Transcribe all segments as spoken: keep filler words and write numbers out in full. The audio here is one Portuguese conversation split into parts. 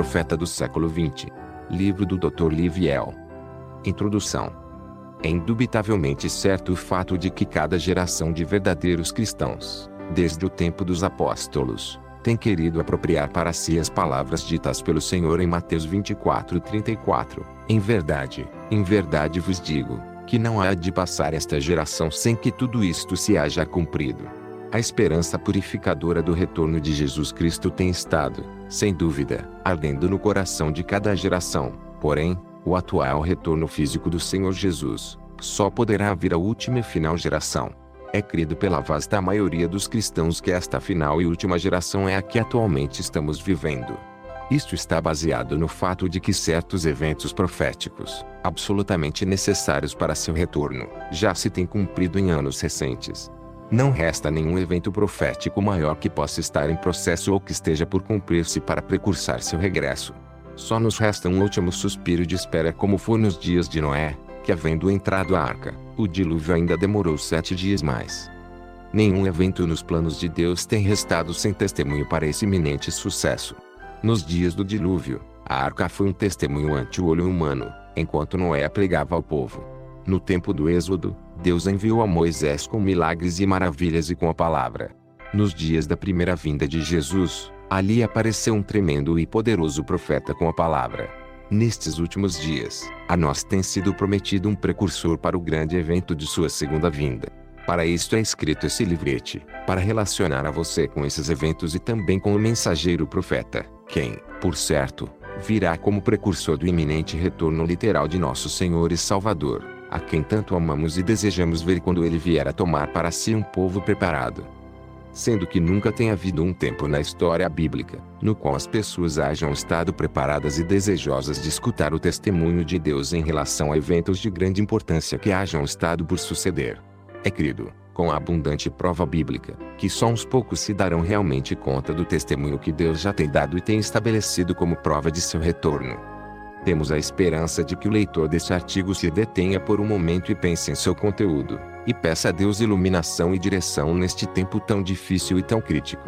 profeta do século vinte. Livro do doutor Liviel. Introdução. É indubitavelmente certo o fato de que cada geração de verdadeiros cristãos, desde o tempo dos apóstolos, tem querido apropriar para si as palavras ditas pelo Senhor em Mateus vinte e quatro, trinta e quatro. Em verdade, em verdade vos digo, que não há de passar esta geração sem que tudo isto se haja cumprido. A esperança purificadora do retorno de Jesus Cristo tem estado, sem dúvida, ardendo no coração de cada geração. Porém, o atual retorno físico do Senhor Jesus só poderá vir à última e final geração. É crido pela vasta maioria dos cristãos que esta final e última geração é a que atualmente estamos vivendo. Isto está baseado no fato de que certos eventos proféticos, absolutamente necessários para seu retorno, já se têm cumprido em anos recentes. Não resta nenhum evento profético maior que possa estar em processo ou que esteja por cumprir-se para precursar seu regresso. Só nos resta um último suspiro de espera, como foi nos dias de Noé, que havendo entrado a arca, o dilúvio ainda demorou sete dias mais. Nenhum evento nos planos de Deus tem restado sem testemunho para esse iminente sucesso. Nos dias do dilúvio, a arca foi um testemunho ante o olho humano, enquanto Noé pregava ao povo. No tempo do Êxodo, Deus enviou a Moisés com milagres e maravilhas e com a palavra. Nos dias da primeira vinda de Jesus, ali apareceu um tremendo e poderoso profeta com a palavra. Nestes últimos dias, a nós tem sido prometido um precursor para o grande evento de sua segunda vinda. Para isto é escrito esse livrete, para relacionar a você com esses eventos e também com o mensageiro profeta, quem, por certo, virá como precursor do iminente retorno literal de nosso Senhor e Salvador, a quem tanto amamos e desejamos ver quando ele vier a tomar para si um povo preparado. Sendo que nunca tem havido um tempo na história bíblica, no qual as pessoas hajam estado preparadas e desejosas de escutar o testemunho de Deus em relação a eventos de grande importância que hajam estado por suceder. É crido, com a abundante prova bíblica, que só uns poucos se darão realmente conta do testemunho que Deus já tem dado e tem estabelecido como prova de seu retorno. Temos a esperança de que o leitor deste artigo se detenha por um momento e pense em seu conteúdo, e peça a Deus iluminação e direção neste tempo tão difícil e tão crítico.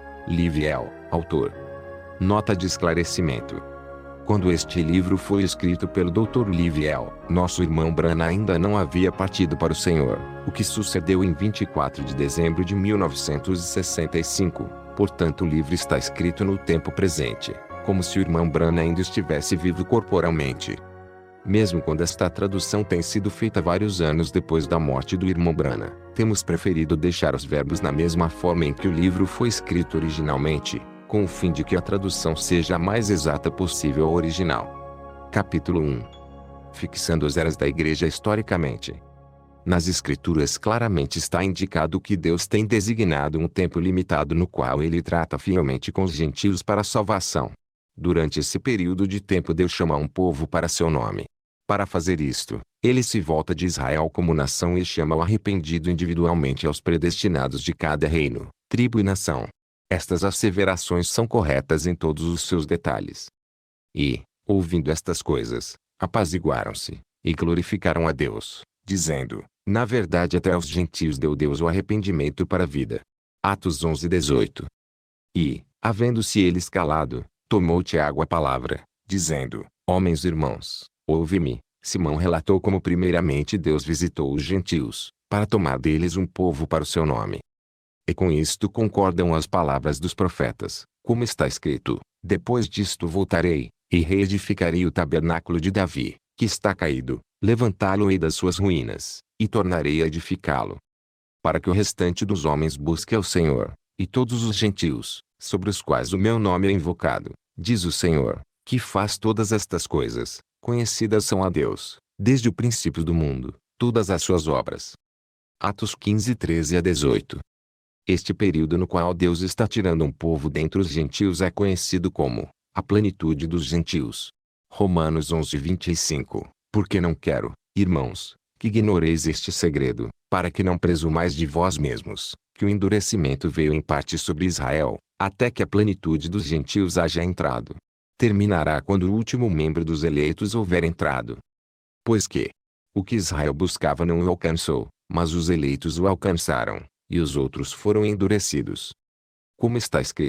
Liviel, autor. Nota de esclarecimento. Quando este livro foi escrito pelo doutor Liviel, nosso irmão Branham ainda não havia partido para o Senhor, o que sucedeu em vinte e quatro de dezembro de mil novecentos e sessenta e cinco, portanto o livro está escrito no tempo presente, como se o irmão Branham ainda estivesse vivo corporalmente. Mesmo quando esta tradução tem sido feita vários anos depois da morte do irmão Branham, temos preferido deixar os verbos na mesma forma em que o livro foi escrito originalmente, com o fim de que a tradução seja a mais exata possível ao original. Capítulo um. Fixando as eras da Igreja historicamente. Nas Escrituras claramente está indicado que Deus tem designado um tempo limitado no qual ele trata fielmente com os gentios para a salvação. Durante esse período de tempo Deus chama um povo para seu nome. Para fazer isto, ele se volta de Israel como nação e chama o arrependido individualmente aos predestinados de cada reino, tribo e nação. Estas asseverações são corretas em todos os seus detalhes. E, ouvindo estas coisas, apaziguaram-se, e glorificaram a Deus, dizendo, na verdade até aos gentios deu Deus o arrependimento para a vida. Atos onze, dezoito. E, havendo-se eles calado, tomou Tiago a palavra, dizendo, homens irmãos, ouve-me. Simão relatou como primeiramente Deus visitou os gentios, para tomar deles um povo para o seu nome. E com isto concordam as palavras dos profetas, como está escrito, depois disto voltarei, e reedificarei o tabernáculo de Davi, que está caído, levantá-lo-ei das suas ruínas, e tornarei a edificá-lo. Para que o restante dos homens busque ao Senhor, e todos os gentios, sobre os quais o meu nome é invocado, diz o Senhor, que faz todas estas coisas, conhecidas são a Deus, desde o princípio do mundo, todas as suas obras. Atos quinze, treze a dezoito. Este período no qual Deus está tirando um povo dentre os gentios é conhecido como a plenitude dos gentios. Romanos onze, vinte e cinco. Porque não quero, irmãos, que ignoreis este segredo, para que não presumais de vós mesmos, que o endurecimento veio em parte sobre Israel, até que a plenitude dos gentios haja entrado. Terminará quando o último membro dos eleitos houver entrado. Pois que o que Israel buscava não o alcançou, mas os eleitos o alcançaram, e os outros foram endurecidos. Como está escrito,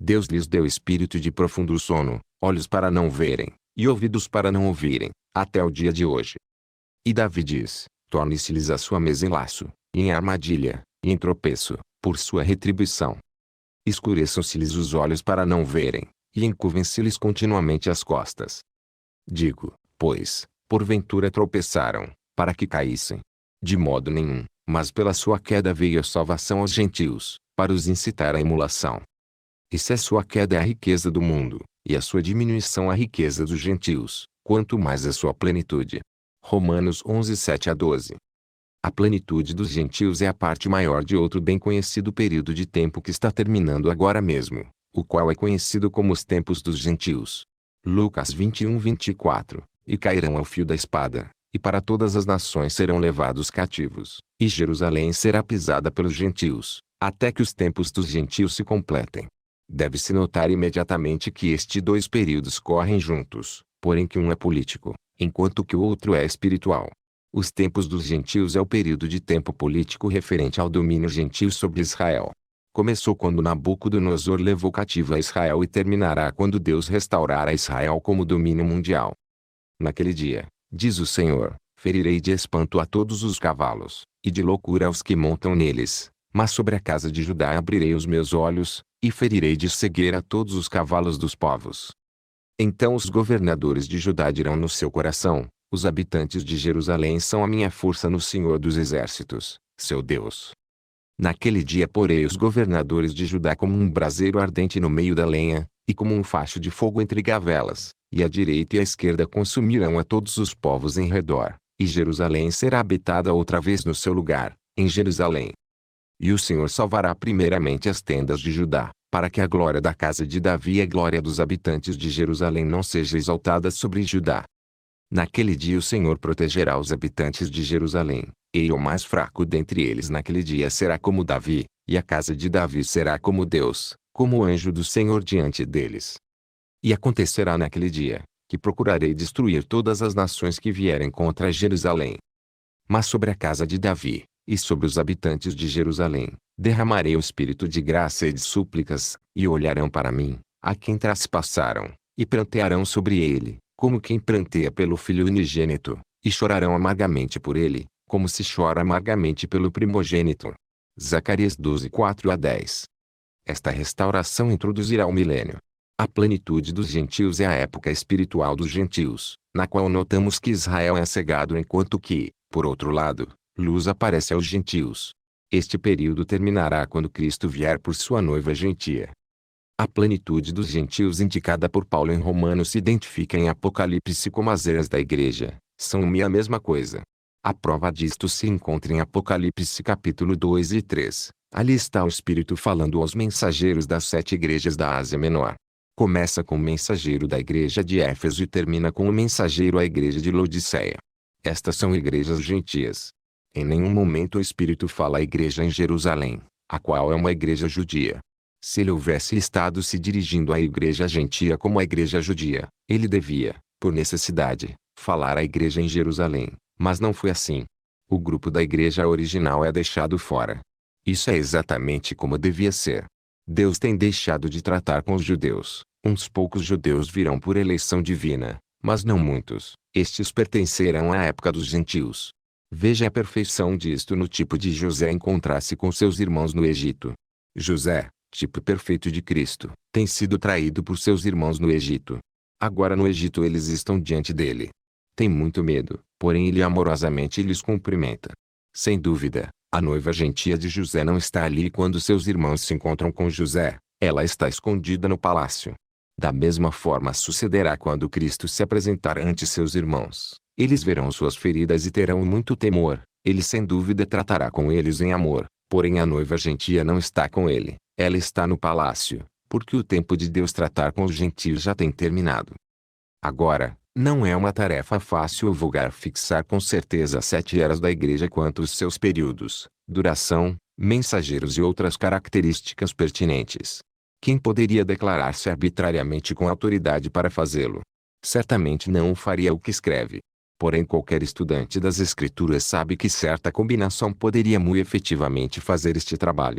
Deus lhes deu espírito de profundo sono, olhos para não verem, e ouvidos para não ouvirem, até o dia de hoje. E Davi diz: torne-se-lhes a sua mesa em laço, e em armadilha, e em tropeço, por sua retribuição. Escureçam-se-lhes os olhos para não verem, e encurvem-se-lhes continuamente as costas. Digo, pois, porventura tropeçaram, para que caíssem. De modo nenhum, mas pela sua queda veio a salvação aos gentios, para os incitar à emulação. E se a sua queda é a riqueza do mundo, e a sua diminuição a riqueza dos gentios, quanto mais a sua plenitude. Romanos onze, sete a doze. A plenitude dos gentios é a parte maior de outro bem conhecido período de tempo que está terminando agora mesmo, o qual é conhecido como os tempos dos gentios. Lucas vinte e um, vinte e quatro. E cairão ao fio da espada, e para todas as nações serão levados cativos, e Jerusalém será pisada pelos gentios, até que os tempos dos gentios se completem. Deve-se notar imediatamente que estes dois períodos correm juntos, porém que um é político, enquanto que o outro é espiritual. Os tempos dos gentios é o período de tempo político referente ao domínio gentil sobre Israel. Começou quando Nabucodonosor levou cativo a Israel e terminará quando Deus restaurar a Israel como domínio mundial. Naquele dia, diz o Senhor, ferirei de espanto a todos os cavalos, e de loucura aos que montam neles, mas sobre a casa de Judá abrirei os meus olhos, e ferirei de cegueira a todos os cavalos dos povos. Então os governadores de Judá dirão no seu coração: os habitantes de Jerusalém são a minha força no Senhor dos Exércitos, seu Deus. Naquele dia porei os governadores de Judá como um braseiro ardente no meio da lenha, e como um facho de fogo entre gavelas, e a direita e a esquerda consumirão a todos os povos em redor, e Jerusalém será habitada outra vez no seu lugar, em Jerusalém. E o Senhor salvará primeiramente as tendas de Judá, para que a glória da casa de Davi e a glória dos habitantes de Jerusalém não seja exaltada sobre Judá. Naquele dia o Senhor protegerá os habitantes de Jerusalém, e o mais fraco dentre eles naquele dia será como Davi, e a casa de Davi será como Deus, como o anjo do Senhor diante deles. E acontecerá naquele dia, que procurarei destruir todas as nações que vierem contra Jerusalém. Mas sobre a casa de Davi, e sobre os habitantes de Jerusalém, derramarei o espírito de graça e de súplicas, e olharão para mim, a quem traspassaram, e prantearão sobre ele, como quem pranteia pelo filho unigênito, e chorarão amargamente por ele, como se chora amargamente pelo primogênito. Zacarias doze, quatro a dez. Esta restauração introduzirá o milênio. A plenitude dos gentios é a época espiritual dos gentios, na qual notamos que Israel é cegado enquanto que, por outro lado, luz aparece aos gentios. Este período terminará quando Cristo vier por sua noiva gentia. A plenitude dos gentios indicada por Paulo em Romanos se identifica em Apocalipse como as eras da igreja, são uma e a mesma coisa. A prova disto se encontra em Apocalipse capítulo dois e três, ali está o Espírito falando aos mensageiros das sete igrejas da Ásia Menor. Começa com o mensageiro da igreja de Éfeso e termina com o mensageiro à igreja de Laodiceia. Estas são igrejas gentias. Em nenhum momento o Espírito fala à igreja em Jerusalém, a qual é uma igreja judia. Se ele houvesse estado se dirigindo à igreja gentia como à igreja judia, ele devia, por necessidade, falar à igreja em Jerusalém, mas não foi assim. O grupo da igreja original é deixado fora. Isso é exatamente como devia ser. Deus tem deixado de tratar com os judeus. Uns poucos judeus virão por eleição divina, mas não muitos. Estes pertencerão à época dos gentios. Veja a perfeição disto no tipo de José encontrar-se com seus irmãos no Egito. José, tipo perfeito de Cristo, tem sido traído por seus irmãos no Egito. Agora no Egito eles estão diante dele. Tem muito medo, porém ele amorosamente lhes cumprimenta. Sem dúvida, a noiva gentia de José não está ali quando seus irmãos se encontram com José, ela está escondida no palácio. Da mesma forma sucederá quando Cristo se apresentar ante seus irmãos. Eles verão suas feridas e terão muito temor. Ele sem dúvida tratará com eles em amor, porém a noiva gentia não está com ele, ela está no palácio, porque o tempo de Deus tratar com os gentios já tem terminado. Agora, não é uma tarefa fácil ou vulgar fixar com certeza as sete eras da igreja quanto os seus períodos, duração, mensageiros e outras características pertinentes. Quem poderia declarar-se arbitrariamente com autoridade para fazê-lo? Certamente não o faria o que escreve. Porém qualquer estudante das Escrituras sabe que certa combinação poderia muito efetivamente fazer este trabalho.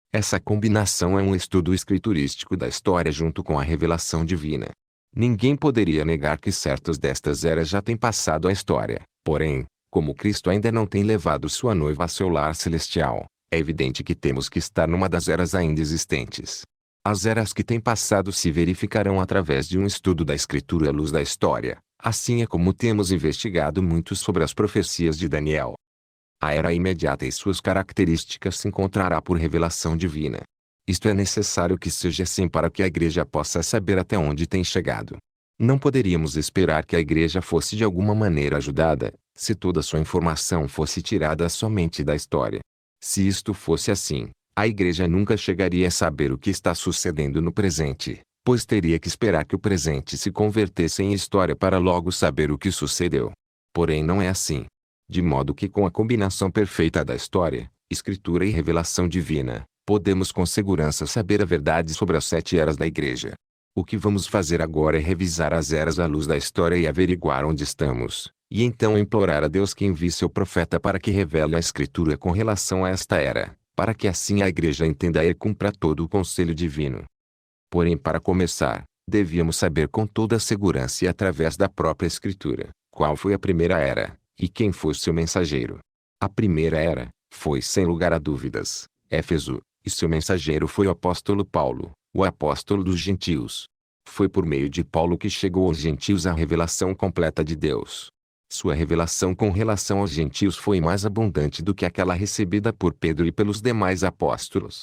Essa combinação é um estudo escriturístico da história junto com a revelação divina. Ninguém poderia negar que certas destas eras já têm passado à história, porém, como Cristo ainda não tem levado sua noiva a seu lar celestial, é evidente que temos que estar numa das eras ainda existentes. As eras que têm passado se verificarão através de um estudo da Escritura à luz da história, assim é como temos investigado muito sobre as profecias de Daniel. A era imediata e suas características se encontrará por revelação divina. Isto é necessário que seja assim para que a igreja possa saber até onde tem chegado. Não poderíamos esperar que a igreja fosse de alguma maneira ajudada, se toda sua informação fosse tirada somente da história. Se isto fosse assim, a igreja nunca chegaria a saber o que está sucedendo no presente, pois teria que esperar que o presente se convertesse em história para logo saber o que sucedeu. Porém não é assim. De modo que com a combinação perfeita da história, escritura e revelação divina, podemos com segurança saber a verdade sobre as sete eras da igreja. O que vamos fazer agora é revisar as eras à luz da história e averiguar onde estamos, e então implorar a Deus que envie seu profeta para que revele a escritura com relação a esta era, para que assim a igreja entenda e cumpra todo o conselho divino. Porém, para começar, devíamos saber com toda segurança e através da própria escritura, qual foi a primeira era, e quem foi seu mensageiro. A primeira era, foi sem lugar a dúvidas, Éfeso, e seu mensageiro foi o apóstolo Paulo, o apóstolo dos gentios. Foi por meio de Paulo que chegou aos gentios a revelação completa de Deus. Sua revelação com relação aos gentios foi mais abundante do que aquela recebida por Pedro e pelos demais apóstolos.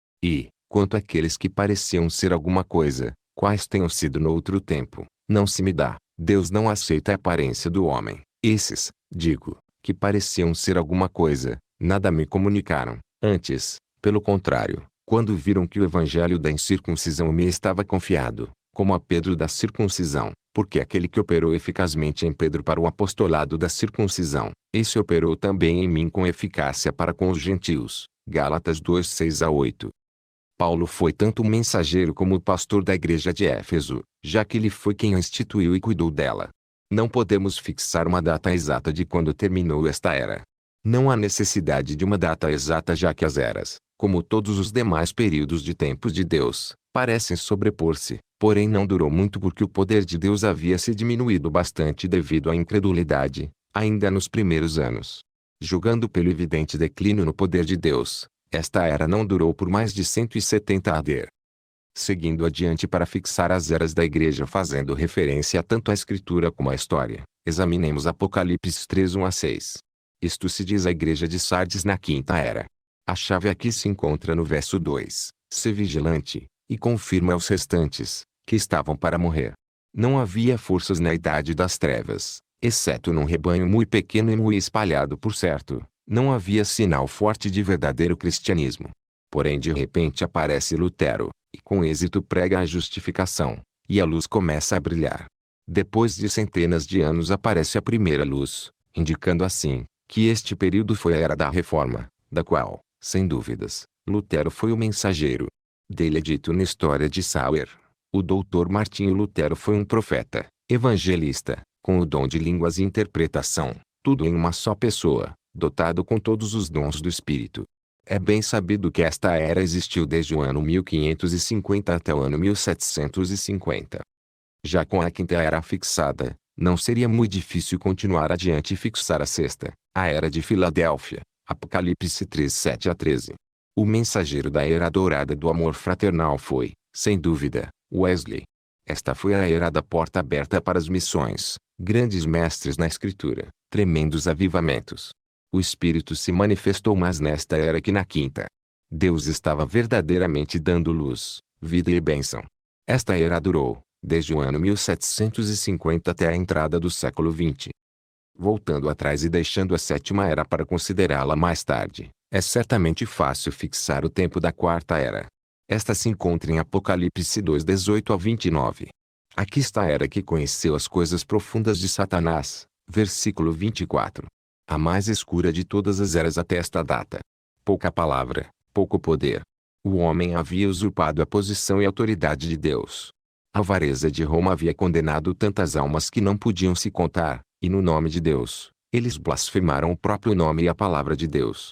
E, quanto àqueles que pareciam ser alguma coisa, quais tenham sido no outro tempo, não se me dá. Deus não aceita a aparência do homem. Esses, digo, que pareciam ser alguma coisa, nada me comunicaram. Antes, pelo contrário, quando viram que o evangelho da incircuncisão me estava confiado, como a Pedro da circuncisão, porque aquele que operou eficazmente em Pedro para o apostolado da circuncisão, esse operou também em mim com eficácia para com os gentios. Gálatas dois, seis a oito. Paulo foi tanto o mensageiro como o pastor da igreja de Éfeso, já que ele foi quem a instituiu e cuidou dela. Não podemos fixar uma data exata de quando terminou esta era. Não há necessidade de uma data exata já que as eras, como todos os demais períodos de tempos de Deus, parecem sobrepor-se, porém não durou muito porque o poder de Deus havia se diminuído bastante devido à incredulidade, ainda nos primeiros anos. Julgando pelo evidente declínio no poder de Deus, esta era não durou por mais de cento e setenta A D. Seguindo adiante para fixar as eras da igreja fazendo referência tanto à escritura como à história, examinemos Apocalipse três, um a seis. Isto se diz à igreja de Sardes na quinta era. A chave aqui se encontra no verso dois. Se vigilante, e confirma aos restantes, que estavam para morrer. Não havia forças na idade das trevas, exceto num rebanho muito pequeno e muito espalhado por certo, não havia sinal forte de verdadeiro cristianismo. Porém de repente aparece Lutero, e com êxito prega a justificação, e a luz começa a brilhar. Depois de centenas de anos aparece a primeira luz, indicando assim, que este período foi a era da Reforma, da qual, sem dúvidas, Lutero foi o mensageiro. Dele é dito na história de Sauer. O doutor Martinho Lutero foi um profeta, evangelista, com o dom de línguas e interpretação, tudo em uma só pessoa, dotado com todos os dons do Espírito. É bem sabido que esta era existiu desde o ano mil quinhentos e cinquenta até o ano mil setecentos e cinquenta. Já com a quinta era fixada, não seria muito difícil continuar adiante e fixar a sexta, a era de Filadélfia, Apocalipse três, sete a treze. O mensageiro da era dourada do amor fraternal foi, sem dúvida, Wesley. Esta foi a era da porta aberta para as missões, grandes mestres na escritura, tremendos avivamentos. O Espírito se manifestou mais nesta era que na quinta. Deus estava verdadeiramente dando luz, vida e bênção. Esta era durou, desde o ano mil setecentos e cinquenta até a entrada do século vinte. Voltando atrás e deixando a sétima era para considerá-la mais tarde, é certamente fácil fixar o tempo da quarta era. Esta se encontra em Apocalipse dois, dezoito a vinte e nove. Aqui está a era que conheceu as coisas profundas de Satanás, versículo vinte e quatro. A mais escura de todas as eras até esta data. Pouca palavra, pouco poder. O homem havia usurpado a posição e autoridade de Deus. A avareza de Roma havia condenado tantas almas que não podiam se contar, e no nome de Deus, eles blasfemaram o próprio nome e a palavra de Deus.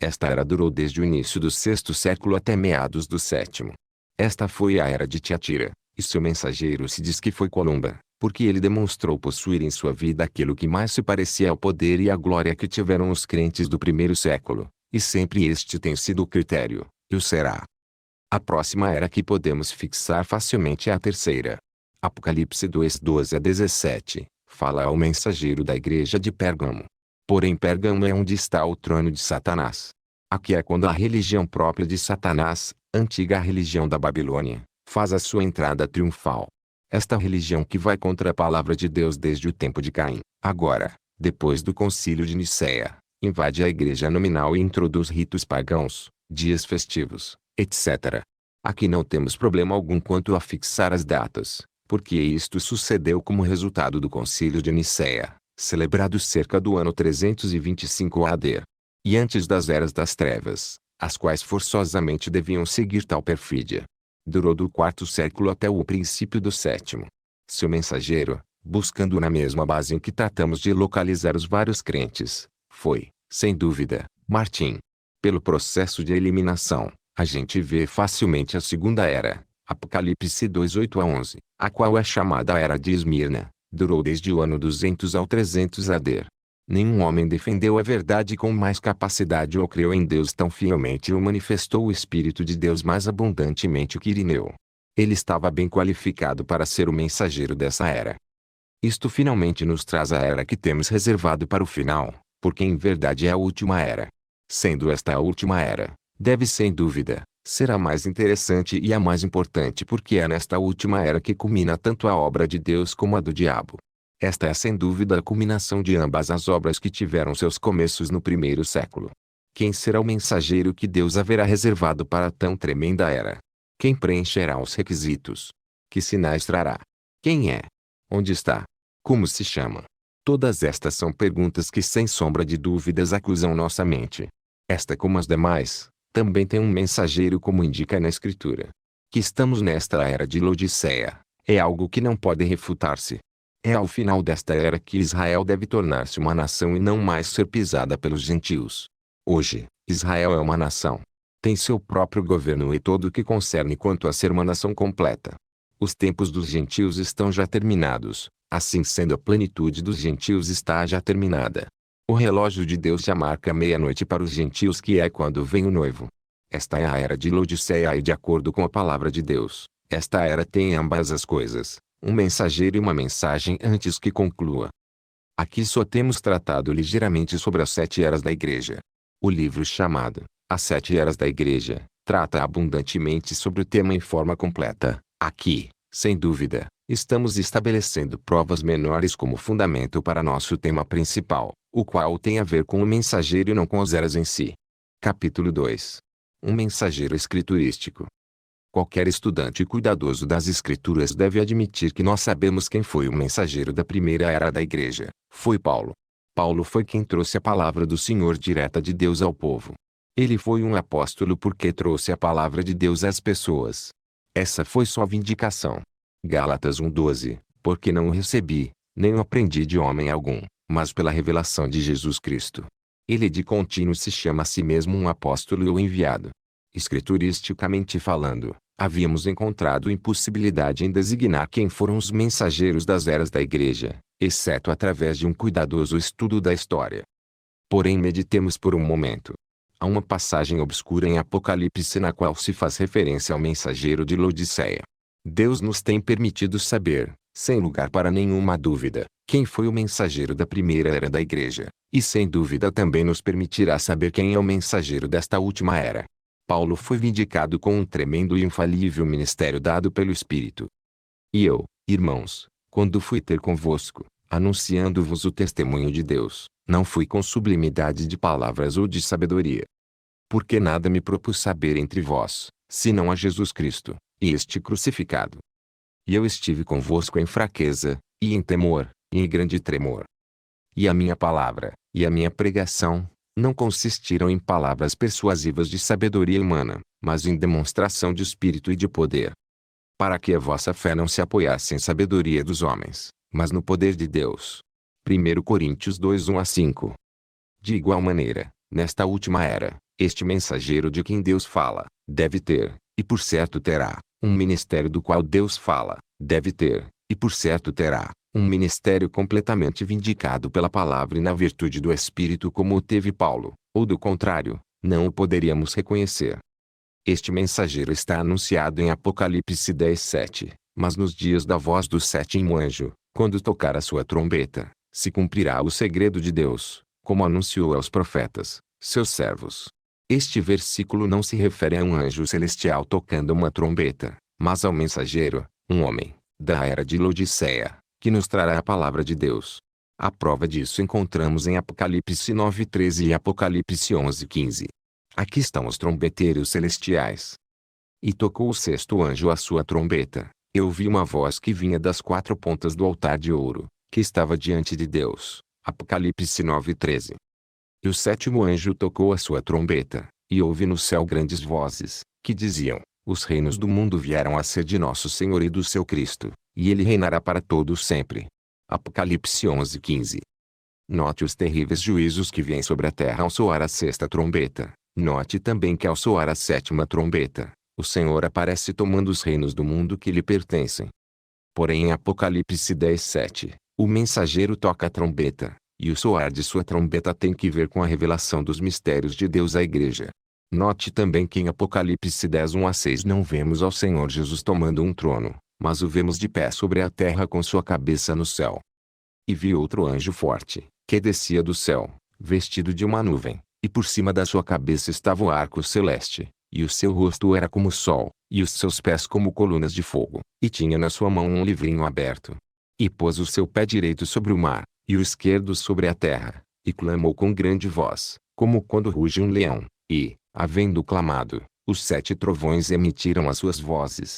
Esta era durou desde o início do sexto século até meados do sétimo. Esta foi a era de Tiatira, e seu mensageiro se diz que foi Columba, porque ele demonstrou possuir em sua vida aquilo que mais se parecia ao poder e à glória que tiveram os crentes do primeiro século, e sempre este tem sido o critério, e o será. A próxima era que podemos fixar facilmente é a terceira. Apocalipse dois, doze a dezessete, fala ao mensageiro da igreja de Pérgamo. Porém Pérgamo é onde está o trono de Satanás. Aqui é quando a religião própria de Satanás, antiga religião da Babilônia, faz a sua entrada triunfal. Esta religião que vai contra a palavra de Deus desde o tempo de Caim, agora, depois do concílio de Nicéia, invade a igreja nominal e introduz ritos pagãos, dias festivos, etcétera. Aqui não temos problema algum quanto a fixar as datas, porque isto sucedeu como resultado do concílio de Nicéia, celebrado cerca do ano trezentos e vinte e cinco A D, e antes das eras das trevas, as quais forçosamente deviam seguir tal perfídia. Durou do quarto século até o princípio do sétimo. Seu mensageiro, buscando na mesma base em que tratamos de localizar os vários crentes, foi, sem dúvida, Martim. Pelo processo de eliminação, a gente vê facilmente a segunda era, Apocalipse dois, oito a onze, a qual é chamada a Era de Esmirna, durou desde o ano duzentos ao trezentos A D. Nenhum homem defendeu a verdade com mais capacidade ou creu em Deus tão fielmente ou manifestou o Espírito de Deus mais abundantemente que Irineu. Ele estava bem qualificado para ser o mensageiro dessa era. Isto finalmente nos traz a era que temos reservado para o final, porque em verdade é a última era. Sendo esta a última era, deve sem dúvida, ser a mais interessante e a mais importante porque é nesta última era que culmina tanto a obra de Deus como a do diabo. Esta é sem dúvida a culminação de ambas as obras que tiveram seus começos no primeiro século. Quem será o mensageiro que Deus haverá reservado para tão tremenda era? Quem preencherá os requisitos? Que sinais trará? Quem é? Onde está? Como se chama? Todas estas são perguntas que sem sombra de dúvidas acusam nossa mente. Esta como as demais, também tem um mensageiro como indica na Escritura. Que estamos nesta era de Laodiceia, é algo que não pode refutar-se. É ao final desta era que Israel deve tornar-se uma nação e não mais ser pisada pelos gentios. Hoje, Israel é uma nação. Tem seu próprio governo e todo o que concerne quanto a ser uma nação completa. Os tempos dos gentios estão já terminados, assim sendo a plenitude dos gentios está já terminada. O relógio de Deus já marca meia-noite para os gentios que é quando vem o noivo. Esta é a era de Laodiceia e de acordo com a palavra de Deus, esta era tem ambas as coisas. Um mensageiro e uma mensagem antes que conclua. Aqui só temos tratado ligeiramente sobre as sete eras da igreja. O livro chamado As Sete Eras da Igreja trata abundantemente sobre o tema em forma completa. Aqui, sem dúvida, estamos estabelecendo provas menores como fundamento para nosso tema principal, o qual tem a ver com o mensageiro e não com as eras em si. Capítulo dois. Um mensageiro escriturístico. Qualquer estudante cuidadoso das Escrituras deve admitir que nós sabemos quem foi o mensageiro da primeira era da igreja. Foi Paulo. Paulo foi quem trouxe a palavra do Senhor direta de Deus ao povo. Ele foi um apóstolo porque trouxe a palavra de Deus às pessoas. Essa foi sua vindicação. Gálatas um, doze, porque não o recebi, nem o aprendi de homem algum, mas pela revelação de Jesus Cristo. Ele de contínuo se chama a si mesmo um apóstolo ou enviado. Escrituristicamente falando, havíamos encontrado impossibilidade em designar quem foram os mensageiros das eras da igreja, exceto através de um cuidadoso estudo da história. Porém meditemos por um momento. Há uma passagem obscura em Apocalipse na qual se faz referência ao mensageiro de Laodiceia. Deus nos tem permitido saber, sem lugar para nenhuma dúvida, quem foi o mensageiro da primeira era da igreja, e sem dúvida também nos permitirá saber quem é o mensageiro desta última era. Paulo foi vindicado com um tremendo e infalível ministério dado pelo Espírito. E eu, irmãos, quando fui ter convosco, anunciando-vos o testemunho de Deus, não fui com sublimidade de palavras ou de sabedoria. Porque nada me propus saber entre vós, senão a Jesus Cristo, e este crucificado. E eu estive convosco em fraqueza, e em temor, e em grande tremor. E a minha palavra, e a minha pregação, não consistiram em palavras persuasivas de sabedoria humana, mas em demonstração de espírito e de poder. Para que a vossa fé não se apoiasse em sabedoria dos homens, mas no poder de Deus. primeiro Coríntios dois, um a cinco. De igual maneira, nesta última era, Este mensageiro de quem Deus fala, deve ter, e por certo terá, um ministério do qual Deus fala, deve ter, e por certo terá, um ministério completamente vindicado pela palavra e na virtude do Espírito como o teve Paulo, ou do contrário, não o poderíamos reconhecer. Este mensageiro está anunciado em Apocalipse dez, sete, mas nos dias da voz do sétimo anjo, quando tocar a sua trombeta, se cumprirá o segredo de Deus, como anunciou aos profetas, seus servos. Este versículo não se refere a um anjo celestial tocando uma trombeta, mas ao mensageiro, um homem, da era de Laodiceia, que nos trará a palavra de Deus. A prova disso encontramos em Apocalipse nove, treze e Apocalipse onze, quinze. Aqui estão os trombeteiros celestiais. E tocou o sexto anjo a sua trombeta. Eu vi uma voz que vinha das quatro pontas do altar de ouro, que estava diante de Deus. Apocalipse nove, treze. E o sétimo anjo tocou a sua trombeta, e houve no céu grandes vozes, que diziam: os reinos do mundo vieram a ser de nosso Senhor e do seu Cristo, e ele reinará para todos sempre. Apocalipse onze, quinze. Note os terríveis juízos que vêm sobre a terra ao soar a sexta trombeta. Note também que ao soar a sétima trombeta, o Senhor aparece tomando os reinos do mundo que lhe pertencem. Porém em Apocalipse dez, sete, o mensageiro toca a trombeta, e o soar de sua trombeta tem que ver com a revelação dos mistérios de Deus à igreja. Note também que em Apocalipse dez, um a seis não vemos ao Senhor Jesus tomando um trono, mas o vemos de pé sobre a terra com sua cabeça no céu. E vi outro anjo forte, que descia do céu, vestido de uma nuvem, e por cima da sua cabeça estava o arco celeste, e o seu rosto era como o sol, e os seus pés como colunas de fogo, e tinha na sua mão um livrinho aberto. E pôs o seu pé direito sobre o mar, e o esquerdo sobre a terra, e clamou com grande voz, como quando ruge um leão, e, havendo clamado, os sete trovões emitiram as suas vozes.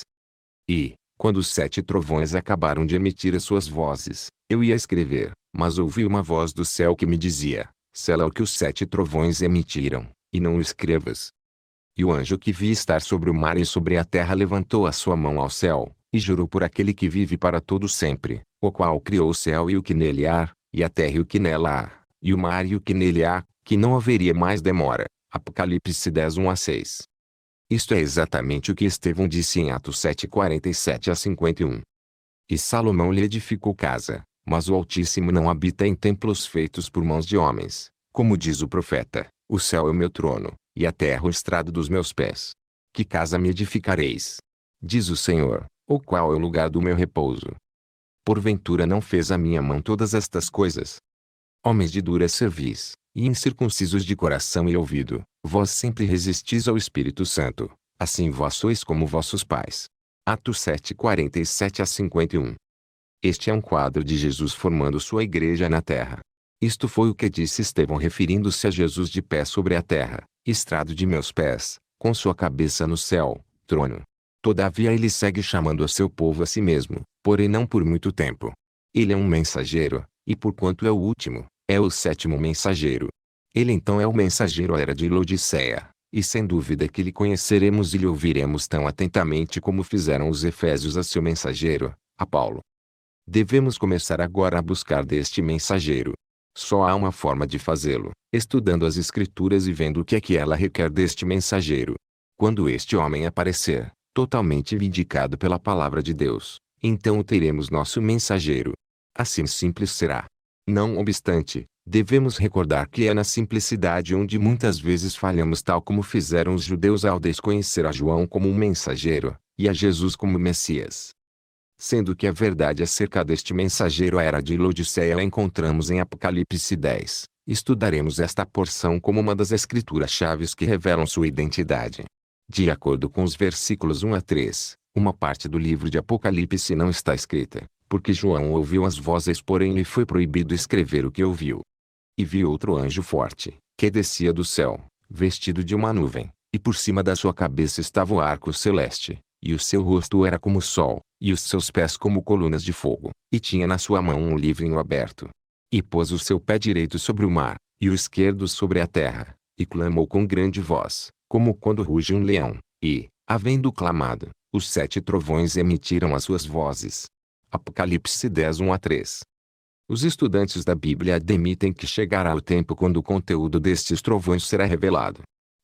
E, quando os sete trovões acabaram de emitir as suas vozes, eu ia escrever, mas ouvi uma voz do céu que me dizia: sela o que os sete trovões emitiram, e não o escrevas. E o anjo que vi estar sobre o mar e sobre a terra levantou a sua mão ao céu, e jurou por aquele que vive para todo sempre, o qual criou o céu e o que nele há, e a terra e o que nela há, e o mar e o que nele há, que não haveria mais demora. Apocalipse dez, um a seis. Isto é exatamente o que Estevão disse em Atos sete, quarenta e sete a cinquenta e um. E Salomão lhe edificou casa, mas o Altíssimo não habita em templos feitos por mãos de homens, como diz o profeta: o céu é o meu trono, e a terra o estrado dos meus pés. Que casa me edificareis? Diz o Senhor, ou qual é o lugar do meu repouso? Porventura não fez a minha mão todas estas coisas? Homens de dura cerviz, e incircuncisos de coração e ouvido, vós sempre resistis ao Espírito Santo, assim vós sois como vossos pais. Atos sete, quarenta e sete a cinquenta e um. Este é um quadro de Jesus formando sua igreja na terra. Isto foi o que disse Estevão referindo-se a Jesus de pé sobre a terra, estrado de meus pés, com sua cabeça no céu, trono. Todavia ele segue chamando a seu povo a si mesmo, porém não por muito tempo. Ele é um mensageiro, e porquanto é o último, é o sétimo mensageiro. Ele então é o mensageiro à era de Laodiceia, e sem dúvida que lhe conheceremos e lhe ouviremos tão atentamente como fizeram os efésios a seu mensageiro, a Paulo. Devemos começar agora a buscar deste mensageiro. Só há uma forma de fazê-lo, estudando as Escrituras e vendo o que é que ela requer deste mensageiro. Quando este homem aparecer, totalmente vindicado pela palavra de Deus, então o teremos nosso mensageiro. Assim simples será. Não obstante, devemos recordar que é na simplicidade onde muitas vezes falhamos, tal como fizeram os judeus ao desconhecer a João como um mensageiro, e a Jesus como Messias. Sendo que a verdade acerca deste mensageiro à era de Laodiceia a encontramos em Apocalipse dez, estudaremos esta porção como uma das escrituras-chaves que revelam sua identidade. De acordo com os versículos um a três, uma parte do livro de Apocalipse não está escrita, porque João ouviu as vozes, porém lhe foi proibido escrever o que ouviu. E vi outro anjo forte, que descia do céu, vestido de uma nuvem, e por cima da sua cabeça estava o arco celeste, e o seu rosto era como o sol, e os seus pés como colunas de fogo, e tinha na sua mão um livrinho aberto. E pôs o seu pé direito sobre o mar, e o esquerdo sobre a terra, e clamou com grande voz, como quando ruge um leão, e, havendo clamado, os sete trovões emitiram as suas vozes. Apocalipse dez, um a três. Os estudantes da Bíblia admitem que chegará o tempo quando o conteúdo destes trovões será revelado.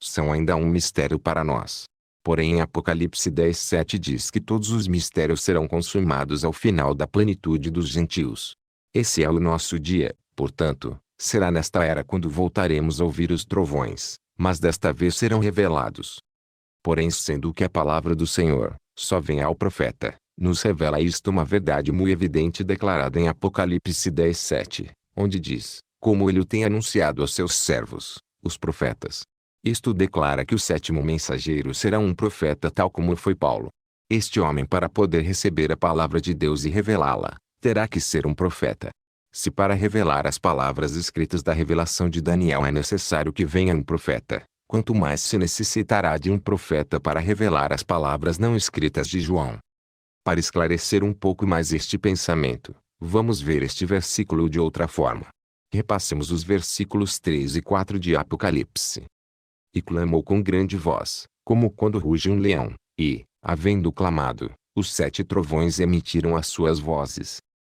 são ainda um mistério para nós. Porém em Apocalipse dez, sete diz que todos os mistérios serão consumados ao final da plenitude dos gentios. Esse é o nosso dia, portanto, será nesta era quando voltaremos a ouvir os trovões, mas desta vez serão revelados. Porém sendo que a palavra do Senhor só vem ao profeta, nos revela isto uma verdade muito evidente declarada em Apocalipse dez, sete, onde diz, como ele o tem anunciado aos seus servos, os profetas. Isto declara que o sétimo mensageiro será um profeta tal como foi Paulo. Este homem, para poder receber a palavra de Deus e revelá-la, terá que ser um profeta. Se para revelar as palavras escritas da revelação de Daniel é necessário que venha um profeta, quanto mais se necessitará de um profeta para revelar as palavras não escritas de João. Para esclarecer um pouco mais este pensamento, vamos ver este versículo de outra forma. Repassemos os versículos três e quatro de Apocalipse. E clamou com grande voz, como quando ruge um leão, e, havendo clamado, os sete trovões emitiram as suas vozes.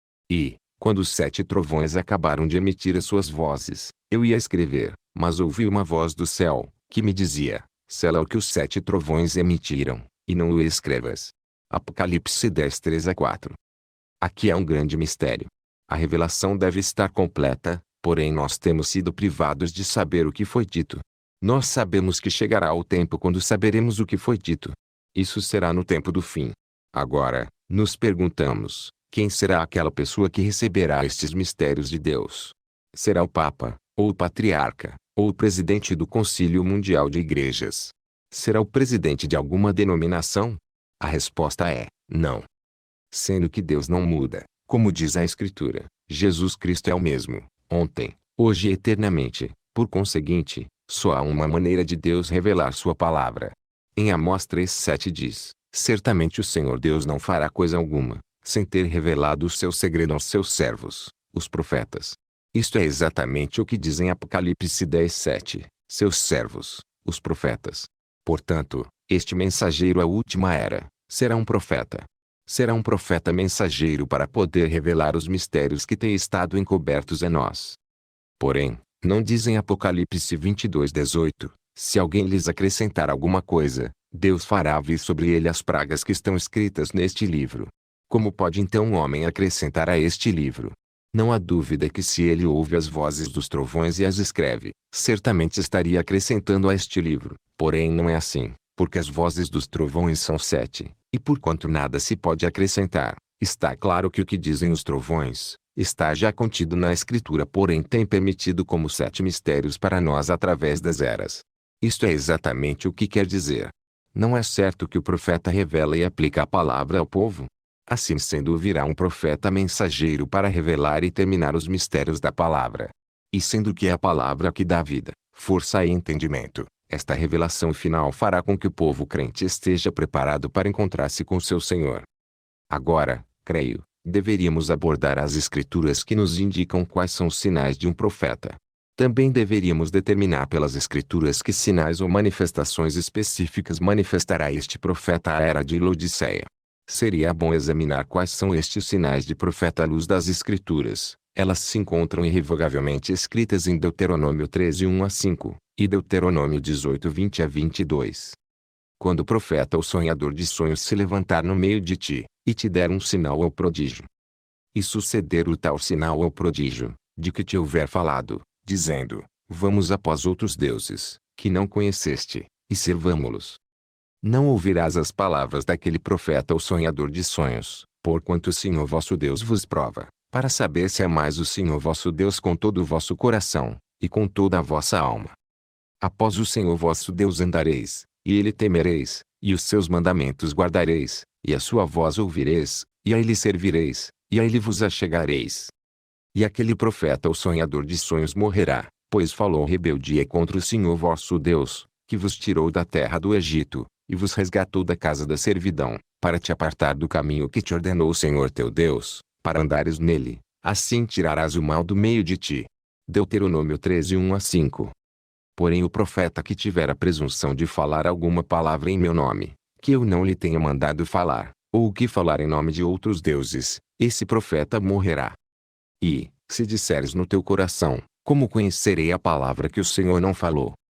E, quando os sete trovões acabaram de emitir as suas vozes, eu ia escrever, mas ouvi uma voz do céu, que me dizia, sela o que os sete trovões emitiram, e não o escrevas. Apocalipse dez, três a quatro. Aqui é um grande mistério. A revelação deve estar completa, porém nós temos sido privados de saber o que foi dito. Nós sabemos que chegará o tempo quando saberemos o que foi dito. Isso será no tempo do fim. Agora, nos perguntamos, quem será aquela pessoa que receberá estes mistérios de Deus? Será o Papa, ou o Patriarca, ou o presidente do Concílio Mundial de Igrejas? Será o presidente de alguma denominação? A resposta é, não. Sendo que Deus não muda, como diz a Escritura, Jesus Cristo é o mesmo, ontem, hoje e eternamente. Por conseguinte, só há uma maneira de Deus revelar sua palavra. Em Amós três, sete diz, certamente o Senhor Deus não fará coisa alguma, sem ter revelado o seu segredo aos seus servos, os profetas. Isto é exatamente o que diz em Apocalipse dez, sete, seus servos, os profetas. Portanto, este mensageiro à última era, será um profeta. Será um profeta mensageiro para poder revelar os mistérios que têm estado encobertos a nós. Porém, não diz em Apocalipse vinte e dois, dezoito, se alguém lhes acrescentar alguma coisa, Deus fará vir sobre ele as pragas que estão escritas neste livro. Como pode então um homem acrescentar a este livro? Não há dúvida que se ele ouve as vozes dos trovões e as escreve, certamente estaria acrescentando a este livro. Porém não é assim, porque as vozes dos trovões são sete, e porquanto nada se pode acrescentar, está claro que o que dizem os trovões, está já contido na Escritura, porém tem permitido como sete mistérios para nós através das eras. Isto é exatamente o que quer dizer. Não é certo que o profeta revela e aplica a palavra ao povo? Assim sendo, virá um profeta mensageiro para revelar e terminar os mistérios da palavra. E sendo que é a palavra que dá vida, força e entendimento, esta revelação final fará com que o povo crente esteja preparado para encontrar-se com seu Senhor. Agora, creio, deveríamos abordar as Escrituras que nos indicam quais são os sinais de um profeta. Também deveríamos determinar pelas Escrituras que sinais ou manifestações específicas manifestará este profeta à era de Laodiceia. Seria bom examinar quais são estes sinais de profeta à luz das Escrituras. Elas se encontram irrevogavelmente escritas em Deuteronômio treze, um a cinco, e Deuteronômio dezoito, vinte a vinte e dois. Quando o profeta ou sonhador de sonhos se levantar no meio de ti, e te der um sinal ou prodígio, e suceder o tal sinal ou prodígio, de que te houver falado, dizendo, vamos após outros deuses, que não conheceste, e servamo-los. Não ouvirás as palavras daquele profeta ou sonhador de sonhos, porquanto o Senhor vosso Deus vos prova, para saber se amais o Senhor vosso Deus com todo o vosso coração, e com toda a vossa alma. Após o Senhor vosso Deus andareis, e ele temereis, e os seus mandamentos guardareis, e a sua voz ouvireis, e a ele servireis, e a ele vos achegareis. E aquele profeta ou sonhador de sonhos morrerá, pois falou rebeldia contra o Senhor vosso Deus, que vos tirou da terra do Egito, e vos resgatou da casa da servidão, para te apartar do caminho que te ordenou o Senhor teu Deus, para andares nele, assim tirarás o mal do meio de ti. Deuteronômio treze, um a cinco. Porém o profeta que tiver a presunção de falar alguma palavra em meu nome, que eu não lhe tenha mandado falar, ou que falar em nome de outros deuses, esse profeta morrerá. E, se disseres no teu coração, como conhecerei a palavra que o Senhor não falou?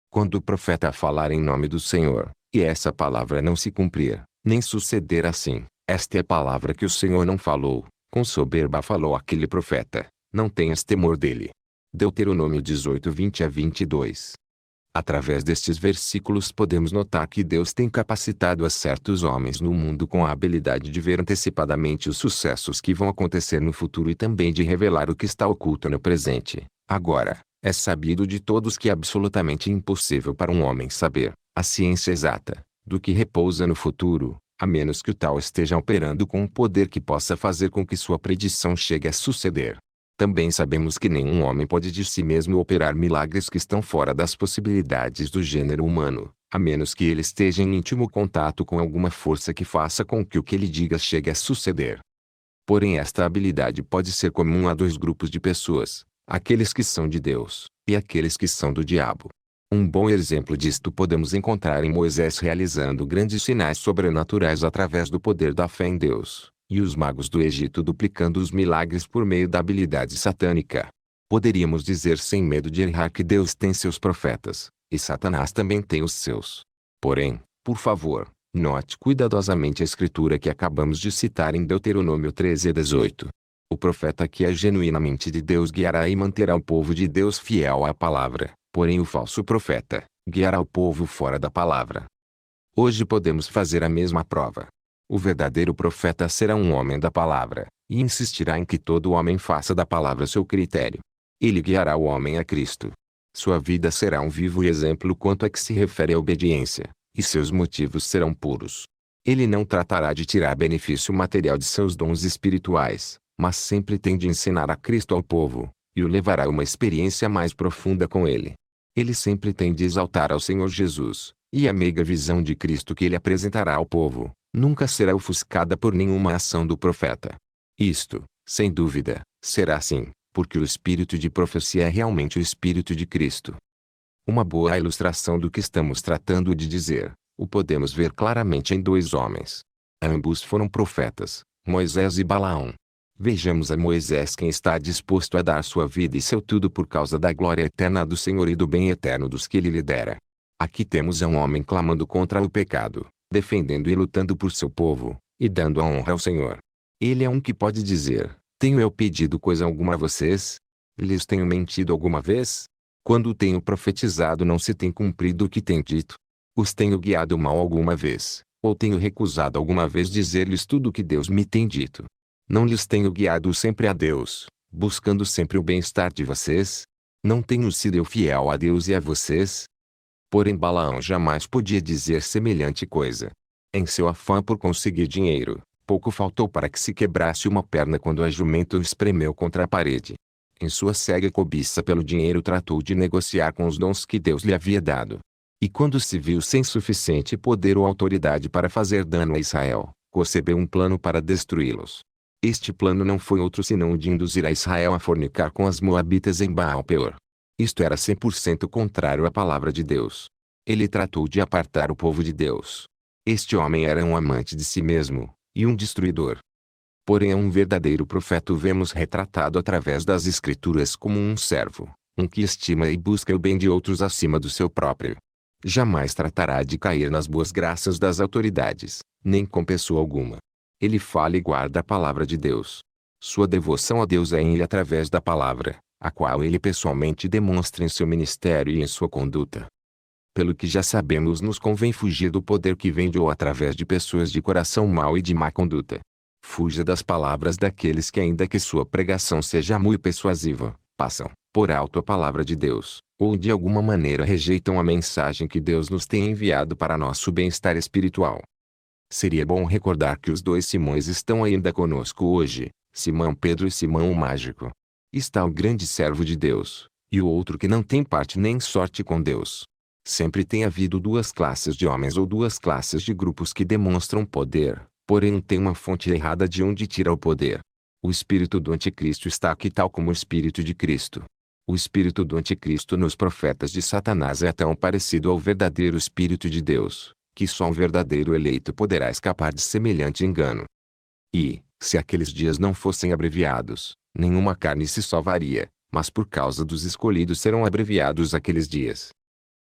Quando o profeta falar em nome do Senhor, e essa palavra não se cumprir, nem suceder assim, esta é a palavra que o Senhor não falou, com soberba falou aquele profeta, não tenhas temor dele. Deuteronômio dezoito, vinte a vinte e dois. Através destes versículos podemos notar que Deus tem capacitado a certos homens no mundo com a habilidade de ver antecipadamente os sucessos que vão acontecer no futuro e também de revelar o que está oculto no presente. Agora, é sabido de todos que é absolutamente impossível para um homem saber, a ciência exata, do que repousa no futuro, a menos que o tal esteja operando com um poder que possa fazer com que sua predição chegue a suceder. Também sabemos que nenhum homem pode de si mesmo operar milagres que estão fora das possibilidades do gênero humano, a menos que ele esteja em íntimo contato com alguma força que faça com que o que ele diga chegue a suceder. Porém, esta habilidade pode ser comum a dois grupos de pessoas, aqueles que são de Deus, e aqueles que são do diabo. Um bom exemplo disto podemos encontrar em Moisés realizando grandes sinais sobrenaturais através do poder da fé em Deus, e os magos do Egito duplicando os milagres por meio da habilidade satânica. Poderíamos dizer sem medo de errar que Deus tem seus profetas, e Satanás também tem os seus. Porém, por favor, note cuidadosamente a escritura que acabamos de citar em Deuteronômio treze, dezoito. O profeta que é genuinamente de Deus guiará e manterá o povo de Deus fiel à palavra, porém o falso profeta guiará o povo fora da palavra. Hoje podemos fazer a mesma prova. O verdadeiro profeta será um homem da palavra, e insistirá em que todo homem faça da palavra seu critério. Ele guiará o homem a Cristo. Sua vida será um vivo exemplo quanto a que se refere à obediência, e seus motivos serão puros. Ele não tratará de tirar benefício material de seus dons espirituais, mas sempre tem de ensinar a Cristo ao povo, e o levará a uma experiência mais profunda com ele. Ele sempre tem de exaltar ao Senhor Jesus, e a meiga visão de Cristo que ele apresentará ao povo, nunca será ofuscada por nenhuma ação do profeta. Isto, sem dúvida, será assim, porque o espírito de profecia é realmente o espírito de Cristo. Uma boa ilustração do que estamos tratando de dizer, o podemos ver claramente em dois homens. Ambos foram profetas, Moisés e Balaão. Vejamos a Moisés, quem está disposto a dar sua vida e seu tudo por causa da glória eterna do Senhor e do bem eterno dos que ele lhe dera. Aqui temos a um homem clamando contra o pecado, defendendo e lutando por seu povo, e dando a honra ao Senhor. Ele é um que pode dizer: tenho eu pedido coisa alguma a vocês? Lhes tenho mentido alguma vez? Quando tenho profetizado não se tem cumprido o que tem dito? Os tenho guiado mal alguma vez, ou tenho recusado alguma vez dizer-lhes tudo o que Deus me tem dito? Não lhes tenho guiado sempre a Deus, buscando sempre o bem-estar de vocês? Não tenho sido eu fiel a Deus e a vocês? Porém Balaão jamais podia dizer semelhante coisa. Em seu afã por conseguir dinheiro, pouco faltou para que se quebrasse uma perna quando a jumenta o espremeu contra a parede. Em sua cega cobiça pelo dinheiro tratou de negociar com os dons que Deus lhe havia dado. E quando se viu sem suficiente poder ou autoridade para fazer dano a Israel, concebeu um plano para destruí-los. Este plano não foi outro senão o de induzir a Israel a fornicar com as moabitas em Baal-peor. Isto era cem por cento contrário à palavra de Deus. Ele tratou de apartar o povo de Deus. Este homem era um amante de si mesmo, e um destruidor. Porém, a um verdadeiro profeta o vemos retratado através das Escrituras como um servo, um que estima e busca o bem de outros acima do seu próprio. Jamais tratará de cair nas boas graças das autoridades, nem com pessoa alguma. Ele fala e guarda a palavra de Deus. Sua devoção a Deus é em ele através da palavra, a qual ele pessoalmente demonstra em seu ministério e em sua conduta. Pelo que já sabemos, nos convém fugir do poder que vem de ou através de pessoas de coração mau e de má conduta. Fuja das palavras daqueles que, ainda que sua pregação seja muito persuasiva, passam por alto a palavra de Deus, ou de alguma maneira rejeitam a mensagem que Deus nos tem enviado para nosso bem-estar espiritual. Seria bom recordar que os dois Simões estão ainda conosco hoje, Simão Pedro e Simão o Mágico. Está o grande servo de Deus, e o outro que não tem parte nem sorte com Deus. Sempre tem havido duas classes de homens ou duas classes de grupos que demonstram poder, porém tem uma fonte errada de onde tira o poder. O espírito do anticristo está aqui tal como o espírito de Cristo. O espírito do anticristo nos profetas de Satanás é tão parecido ao verdadeiro espírito de Deus, que só um verdadeiro eleito poderá escapar de semelhante engano. E, se aqueles dias não fossem abreviados, nenhuma carne se salvaria, mas por causa dos escolhidos serão abreviados aqueles dias.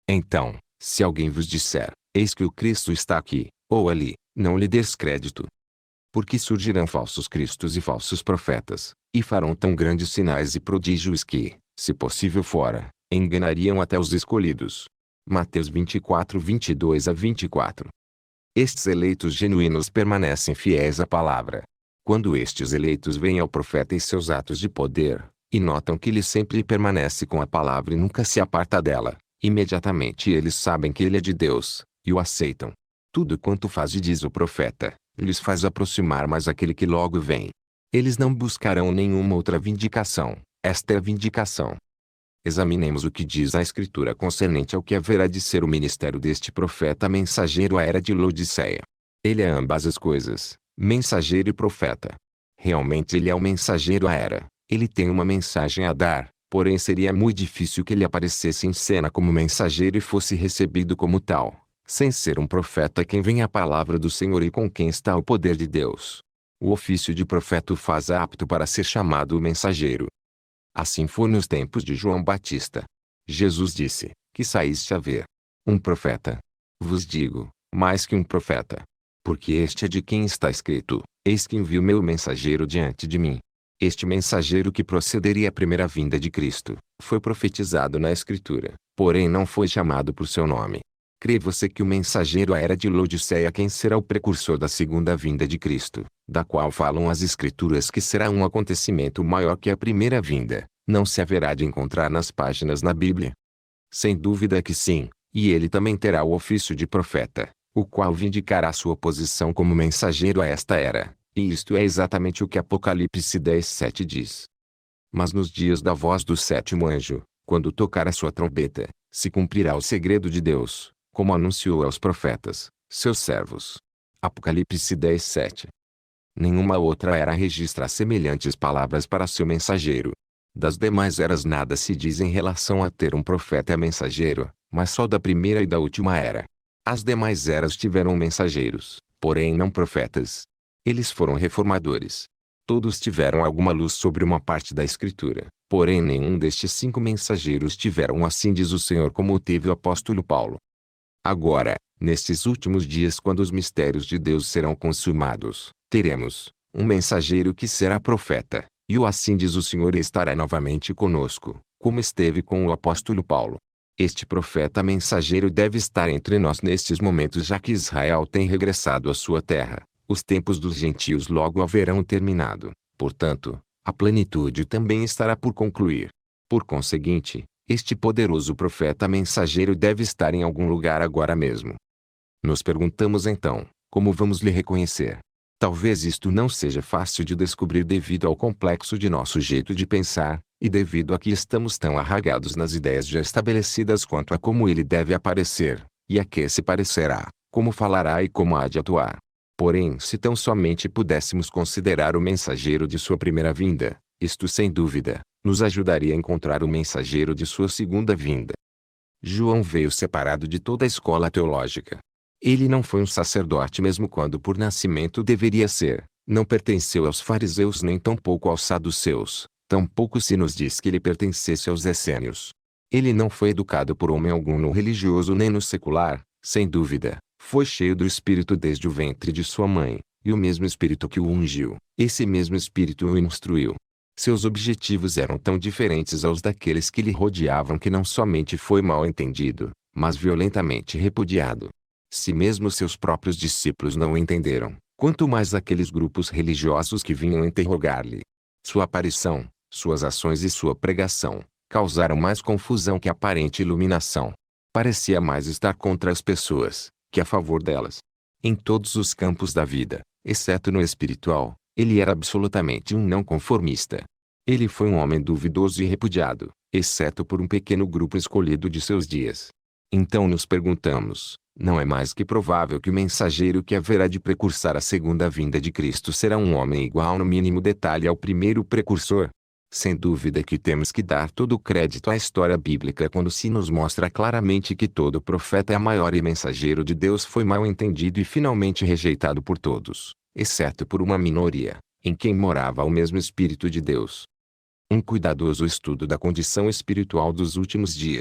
Então, se alguém vos disser, eis que o Cristo está aqui, ou ali, não lhe des crédito. Porque surgirão falsos cristos e falsos profetas, e farão tão grandes sinais e prodígios que, se possível fora, enganariam até os escolhidos. Mateus vinte e quatro, vinte e dois a vinte e quatro. Estes eleitos genuínos permanecem fiéis à palavra. Quando estes eleitos veem ao profeta e seus atos de poder, e notam que ele sempre permanece com a palavra e nunca se aparta dela, imediatamente eles sabem que ele é de Deus, e o aceitam. Tudo quanto faz e diz o profeta, lhes faz aproximar mais aquele que logo vem. Eles não buscarão nenhuma outra vindicação, esta é a vindicação. Examinemos o que diz a Escritura concernente ao que haverá de ser o ministério deste profeta mensageiro à era de Laodiceia. Ele é ambas as coisas, mensageiro e profeta. Realmente ele é o mensageiro à era, ele tem uma mensagem a dar, porém seria muito difícil que ele aparecesse em cena como mensageiro e fosse recebido como tal, sem ser um profeta quem vem a palavra do Senhor e com quem está o poder de Deus. O ofício de profeta o faz apto para ser chamado o mensageiro. Assim foi nos tempos de João Batista. Jesus disse, que saíste a ver um profeta. Vos digo, mais que um profeta. Porque este é de quem está escrito, eis que envio meu mensageiro diante de mim. Este mensageiro que procederia à primeira vinda de Cristo, foi profetizado na Escritura, porém não foi chamado por seu nome. Crê você que o mensageiro à era de Laodiceia quem será o precursor da segunda vinda de Cristo, da qual falam as Escrituras que será um acontecimento maior que a primeira vinda, não se haverá de encontrar nas páginas na Bíblia? Sem dúvida que sim, e ele também terá o ofício de profeta, o qual vindicará sua posição como mensageiro a esta era, e isto é exatamente o que Apocalipse dez, sete diz. Mas nos dias da voz do sétimo anjo, quando tocar a sua trombeta, se cumprirá o segredo de Deus, como anunciou aos profetas, seus servos. Apocalipse dez, sete. Nenhuma outra era registra semelhantes palavras para seu mensageiro. Das demais eras nada se diz em relação a ter um profeta mensageiro, mas só da primeira e da última era. As demais eras tiveram mensageiros, porém não profetas. Eles foram reformadores. Todos tiveram alguma luz sobre uma parte da Escritura, porém nenhum destes cinco mensageiros tiveram assim diz o Senhor como o teve o apóstolo Paulo. Agora, nestes últimos dias quando os mistérios de Deus serão consumados, teremos um mensageiro que será profeta, e o assim diz o Senhor estará novamente conosco, como esteve com o apóstolo Paulo. Este profeta mensageiro deve estar entre nós nestes momentos já que Israel tem regressado à sua terra, os tempos dos gentios logo haverão terminado, portanto, a plenitude também estará por concluir. Por conseguinte, este poderoso profeta mensageiro deve estar em algum lugar agora mesmo. Nos perguntamos então, como vamos lhe reconhecer? Talvez isto não seja fácil de descobrir devido ao complexo de nosso jeito de pensar, e devido a que estamos tão arraigados nas ideias já estabelecidas quanto a como ele deve aparecer, e a que se parecerá, como falará e como há de atuar. Porém, se tão somente pudéssemos considerar o mensageiro de sua primeira vinda, isto sem dúvida, nos ajudaria a encontrar o mensageiro de sua segunda vinda. João veio separado de toda a escola teológica. Ele não foi um sacerdote mesmo quando por nascimento deveria ser, não pertenceu aos fariseus nem tampouco aos saduceus, tampouco se nos diz que ele pertencesse aos essênios. Ele não foi educado por homem algum no religioso nem no secular, sem dúvida, foi cheio do Espírito desde o ventre de sua mãe, e o mesmo Espírito que o ungiu, esse mesmo Espírito o instruiu. Seus objetivos eram tão diferentes aos daqueles que lhe rodeavam que não somente foi mal entendido, mas violentamente repudiado. Se mesmo seus próprios discípulos não o entenderam, quanto mais aqueles grupos religiosos que vinham interrogar-lhe. Sua aparição, suas ações e sua pregação, causaram mais confusão que aparente iluminação. Parecia mais estar contra as pessoas, que a favor delas. Em todos os campos da vida, exceto no espiritual, ele era absolutamente um não conformista. Ele foi um homem duvidoso e repudiado, exceto por um pequeno grupo escolhido de seus dias. Então nos perguntamos, não é mais que provável que o mensageiro que haverá de precursar a segunda vinda de Cristo será um homem igual no mínimo detalhe ao primeiro precursor? Sem dúvida que temos que dar todo o crédito à história bíblica quando se nos mostra claramente que todo profeta é maior e mensageiro de Deus foi mal entendido e finalmente rejeitado por todos, exceto por uma minoria, em quem morava o mesmo Espírito de Deus. Um cuidadoso estudo da condição espiritual dos últimos dias,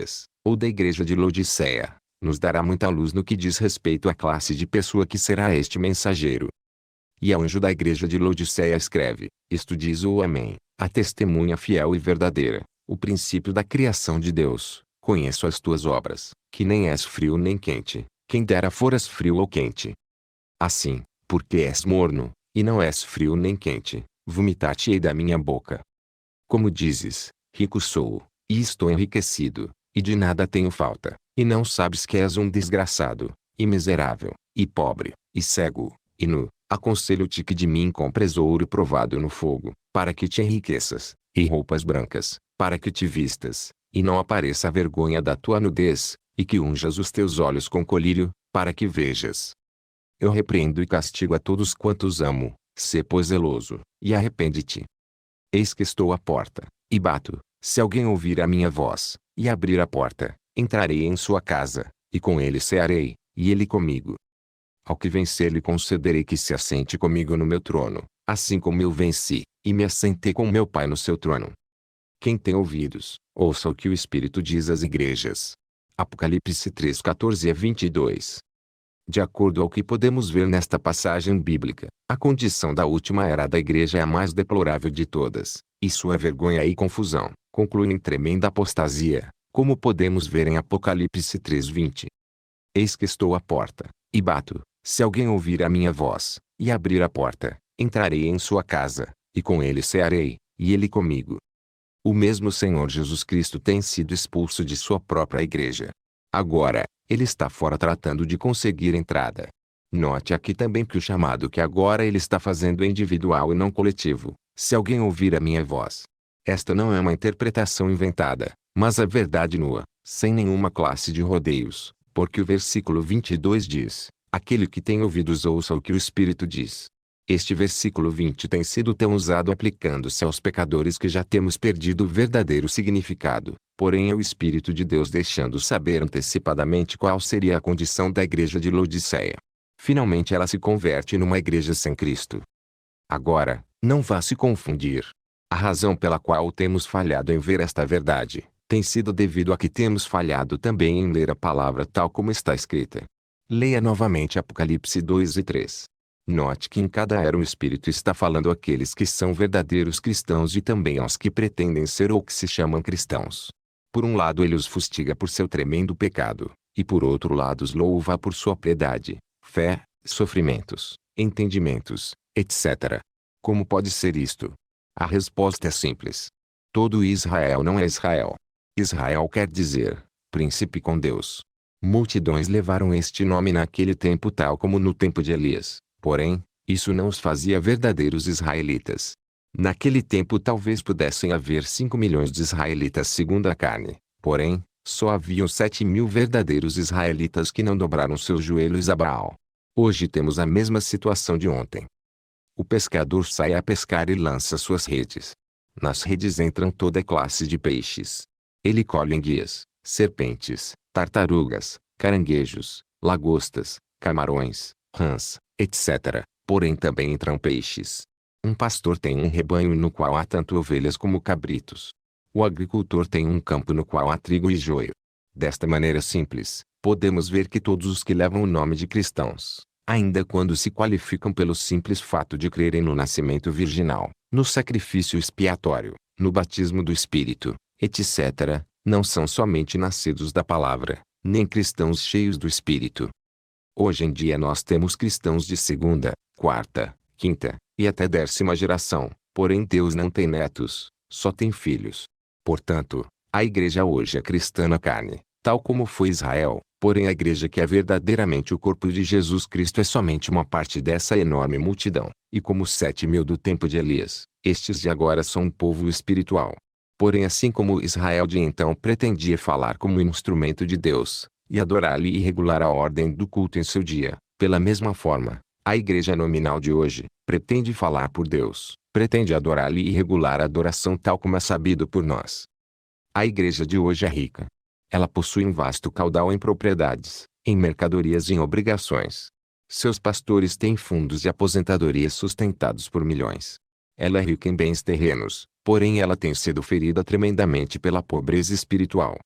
ou da igreja de Laodiceia, nos dará muita luz no que diz respeito à classe de pessoa que será este mensageiro. E ao anjo da igreja de Laodiceia escreve: isto diz o Amém, a testemunha fiel e verdadeira, o princípio da criação de Deus. Conheço as tuas obras, que nem és frio nem quente, quem dera foras frio ou quente. Assim, porque és morno, e não és frio nem quente, vomitar-te-ei da minha boca. Como dizes, rico sou, e estou enriquecido, e de nada tenho falta, e não sabes que és um desgraçado, e miserável, e pobre, e cego, e nu, aconselho-te que de mim compres ouro provado no fogo, para que te enriqueças, e roupas brancas, para que te vistas, e não apareça a vergonha da tua nudez, e que unjas os teus olhos com colírio, para que vejas. Eu repreendo e castigo a todos quantos amo, sê pois zeloso, e arrepende-te. Eis que estou à porta, e bato. Se alguém ouvir a minha voz, e abrir a porta, entrarei em sua casa, e com ele cearei, e ele comigo. Ao que vencer lhe concederei que se assente comigo no meu trono, assim como eu venci, e me assentei com meu Pai no seu trono. Quem tem ouvidos, ouça o que o Espírito diz às igrejas. Apocalipse três, quatorze a vinte e dois. De acordo ao que podemos ver nesta passagem bíblica, a condição da última era da igreja é a mais deplorável de todas, e sua vergonha e confusão concluem em tremenda apostasia, como podemos ver em Apocalipse três, vinte. Eis que estou à porta, e bato. Se alguém ouvir a minha voz, e abrir a porta, entrarei em sua casa, e com ele cearei, e ele comigo. O mesmo Senhor Jesus Cristo tem sido expulso de sua própria igreja. Agora, ele está fora tratando de conseguir entrada. Note aqui também que o chamado que agora ele está fazendo é individual e não coletivo. Se alguém ouvir a minha voz. Esta não é uma interpretação inventada, mas a verdade nua, sem nenhuma classe de rodeios, porque o versículo vinte e dois diz: aquele que tem ouvidos ouça o que o Espírito diz. Este versículo vinte tem sido tão usado aplicando-se aos pecadores que já temos perdido o verdadeiro significado, porém é o Espírito de Deus deixando saber antecipadamente qual seria a condição da igreja de Laodiceia. Finalmente ela se converte numa igreja sem Cristo. Agora, não vá se confundir. A razão pela qual temos falhado em ver esta verdade, tem sido devido a que temos falhado também em ler a palavra tal como está escrita. Leia novamente Apocalipse dois e três. Note que em cada era o Espírito está falando àqueles que são verdadeiros cristãos e também aos que pretendem ser ou que se chamam cristãos. Por um lado ele os fustiga por seu tremendo pecado, e por outro lado os louva por sua piedade, fé, sofrimentos, entendimentos, etcétera. Como pode ser isto? A resposta é simples. Todo Israel não é Israel. Israel quer dizer, príncipe com Deus. Multidões levaram este nome naquele tempo tal como no tempo de Elias, porém, isso não os fazia verdadeiros israelitas. Naquele tempo talvez pudessem haver cinco milhões de israelitas segundo a carne, porém, só haviam sete mil verdadeiros israelitas que não dobraram seus joelhos a Baal. Hoje temos a mesma situação de ontem. O pescador sai a pescar e lança suas redes. Nas redes entram toda classe de peixes. Ele colhe enguias, serpentes, tartarugas, caranguejos, lagostas, camarões, rãs, etcétera. Porém também entram peixes. Um pastor tem um rebanho no qual há tanto ovelhas como cabritos. O agricultor tem um campo no qual há trigo e joio. Desta maneira simples, podemos ver que todos os que levam o nome de cristãos, ainda quando se qualificam pelo simples fato de crerem no nascimento virginal, no sacrifício expiatório, no batismo do Espírito, etcétera, não são somente nascidos da palavra, nem cristãos cheios do Espírito. Hoje em dia nós temos cristãos de segunda, quarta, quinta, e até décima geração, porém Deus não tem netos, só tem filhos. Portanto, a igreja hoje é cristã na carne, tal como foi Israel, porém a igreja que é verdadeiramente o corpo de Jesus Cristo é somente uma parte dessa enorme multidão, e como os sete mil do tempo de Elias, estes de agora são um povo espiritual. Porém assim como Israel de então pretendia falar como instrumento de Deus, e adorar-lhe e regular a ordem do culto em seu dia, pela mesma forma, a igreja nominal de hoje, pretende falar por Deus, pretende adorar-lhe e regular a adoração tal como é sabido por nós. A igreja de hoje é rica. Ela possui um vasto caudal em propriedades, em mercadorias e em obrigações. Seus pastores têm fundos de aposentadoria sustentados por milhões. Ela é rica em bens terrenos, porém ela tem sido ferida tremendamente pela pobreza espiritual.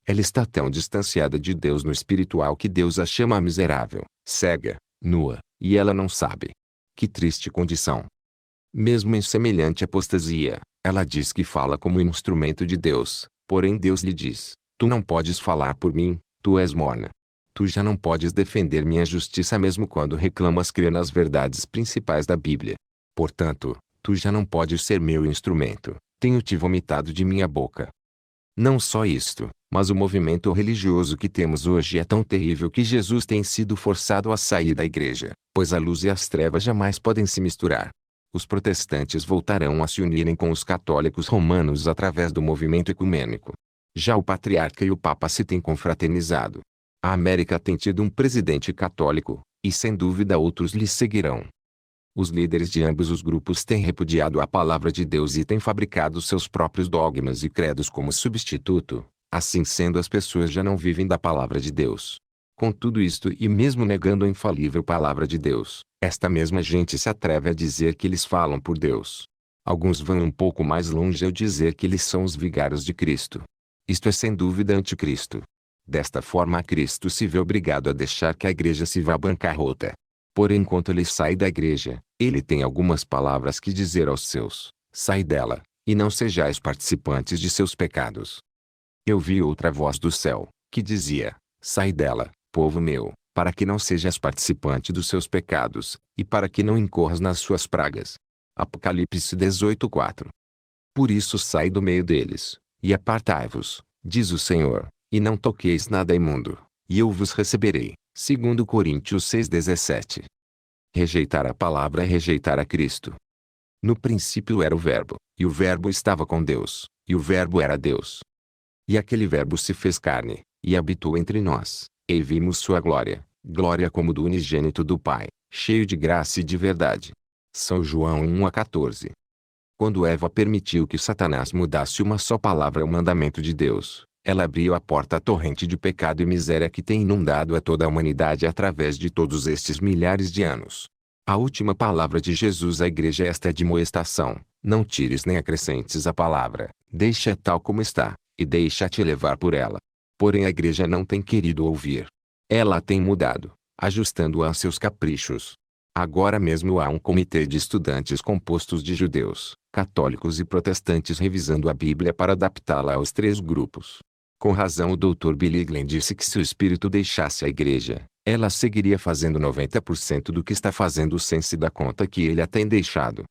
Ela está tão distanciada de Deus no espiritual que Deus a chama miserável, cega, nua, e ela não sabe. Que triste condição! Mesmo em semelhante apostasia, ela diz que fala como instrumento de Deus, porém Deus lhe diz: tu não podes falar por mim, tu és morna. Tu já não podes defender minha justiça mesmo quando reclamas crer nas verdades principais da Bíblia. Portanto, tu já não podes ser meu instrumento, tenho-te vomitado de minha boca. Não só isto, mas o movimento religioso que temos hoje é tão terrível que Jesus tem sido forçado a sair da igreja, pois a luz e as trevas jamais podem se misturar. Os protestantes voltarão a se unirem com os católicos romanos através do movimento ecumênico. Já o patriarca e o papa se têm confraternizado. A América tem tido um presidente católico, e sem dúvida outros lhe seguirão. Os líderes de ambos os grupos têm repudiado a palavra de Deus e têm fabricado seus próprios dogmas e credos como substituto. Assim sendo, as pessoas já não vivem da palavra de Deus. Com tudo isto e mesmo negando a infalível palavra de Deus, esta mesma gente se atreve a dizer que eles falam por Deus. Alguns vão um pouco mais longe ao dizer que eles são os vigários de Cristo. Isto é sem dúvida anticristo. Desta forma, Cristo se vê obrigado a deixar que a igreja se vá à bancarrota. Porém, enquanto ele sai da igreja, ele tem algumas palavras que dizer aos seus: sai dela, e não sejais participantes de seus pecados. Eu vi outra voz do céu, que dizia: sai dela, povo meu, para que não sejas participante dos seus pecados, e para que não incorras nas suas pragas. Apocalipse dezoito, quatro. Por isso sai do meio deles, e apartai-vos, diz o Senhor, e não toqueis nada imundo, e eu vos receberei. Segundo Coríntios seis, dezessete. Rejeitar a palavra é rejeitar a Cristo. No princípio era o Verbo, e o Verbo estava com Deus, e o Verbo era Deus. E aquele Verbo se fez carne, e habitou entre nós, e vimos sua glória, glória como do unigênito do Pai, cheio de graça e de verdade. São João um a quatorze. Quando Eva permitiu que Satanás mudasse uma só palavra ao mandamento de Deus, ela abriu a porta à torrente de pecado e miséria que tem inundado a toda a humanidade através de todos estes milhares de anos. A última palavra de Jesus à igreja é esta admoestação: não tires nem acrescentes a palavra, deixa tal como está, e deixa-te levar por ela. Porém a igreja não tem querido ouvir. Ela a tem mudado, ajustando-a a seus caprichos. Agora mesmo há um comitê de estudantes compostos de judeus, católicos e protestantes revisando a Bíblia para adaptá-la aos três grupos. Com razão, o doutor Billy Graham disse que se o Espírito deixasse a igreja, ela seguiria fazendo noventa por cento do que está fazendo sem se dar conta que ele a tem deixado.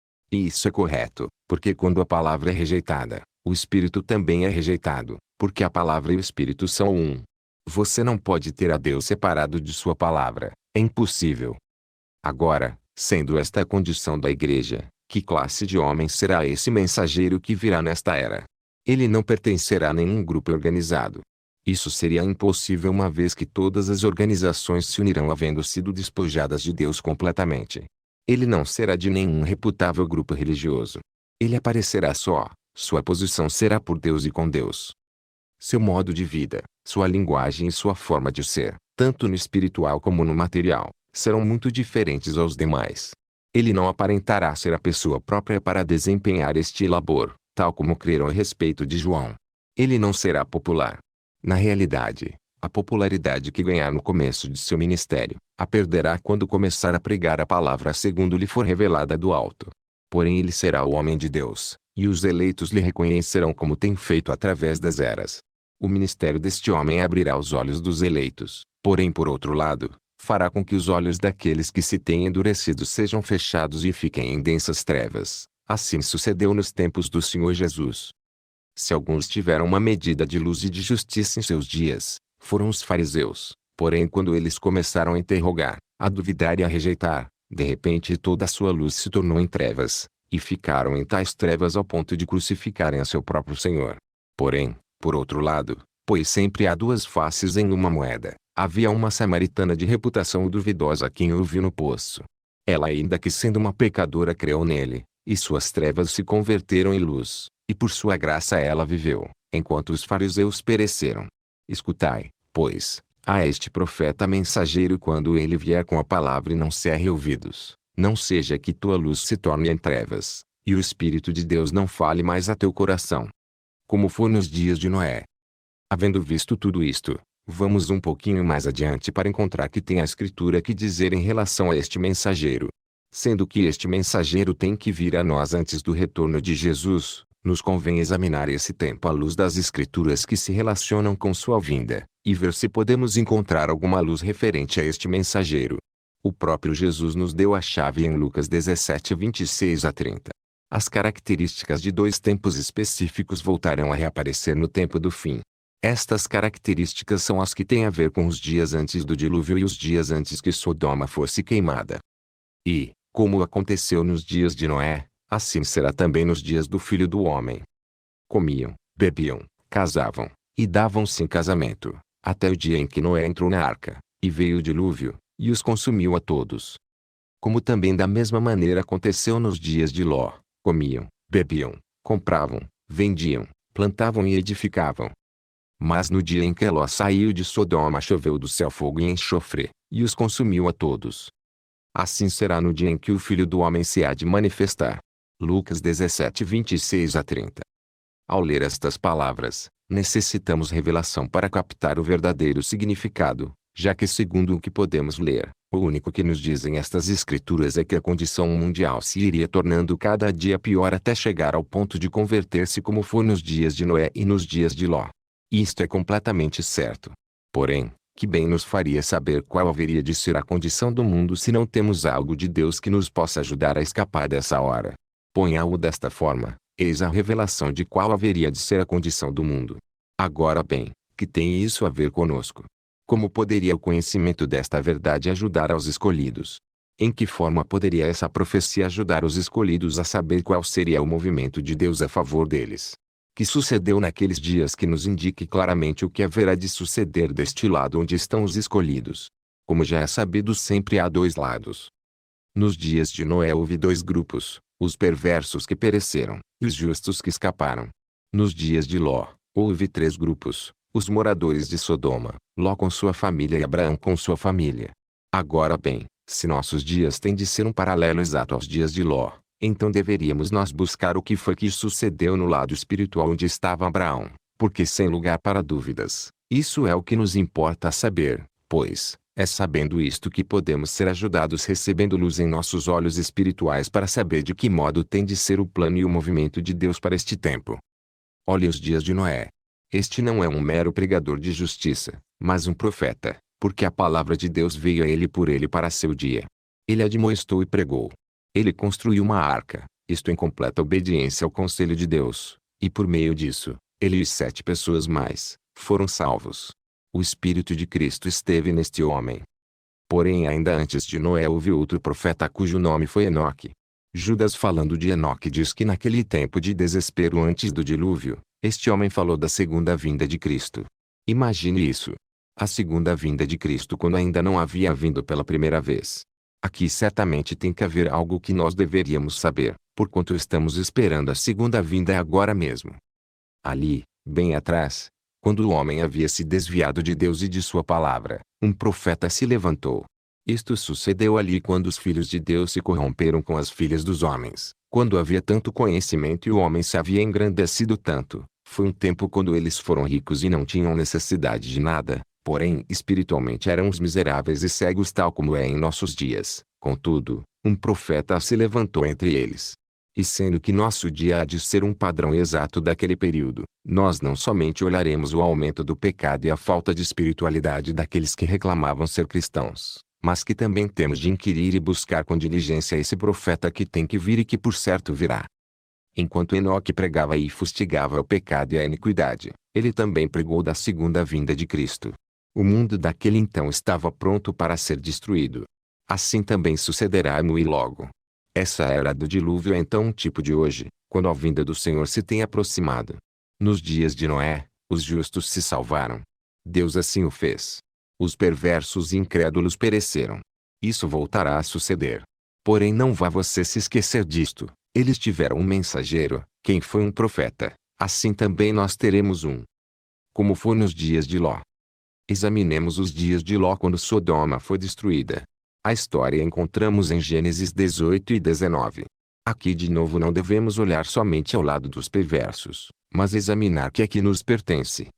E isso é correto, porque quando a palavra é rejeitada, o Espírito também é rejeitado, porque a palavra e o Espírito são um. Você não pode ter a Deus separado de sua palavra, é impossível. Agora, sendo esta a condição da igreja, que classe de homem será esse mensageiro que virá nesta era? Ele não pertencerá a nenhum grupo organizado. Isso seria impossível uma vez que todas as organizações se unirão havendo sido despojadas de Deus completamente. Ele não será de nenhum reputável grupo religioso. Ele aparecerá só, sua posição será por Deus e com Deus. Seu modo de vida, sua linguagem e sua forma de ser, tanto no espiritual como no material, serão muito diferentes aos demais. Ele não aparentará ser a pessoa própria para desempenhar este labor, tal como creram a respeito de João. Ele não será popular. Na realidade, a popularidade que ganhar no começo de seu ministério, a perderá quando começar a pregar a palavra segundo lhe for revelada do alto. Porém ele será o homem de Deus, e os eleitos lhe reconhecerão como tem feito através das eras. O ministério deste homem abrirá os olhos dos eleitos, porém por outro lado, fará com que os olhos daqueles que se têm endurecido sejam fechados e fiquem em densas trevas. Assim sucedeu nos tempos do Senhor Jesus. Se alguns tiveram uma medida de luz e de justiça em seus dias, foram os fariseus. Porém quando eles começaram a interrogar, a duvidar e a rejeitar, de repente toda a sua luz se tornou em trevas, e ficaram em tais trevas ao ponto de crucificarem a seu próprio Senhor. Porém, por outro lado, pois sempre há duas faces em uma moeda, havia uma samaritana de reputação duvidosa a quem ouviu no poço. Ela, ainda que sendo uma pecadora, creu nele, e suas trevas se converteram em luz, e por sua graça ela viveu, enquanto os fariseus pereceram. Escutai, pois, a este profeta mensageiro quando ele vier com a palavra e não cerre ouvidos, não seja que tua luz se torne em trevas, e o Espírito de Deus não fale mais a teu coração. Como foi nos dias de Noé. Havendo visto tudo isto, vamos um pouquinho mais adiante para encontrar que tem a Escritura que dizer em relação a este mensageiro. Sendo que este mensageiro tem que vir a nós antes do retorno de Jesus, nos convém examinar esse tempo à luz das Escrituras que se relacionam com sua vinda, e ver se podemos encontrar alguma luz referente a este mensageiro. O próprio Jesus nos deu a chave em Lucas dezessete, vinte e seis a trinta. As características de dois tempos específicos voltarão a reaparecer no tempo do fim. Estas características são as que têm a ver com os dias antes do dilúvio e os dias antes que Sodoma fosse queimada. E, como aconteceu nos dias de Noé, assim será também nos dias do Filho do Homem. Comiam, bebiam, casavam, e davam-se em casamento, até o dia em que Noé entrou na arca, e veio o dilúvio, e os consumiu a todos. Como também da mesma maneira aconteceu nos dias de Ló, comiam, bebiam, compravam, vendiam, plantavam e edificavam. Mas no dia em que Ló saiu de Sodoma choveu do céu fogo e enxofre, e os consumiu a todos. Assim será no dia em que o Filho do Homem se há de manifestar. Lucas dezessete, vinte e seis a trinta. Ao ler estas palavras, necessitamos revelação para captar o verdadeiro significado, já que segundo o que podemos ler, o único que nos dizem estas escrituras é que a condição mundial se iria tornando cada dia pior até chegar ao ponto de converter-se como foi nos dias de Noé e nos dias de Ló. Isto é completamente certo. Porém, que bem nos faria saber qual haveria de ser a condição do mundo se não temos algo de Deus que nos possa ajudar a escapar dessa hora. Ponha-o desta forma, eis a revelação de qual haveria de ser a condição do mundo. Agora bem, que tem isso a ver conosco? Como poderia o conhecimento desta verdade ajudar aos escolhidos? Em que forma poderia essa profecia ajudar os escolhidos a saber qual seria o movimento de Deus a favor deles? Que sucedeu naqueles dias que nos indique claramente o que haverá de suceder deste lado onde estão os escolhidos. Como já é sabido, sempre há dois lados. Nos dias de Noé houve dois grupos, os perversos que pereceram, e os justos que escaparam. Nos dias de Ló, houve três grupos, os moradores de Sodoma, Ló com sua família e Abraão com sua família. Agora bem, se nossos dias têm de ser um paralelo exato aos dias de Ló, então deveríamos nós buscar o que foi que sucedeu no lado espiritual onde estava Abraão, porque sem lugar para dúvidas, isso é o que nos importa saber, pois, é sabendo isto que podemos ser ajudados recebendo luz em nossos olhos espirituais para saber de que modo tem de ser o plano e o movimento de Deus para este tempo. Olhe os dias de Noé. Este não é um mero pregador de justiça, mas um profeta, porque a palavra de Deus veio a ele por ele para seu dia. Ele admoestou e pregou. Ele construiu uma arca, isto em completa obediência ao conselho de Deus, e por meio disso, ele e sete pessoas mais, foram salvos. O Espírito de Cristo esteve neste homem. Porém ainda antes de Noé houve outro profeta cujo nome foi Enoque. Judas falando de Enoque diz que naquele tempo de desespero antes do dilúvio, este homem falou da segunda vinda de Cristo. Imagine isso. A segunda vinda de Cristo quando ainda não havia vindo pela primeira vez. Aqui certamente tem que haver algo que nós deveríamos saber, porquanto estamos esperando a segunda vinda agora mesmo. Ali, bem atrás, quando o homem havia se desviado de Deus e de sua palavra, um profeta se levantou. Isto sucedeu ali quando os filhos de Deus se corromperam com as filhas dos homens, quando havia tanto conhecimento e o homem se havia engrandecido tanto. Foi um tempo quando eles foram ricos e não tinham necessidade de nada, porém espiritualmente eram os miseráveis e cegos tal como é em nossos dias. Contudo, um profeta se levantou entre eles. E sendo que nosso dia há de ser um padrão exato daquele período, nós não somente olharemos o aumento do pecado e a falta de espiritualidade daqueles que reclamavam ser cristãos, mas que também temos de inquirir e buscar com diligência esse profeta que tem que vir e que por certo virá. Enquanto Enoque pregava e fustigava o pecado e a iniquidade, ele também pregou da segunda vinda de Cristo. O mundo daquele então estava pronto para ser destruído. Assim também sucederá no e logo. Essa era do dilúvio é então um tipo de hoje, quando a vinda do Senhor se tem aproximado. Nos dias de Noé, os justos se salvaram. Deus assim o fez. Os perversos e incrédulos pereceram. Isso voltará a suceder. Porém não vá você se esquecer disto. Eles tiveram um mensageiro, quem foi um profeta, assim também nós teremos um. Como foi nos dias de Ló. Examinemos os dias de Ló quando Sodoma foi destruída. A história encontramos em Gênesis dezoito e dezenove. Aqui de novo não devemos olhar somente ao lado dos perversos, mas examinar que é que nos pertence,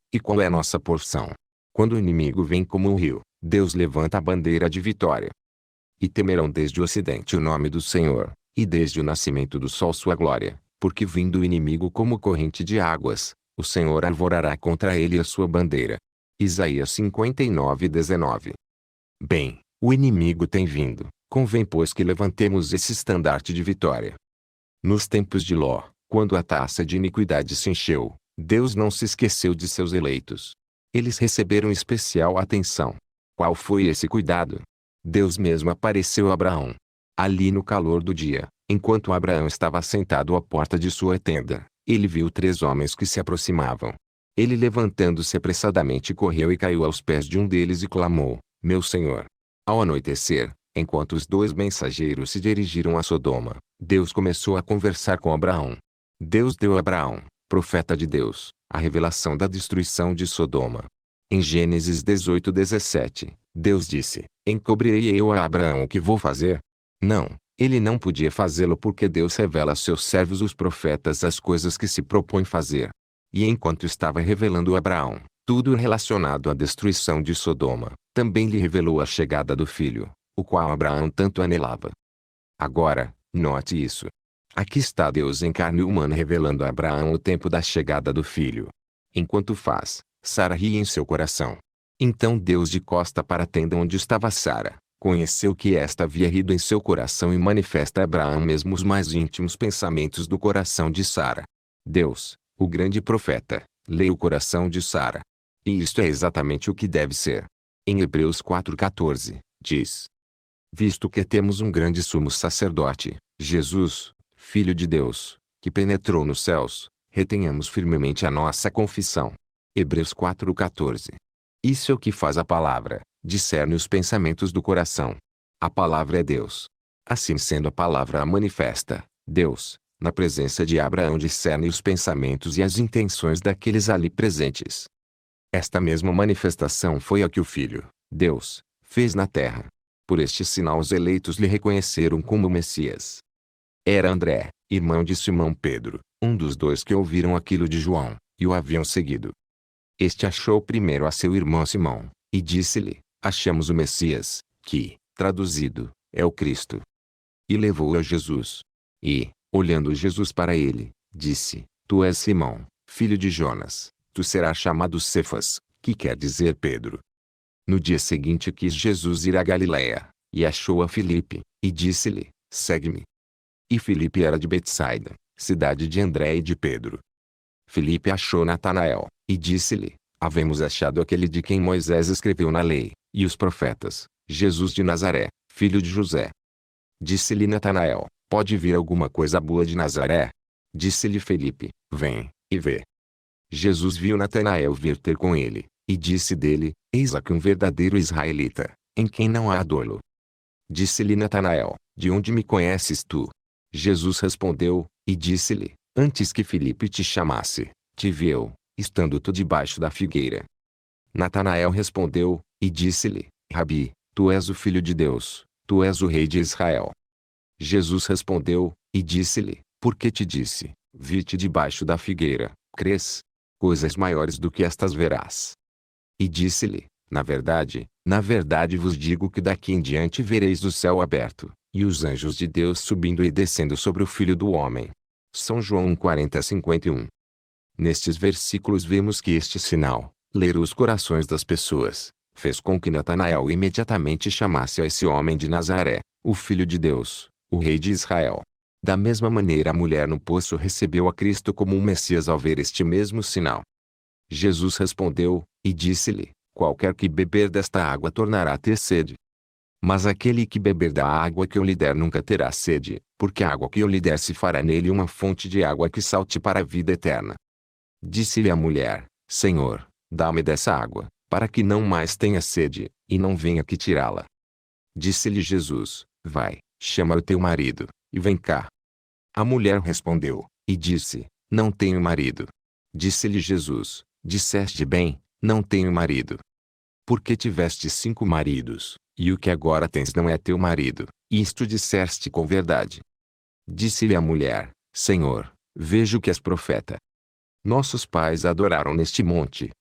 E qual é nossa porção? Quando o inimigo vem como um rio, Deus levanta a bandeira de vitória. E temerão desde o ocidente o nome do Senhor, e desde o nascimento do sol sua glória, porque vindo o inimigo como corrente de águas, o Senhor arvorará contra ele a sua bandeira. Isaías cinquenta e nove, dezenove. Bem, o inimigo tem vindo, convém pois que levantemos esse estandarte de vitória. Nos tempos de Ló, quando a taça de iniquidade se encheu, Deus não se esqueceu de seus eleitos. Eles receberam especial atenção. Qual foi esse cuidado? Deus mesmo apareceu a Abraão. Ali no calor do dia, enquanto Abraão estava sentado à porta de sua tenda, ele viu três homens que se aproximavam. Ele levantando-se apressadamente correu e caiu aos pés de um deles e clamou: Meu Senhor! Ao anoitecer, enquanto os dois mensageiros se dirigiram a Sodoma, Deus começou a conversar com Abraão. Deus deu a Abraão, profeta de Deus, a revelação da destruição de Sodoma. Em Gênesis dezoito, dezessete, Deus disse: Encobrirei eu a Abraão o que vou fazer? Não, ele não podia fazê-lo porque Deus revela a seus servos os profetas as coisas que se propõe fazer. E enquanto estava revelando a Abraão tudo relacionado à destruição de Sodoma, também lhe revelou a chegada do filho, o qual Abraão tanto anelava. Agora, note isso. Aqui está Deus em carne humana revelando a Abraão o tempo da chegada do filho. Enquanto faz, Sara ri em seu coração. Então Deus de costa para a tenda onde estava Sara, conheceu que esta havia rido em seu coração e manifesta a Abraão mesmo os mais íntimos pensamentos do coração de Sara. Deus, o grande profeta, lê o coração de Sara. E isto é exatamente o que deve ser. Em Hebreus quatro, quatorze, diz: Visto que temos um grande sumo sacerdote, Jesus, Filho de Deus, que penetrou nos céus, retenhamos firmemente a nossa confissão. Hebreus quatro, quatorze. Isso é o que faz a palavra, discerne os pensamentos do coração. A palavra é Deus. Assim sendo a palavra a manifesta, Deus, na presença de Abraão discerne os pensamentos e as intenções daqueles ali presentes. Esta mesma manifestação foi a que o Filho, Deus, fez na terra. Por este sinal os eleitos lhe reconheceram como o Messias. Era André, irmão de Simão Pedro, um dos dois que ouviram aquilo de João, e o haviam seguido. Este achou primeiro a seu irmão Simão, e disse-lhe: Achamos o Messias, que, traduzido, é o Cristo. E levou-o a Jesus. E, olhando Jesus para ele, disse: Tu és Simão, filho de Jonas, tu serás chamado Cefas, que quer dizer Pedro. No dia seguinte quis Jesus ir a Galiléia, e achou a Filipe, e disse-lhe: Segue-me. E Filipe era de Betsaida, cidade de André e de Pedro. Filipe achou Natanael, e disse-lhe: Havemos achado aquele de quem Moisés escreveu na lei, e os profetas, Jesus de Nazaré, filho de José. Disse-lhe Natanael: Pode vir alguma coisa boa de Nazaré? Disse-lhe Filipe: Vem, e vê. Jesus viu Natanael vir ter com ele, e disse dele: Eis aqui um verdadeiro israelita, em quem não há dolo. Disse-lhe Natanael: De onde me conheces tu? Jesus respondeu, e disse-lhe: Antes que Filipe te chamasse, te vi eu, estando tu debaixo da figueira. Natanael respondeu, e disse-lhe: Rabi, tu és o Filho de Deus, tu és o Rei de Israel. Jesus respondeu, e disse-lhe: Por que te disse, vi-te debaixo da figueira, crês? Coisas maiores do que estas verás. E disse-lhe: Na verdade, na verdade vos digo que daqui em diante vereis o céu aberto, e os anjos de Deus subindo e descendo sobre o Filho do Homem. São João quarenta, cinquenta e um. Nestes versículos vemos que este sinal, ler os corações das pessoas, fez com que Natanael imediatamente chamasse a esse homem de Nazaré, o Filho de Deus, o Rei de Israel. Da mesma maneira a mulher no poço recebeu a Cristo como um Messias ao ver este mesmo sinal. Jesus respondeu, e disse-lhe: Qualquer que beber desta água tornará a ter sede. Mas aquele que beber da água que eu lhe der nunca terá sede, porque a água que eu lhe der se fará nele uma fonte de água que salte para a vida eterna. Disse-lhe a mulher: Senhor, dá-me dessa água, para que não mais tenha sede, e não venha aqui tirá-la. Disse-lhe Jesus: Vai, chama o teu marido, e vem cá. A mulher respondeu, e disse: Não tenho marido. Disse-lhe Jesus: Disseste bem, não tenho marido. Porque tiveste cinco maridos, e o que agora tens não é teu marido, isto disseste com verdade. Disse-lhe a mulher: Senhor, vejo que és profeta. Nossos pais adoraram neste monte,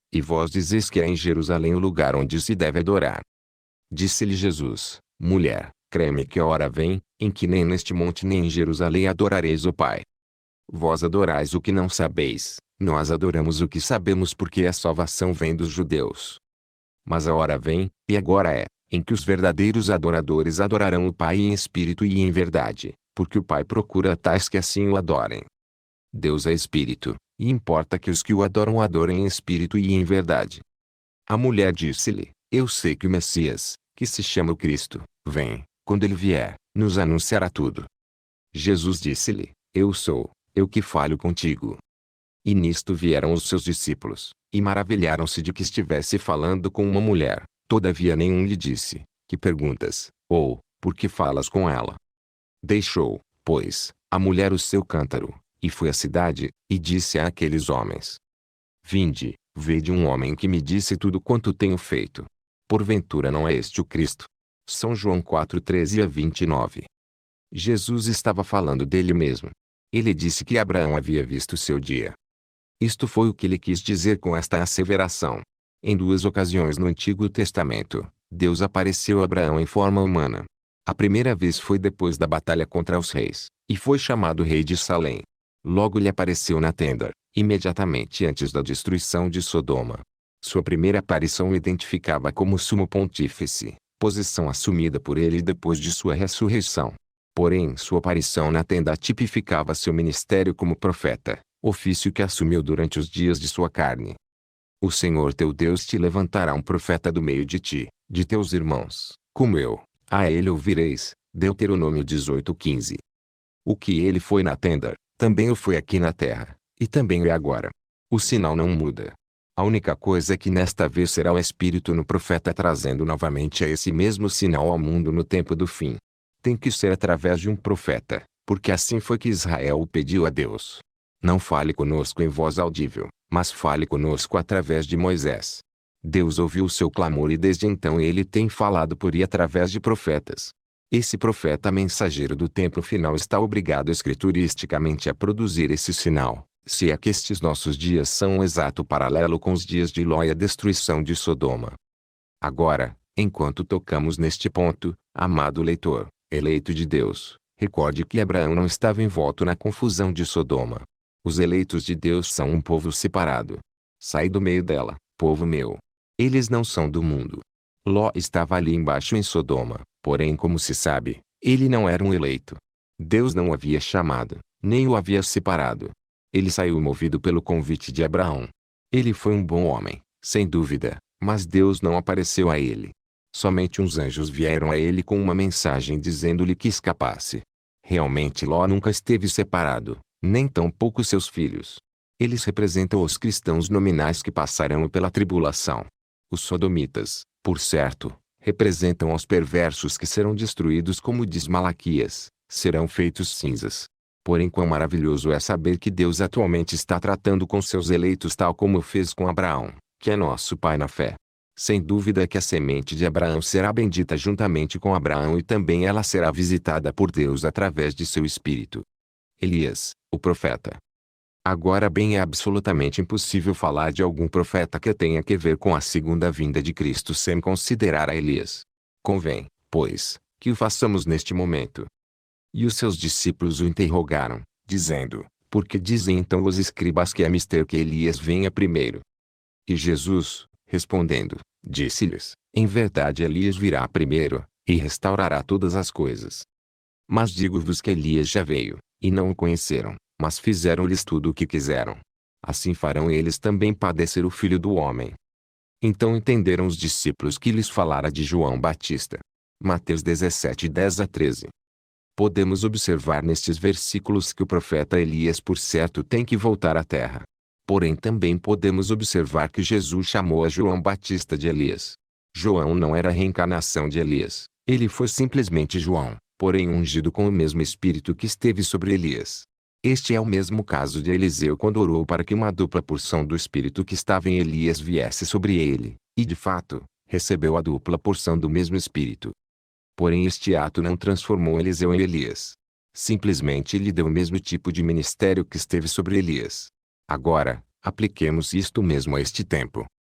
E vós dizeis que é em Jerusalém o lugar onde se deve adorar. Disse-lhe Jesus: Mulher, crê-me que a hora vem, em que nem neste monte nem em Jerusalém adorareis o Pai. Vós adorais o que não sabeis, nós adoramos o que sabemos, porque a salvação vem dos judeus. Mas a hora vem, e agora é, em que os verdadeiros adoradores adorarão o Pai em espírito e em verdade, porque o Pai procura tais que assim o adorem. Deus é espírito, e importa que os que o adoram o adorem em espírito e em verdade. A mulher disse-lhe: Eu sei que o Messias, que se chama o Cristo, vem. Quando ele vier, nos anunciará tudo. Jesus disse-lhe: Eu sou, eu que falo contigo. E nisto vieram os seus discípulos, e maravilharam-se de que estivesse falando com uma mulher. Todavia nenhum lhe disse: Que perguntas? Ou, por que falas com ela? Deixou, pois, a mulher o seu cântaro, e foi à cidade, e disse a aqueles homens: Vinde, vede um homem que me disse tudo quanto tenho feito. Porventura não é este o Cristo? São João quatro, treze a vinte e nove. Jesus estava falando dele mesmo. Ele disse que Abraão havia visto seu dia. Isto foi o que ele quis dizer com esta asseveração. Em duas ocasiões no Antigo Testamento, Deus apareceu a Abraão em forma humana. A primeira vez foi depois da batalha contra os reis, e foi chamado rei de Salém. Logo lhe apareceu na tenda, imediatamente antes da destruição de Sodoma. Sua primeira aparição o identificava como sumo pontífice, posição assumida por ele depois de sua ressurreição. Porém, sua aparição na tenda tipificava seu ministério como profeta, ofício que assumiu durante os dias de sua carne. O Senhor teu Deus te levantará um profeta do meio de ti, de teus irmãos, como eu, a ele ouvireis. Deuteronômio dezoito, quinze. O que ele foi na tenda, também o foi aqui na terra, e também é agora. O sinal não muda. A única coisa é que nesta vez será o Espírito no profeta trazendo novamente a esse mesmo sinal ao mundo no tempo do fim. Tem que ser através de um profeta, porque assim foi que Israel o pediu a Deus. Não fale conosco em voz audível, mas fale conosco através de Moisés. Deus ouviu o seu clamor e desde então ele tem falado por e através de profetas. Esse profeta mensageiro do tempo final está obrigado escrituristicamente a produzir esse sinal, se é que estes nossos dias são um exato paralelo com os dias de Ló e a destruição de Sodoma. Agora, enquanto tocamos neste ponto, amado leitor, eleito de Deus, recorde que Abraão não estava envolto na confusão de Sodoma. Os eleitos de Deus são um povo separado. Sai do meio dela, povo meu. Eles não são do mundo. Ló estava ali embaixo em Sodoma, porém, como se sabe, ele não era um eleito. Deus não o havia chamado, nem o havia separado. Ele saiu movido pelo convite de Abraão. Ele foi um bom homem, sem dúvida, mas Deus não apareceu a ele. Somente uns anjos vieram a ele com uma mensagem dizendo-lhe que escapasse. Realmente Ló nunca esteve separado, nem tampouco seus filhos. Eles representam os cristãos nominais que passarão pela tribulação. Os sodomitas, por certo, representam aos perversos que serão destruídos, como diz Malaquias, serão feitos cinzas. Porém, quão maravilhoso é saber que Deus atualmente está tratando com seus eleitos tal como fez com Abraão, que é nosso pai na fé. Sem dúvida que a semente de Abraão será bendita juntamente com Abraão e também ela será visitada por Deus através de seu espírito. Elias, o profeta. Agora bem, é absolutamente impossível falar de algum profeta que tenha que ver com a segunda vinda de Cristo sem considerar a Elias. Convém, pois, que o façamos neste momento. E os seus discípulos o interrogaram, dizendo: Por que dizem então os escribas que é mister que Elias venha primeiro? E Jesus, respondendo, disse-lhes: Em verdade Elias virá primeiro, e restaurará todas as coisas. Mas digo-vos que Elias já veio, e não o conheceram, mas fizeram-lhes tudo o que quiseram. Assim farão eles também padecer o Filho do Homem. Então entenderam os discípulos que lhes falara de João Batista. Mateus dezessete, dez a treze. Podemos observar nestes versículos que o profeta Elias por certo tem que voltar à terra. Porém também podemos observar que Jesus chamou a João Batista de Elias. João não era a reencarnação de Elias, ele foi simplesmente João, porém ungido com o mesmo Espírito que esteve sobre Elias. Este é o mesmo caso de Eliseu quando orou para que uma dupla porção do Espírito que estava em Elias viesse sobre ele, e de fato, recebeu a dupla porção do mesmo Espírito. Porém este ato não transformou Eliseu em Elias. Simplesmente lhe deu o mesmo tipo de ministério que esteve sobre Elias. Agora, apliquemos isto mesmo a este tempo.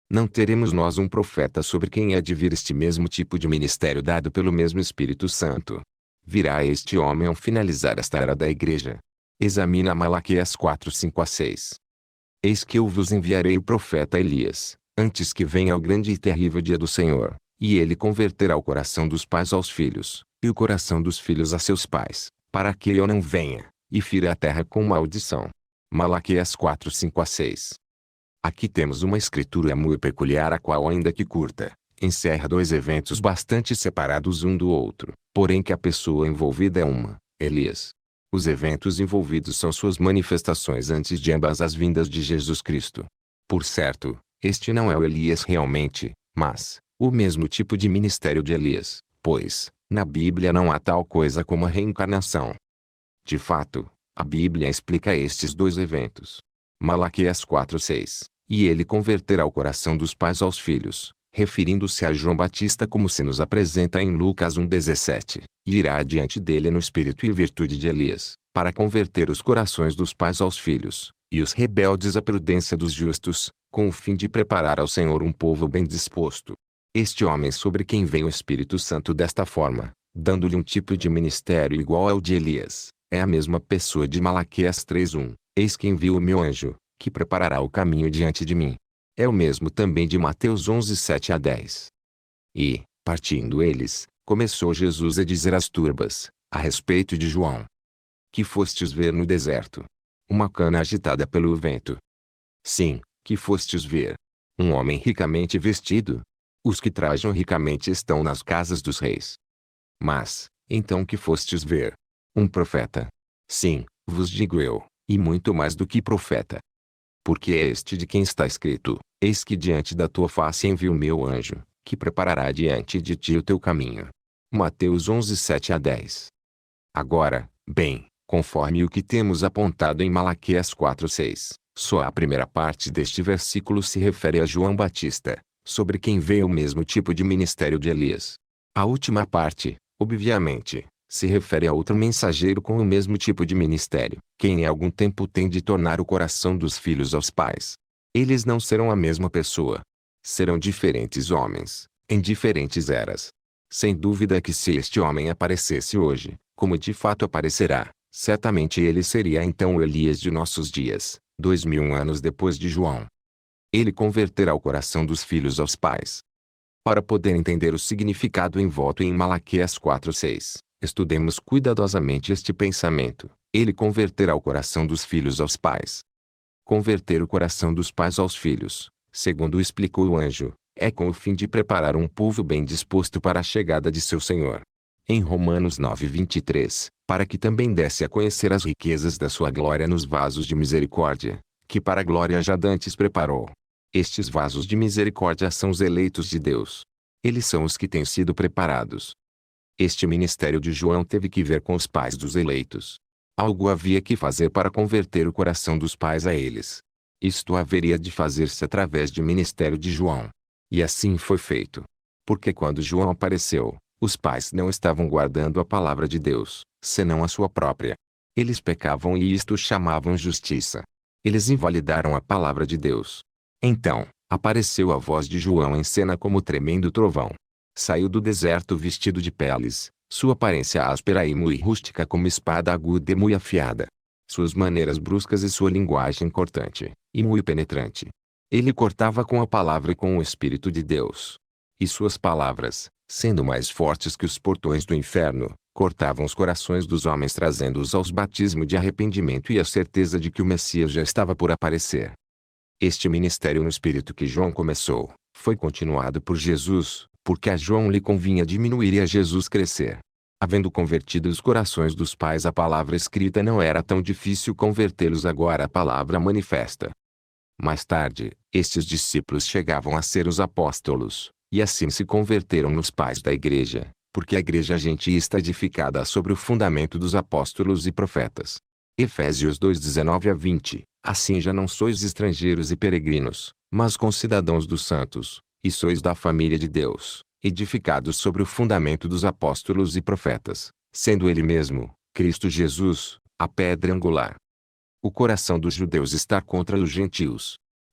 Não teremos nós um profeta sobre quem há de vir este mesmo tipo de ministério dado pelo mesmo Espírito Santo? Virá este homem ao finalizar esta era da igreja. Examina Malaquias quatro, cinco a seis. Eis que eu vos enviarei o profeta Elias, antes que venha o grande e terrível dia do Senhor, e ele converterá o coração dos pais aos filhos, e o coração dos filhos a seus pais, para que eu não venha, e fira a terra com maldição. Malaquias quatro, cinco a seis. Aqui temos uma escritura muito peculiar, a qual, ainda que curta, encerra dois eventos bastante separados um do outro, porém que a pessoa envolvida é uma, Elias. Os eventos envolvidos são suas manifestações antes de ambas as vindas de Jesus Cristo. Por certo, este não é o Elias realmente, mas o mesmo tipo de ministério de Elias, pois, na Bíblia não há tal coisa como a reencarnação. De fato, a Bíblia explica estes dois eventos. Malaquias quatro, seis, e ele converterá o coração dos pais aos filhos, referindo-se a João Batista como se nos apresenta em Lucas um, dezessete, e irá adiante dele no espírito e virtude de Elias, para converter os corações dos pais aos filhos, e os rebeldes à prudência dos justos, com o fim de preparar ao Senhor um povo bem disposto. Este homem sobre quem vem o Espírito Santo desta forma, dando-lhe um tipo de ministério igual ao de Elias, é a mesma pessoa de Malaquias três, um, eis que envio o meu anjo, que preparará o caminho diante de mim. É o mesmo também de Mateus onze, sete a dez. E, partindo eles, começou Jesus a dizer às turbas, a respeito de João: que fostes ver no deserto? Uma cana agitada pelo vento. Sim, que fostes ver? Um homem ricamente vestido? Os que trajam ricamente estão nas casas dos reis. Mas, então que fostes ver? Um profeta? Sim, vos digo eu, e muito mais do que profeta. Porque é este de quem está escrito: eis que diante da tua face envio o meu anjo, que preparará diante de ti o teu caminho. Mateus onze, sete a dez. Agora, bem, conforme o que temos apontado em Malaquias quatro, seis, só a primeira parte deste versículo se refere a João Batista, sobre quem veio o mesmo tipo de ministério de Elias. A última parte, obviamente, se refere a outro mensageiro com o mesmo tipo de ministério, quem em algum tempo tem de tornar o coração dos filhos aos pais. Eles não serão a mesma pessoa. Serão diferentes homens, em diferentes eras. Sem dúvida que se este homem aparecesse hoje, como de fato aparecerá, certamente ele seria então o Elias de nossos dias, dois mil anos depois de João. Ele converterá o coração dos filhos aos pais. Para poder entender o significado envolto em Malaquias quatro, seis, estudemos cuidadosamente este pensamento: ele converterá o coração dos filhos aos pais. Converter o coração dos pais aos filhos, segundo explicou o anjo, é com o fim de preparar um povo bem disposto para a chegada de seu Senhor. Em Romanos nove, vinte e três, para que também desse a conhecer as riquezas da sua glória nos vasos de misericórdia, que para a glória já dantes preparou. Estes vasos de misericórdia são os eleitos de Deus. Eles são os que têm sido preparados. Este ministério de João teve que ver com os pais dos eleitos. Algo havia que fazer para converter o coração dos pais a eles. Isto haveria de fazer-se através do ministério de João. E assim foi feito. Porque quando João apareceu, os pais não estavam guardando a palavra de Deus, senão a sua própria. Eles pecavam e isto chamavam justiça. Eles invalidaram a palavra de Deus. Então, apareceu a voz de João em cena como tremendo trovão. Saiu do deserto vestido de peles, sua aparência áspera e muito rústica como espada aguda e muito afiada. Suas maneiras bruscas e sua linguagem cortante, e muito penetrante. Ele cortava com a palavra e com o Espírito de Deus. E suas palavras, sendo mais fortes que os portões do inferno, cortavam os corações dos homens, trazendo-os aos batismo de arrependimento e a certeza de que o Messias já estava por aparecer. Este ministério no Espírito que João começou, foi continuado por Jesus, porque a João lhe convinha diminuir e a Jesus crescer. Havendo convertido os corações dos pais à palavra escrita, não era tão difícil convertê-los agora à palavra manifesta. Mais tarde, estes discípulos chegavam a ser os apóstolos, e assim se converteram nos pais da igreja, porque a igreja gentia está edificada sobre o fundamento dos apóstolos e profetas. Efésios dois, dezenove a vinte. Assim já não sois estrangeiros e peregrinos, mas concidadãos dos santos, e sois da família de Deus, edificados sobre o fundamento dos apóstolos e profetas, sendo ele mesmo, Cristo Jesus, a pedra angular. O coração dos judeus está contra os gentios.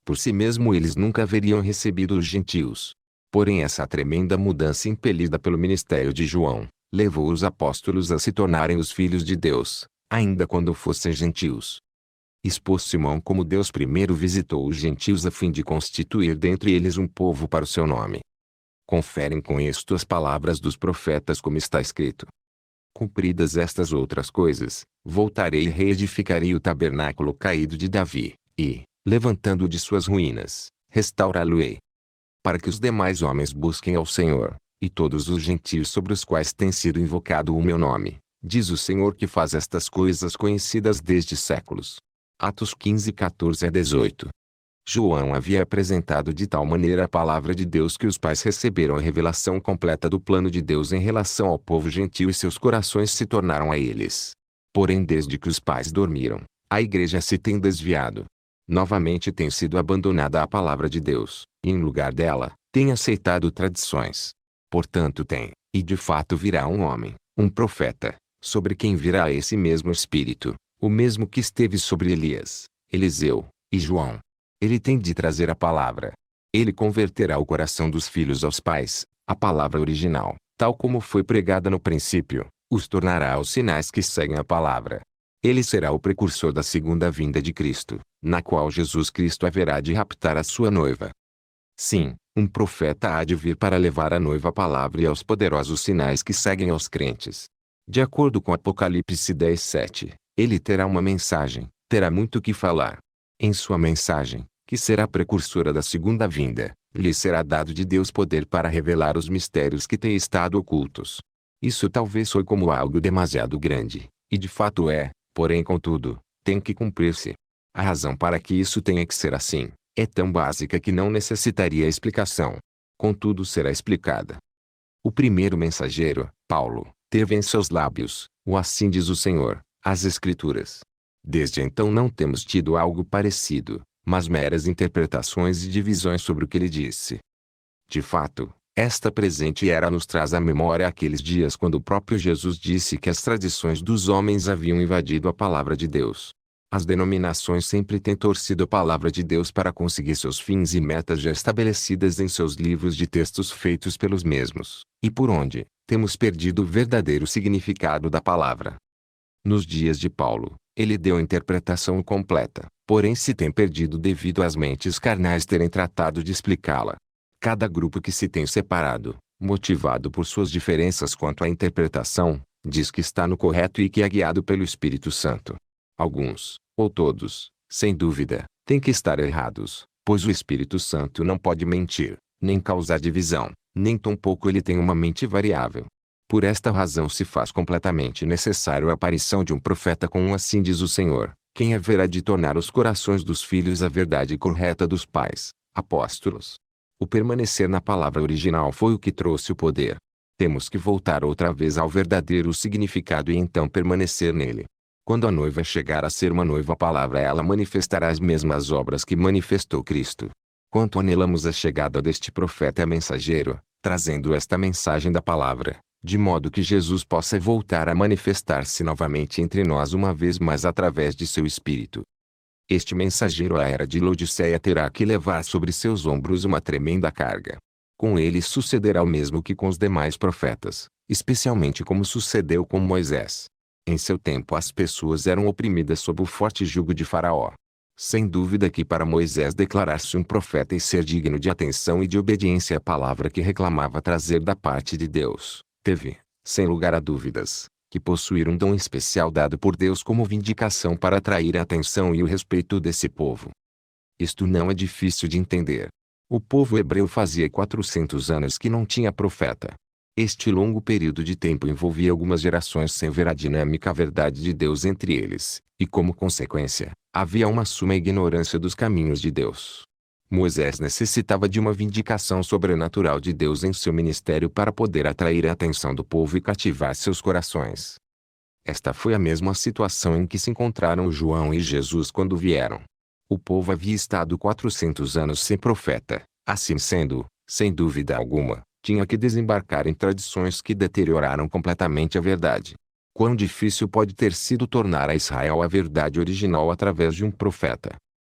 Por si mesmo eles nunca haveriam recebido os gentios. Porém essa tremenda mudança impelida pelo ministério de João, levou os apóstolos a se tornarem os filhos de Deus, ainda quando fossem gentios. Expôs Simão como Deus primeiro visitou os gentios a fim de constituir dentre eles um povo para o seu nome. Conferem com isto as palavras dos profetas como está escrito. Cumpridas estas outras coisas, voltarei e reedificarei o tabernáculo caído de Davi, e, levantando-o de suas ruínas, restaurá-lo-ei. Para que os demais homens busquem ao Senhor, e todos os gentios sobre os quais tem sido invocado o meu nome, diz o Senhor que faz estas coisas conhecidas desde séculos. Atos quinze, quatorze a dezoito. João havia apresentado de tal maneira a palavra de Deus que os pais receberam a revelação completa do plano de Deus em relação ao povo gentil e seus corações se tornaram a eles. Porém desde que os pais dormiram, a igreja se tem desviado. Novamente tem sido abandonada a palavra de Deus, e em lugar dela, tem aceitado tradições. Portanto tem, e de fato virá um homem, um profeta, sobre quem virá esse mesmo Espírito, o mesmo que esteve sobre Elias, Eliseu, e João. Ele tem de trazer a palavra. Ele converterá o coração dos filhos aos pais, a palavra original, tal como foi pregada no princípio, os tornará os sinais que seguem a palavra. Ele será o precursor da segunda vinda de Cristo, na qual Jesus Cristo haverá de raptar a sua noiva. Sim, um profeta há de vir para levar à noiva a palavra e aos poderosos sinais que seguem aos crentes. De acordo com Apocalipse dez, sete, ele terá uma mensagem, terá muito que falar. Em sua mensagem, que será precursora da segunda vinda, lhe será dado de Deus poder para revelar os mistérios que têm estado ocultos. Isso talvez soe como algo demasiado grande, e de fato é, porém contudo, tem que cumprir-se. A razão para que isso tenha que ser assim, é tão básica que não necessitaria explicação. Contudo será explicada. O primeiro mensageiro, Paulo, teve em seus lábios, o assim diz o Senhor, as Escrituras. Desde então não temos tido algo parecido, mas meras interpretações e divisões sobre o que ele disse. De fato, esta presente era nos traz à memória aqueles dias quando o próprio Jesus disse que as tradições dos homens haviam invadido a palavra de Deus. As denominações sempre têm torcido a palavra de Deus para conseguir seus fins e metas já estabelecidas em seus livros de textos feitos pelos mesmos, e por onde, temos perdido o verdadeiro significado da palavra. Nos dias de Paulo, ele deu a interpretação completa, porém se tem perdido devido às mentes carnais terem tratado de explicá-la. Cada grupo que se tem separado, motivado por suas diferenças quanto à interpretação, diz que está no correto e que é guiado pelo Espírito Santo. Alguns, ou todos, sem dúvida, têm que estar errados, pois o Espírito Santo não pode mentir, nem causar divisão, nem tampouco ele tem uma mente variável. Por esta razão se faz completamente necessário a aparição de um profeta com um assim diz o Senhor, quem haverá de tornar os corações dos filhos à verdade correta dos pais, apóstolos. O permanecer na palavra original foi o que trouxe o poder. Temos que voltar outra vez ao verdadeiro significado e então permanecer nele. Quando a noiva chegar a ser uma noiva a palavra ela manifestará as mesmas obras que manifestou Cristo. Quanto anelamos a chegada deste profeta mensageiro, trazendo esta mensagem da palavra, de modo que Jesus possa voltar a manifestar-se novamente entre nós uma vez mais através de seu Espírito. Este mensageiro à era de Laodiceia terá que levar sobre seus ombros uma tremenda carga. Com ele sucederá o mesmo que com os demais profetas, especialmente como sucedeu com Moisés. Em seu tempo as pessoas eram oprimidas sob o forte jugo de Faraó. Sem dúvida que para Moisés declarar-se um profeta e ser digno de atenção e de obediência à palavra que reclamava trazer da parte de Deus, teve, sem lugar a dúvidas, que possuir um dom especial dado por Deus como vindicação para atrair a atenção e o respeito desse povo. Isto não é difícil de entender. O povo hebreu fazia quatrocentos anos que não tinha profeta. Este longo período de tempo envolvia algumas gerações sem ver a dinâmica verdade de Deus entre eles, e como consequência, havia uma suma ignorância dos caminhos de Deus. Moisés necessitava de uma vindicação sobrenatural de Deus em seu ministério para poder atrair a atenção do povo e cativar seus corações. Esta foi a mesma situação em que se encontraram João e Jesus quando vieram. O povo havia estado quatrocentos anos sem profeta, assim sendo, sem dúvida alguma, tinha que desembarcar em tradições que deterioraram completamente a verdade. Quão difícil pode ter sido tornar a Israel a verdade original através de um profeta.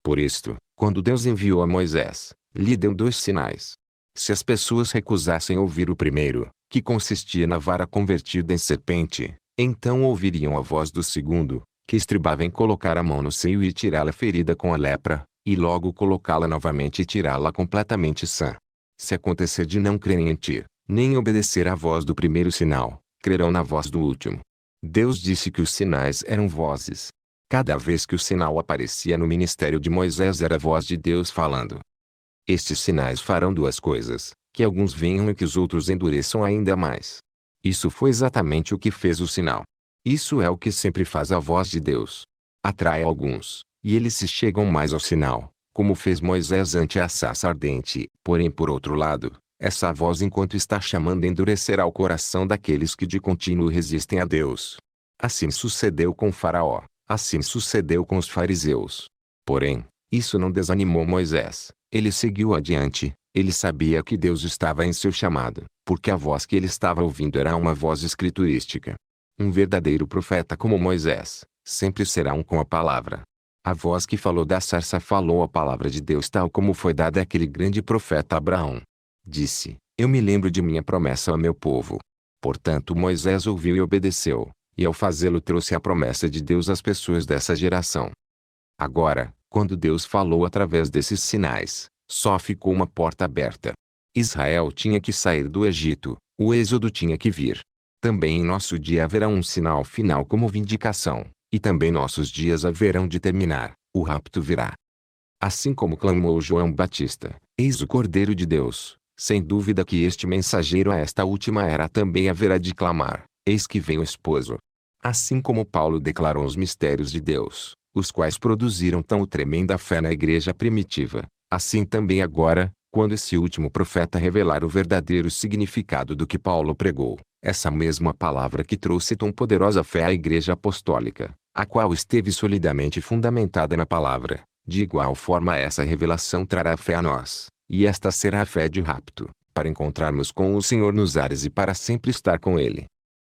Por isto, quando Deus enviou a Moisés, lhe deu dois sinais. Se as pessoas recusassem ouvir o primeiro, que consistia na vara convertida em serpente, então ouviriam a voz do segundo, que estribava em colocar a mão no seio e tirá-la ferida com a lepra, e logo colocá-la novamente e tirá-la completamente sã. Se acontecer de não crerem em ti, nem obedecer à voz do primeiro sinal, crerão na voz do último. Deus disse que os sinais eram vozes. Cada vez que o sinal aparecia no ministério de Moisés era a voz de Deus falando. Estes sinais farão duas coisas, que alguns venham e que os outros endureçam ainda mais. Isso foi exatamente o que fez o sinal. Isso é o que sempre faz a voz de Deus. Atrai alguns, e eles se chegam mais ao sinal, como fez Moisés ante a sarça ardente. Porém, por outro lado, essa voz enquanto está chamando endurecerá o coração daqueles que de contínuo resistem a Deus. Assim sucedeu com Faraó, assim sucedeu com os fariseus. Porém, isso não desanimou Moisés. Ele seguiu adiante. Ele sabia que Deus estava em seu chamado, porque a voz que ele estava ouvindo era uma voz escriturística. Um verdadeiro profeta como Moisés, sempre será um com a palavra. A voz que falou da sarça falou a palavra de Deus tal como foi dada àquele grande profeta Abraão. Disse, eu me lembro de minha promessa ao meu povo. Portanto Moisés ouviu e obedeceu, e ao fazê-lo trouxe a promessa de Deus às pessoas dessa geração. Agora, quando Deus falou através desses sinais, só ficou uma porta aberta. Israel tinha que sair do Egito, o êxodo tinha que vir. Também em nosso dia haverá um sinal final como vindicação, e também nossos dias haverão de terminar, o rapto virá. Assim como clamou João Batista, eis o Cordeiro de Deus, sem dúvida que este mensageiro a esta última era também haverá de clamar, eis que vem o esposo. Assim como Paulo declarou os mistérios de Deus, os quais produziram tão tremenda fé na igreja primitiva, assim também agora, quando esse último profeta revelar o verdadeiro significado do que Paulo pregou, essa mesma palavra que trouxe tão poderosa fé à igreja apostólica, a qual esteve solidamente fundamentada na palavra, de igual forma essa revelação trará fé a nós, e esta será a fé de rapto, para encontrarmos com o Senhor nos ares e para sempre estar com Ele.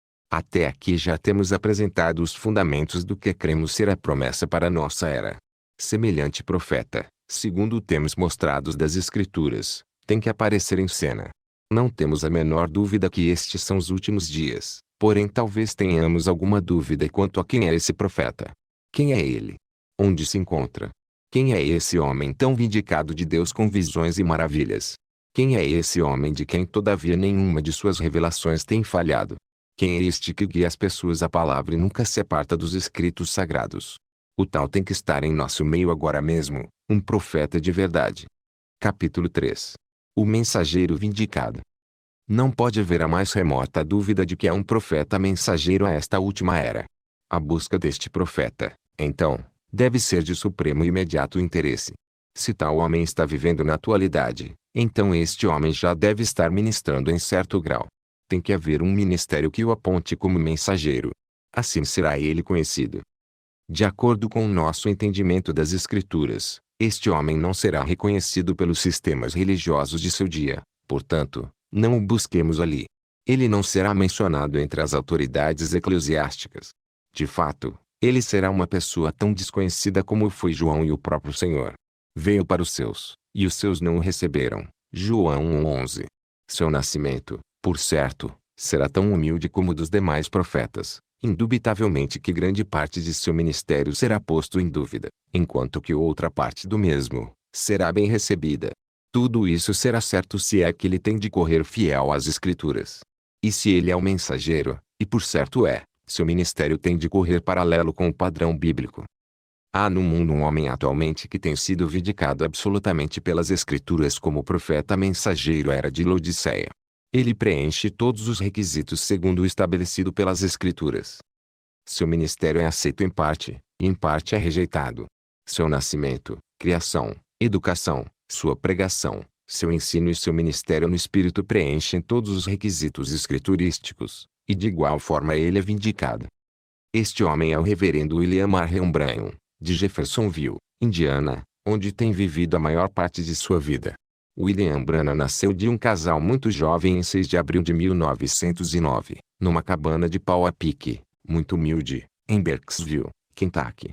Até aqui já temos apresentado os fundamentos do que cremos ser a promessa para nossa era. Semelhante profeta, segundo temos mostrados das Escrituras, tem que aparecer em cena. Não temos a menor dúvida que estes são os últimos dias, porém talvez tenhamos alguma dúvida quanto a quem é esse profeta. Quem é ele? Onde se encontra? Quem é esse homem tão vindicado de Deus com visões e maravilhas? Quem é esse homem de quem todavia nenhuma de suas revelações tem falhado? Quem é este que guia as pessoas à palavra e nunca se aparta dos escritos sagrados? O tal tem que estar em nosso meio agora mesmo, um profeta de verdade. Capítulo três. O mensageiro vindicado. Não pode haver a mais remota dúvida de que é um profeta mensageiro a esta última era. A busca deste profeta, então, deve ser de supremo e imediato interesse. Se tal homem está vivendo na atualidade, então este homem já deve estar ministrando em certo grau. Tem que haver um ministério que o aponte como mensageiro. Assim será ele conhecido. De acordo com o nosso entendimento das Escrituras, este homem não será reconhecido pelos sistemas religiosos de seu dia, portanto, não o busquemos ali. Ele não será mencionado entre as autoridades eclesiásticas. De fato, ele será uma pessoa tão desconhecida como foi João e o próprio Senhor. Veio para os seus, e os seus não o receberam. João um onze. Seu nascimento, por certo, será tão humilde como o dos demais profetas, indubitavelmente que grande parte de seu ministério será posto em dúvida, enquanto que outra parte do mesmo será bem recebida. Tudo isso será certo se é que ele tem de correr fiel às Escrituras. E se ele é o mensageiro, e por certo é, seu ministério tem de correr paralelo com o padrão bíblico. Há no mundo um homem atualmente que tem sido vindicado absolutamente pelas Escrituras como profeta mensageiro era de Laodiceia. Ele preenche todos os requisitos segundo o estabelecido pelas Escrituras. Seu ministério é aceito em parte, e em parte é rejeitado. Seu nascimento, criação, educação, sua pregação, seu ensino e seu ministério no Espírito preenchem todos os requisitos escriturísticos, e de igual forma ele é vindicado. Este homem é o reverendo William Marion Branham, de Jeffersonville, Indiana, onde tem vivido a maior parte de sua vida. William Branham nasceu de um casal muito jovem em seis de abril de mil novecentos e nove, numa cabana de pau a pique, muito humilde, em Berksville, Kentucky.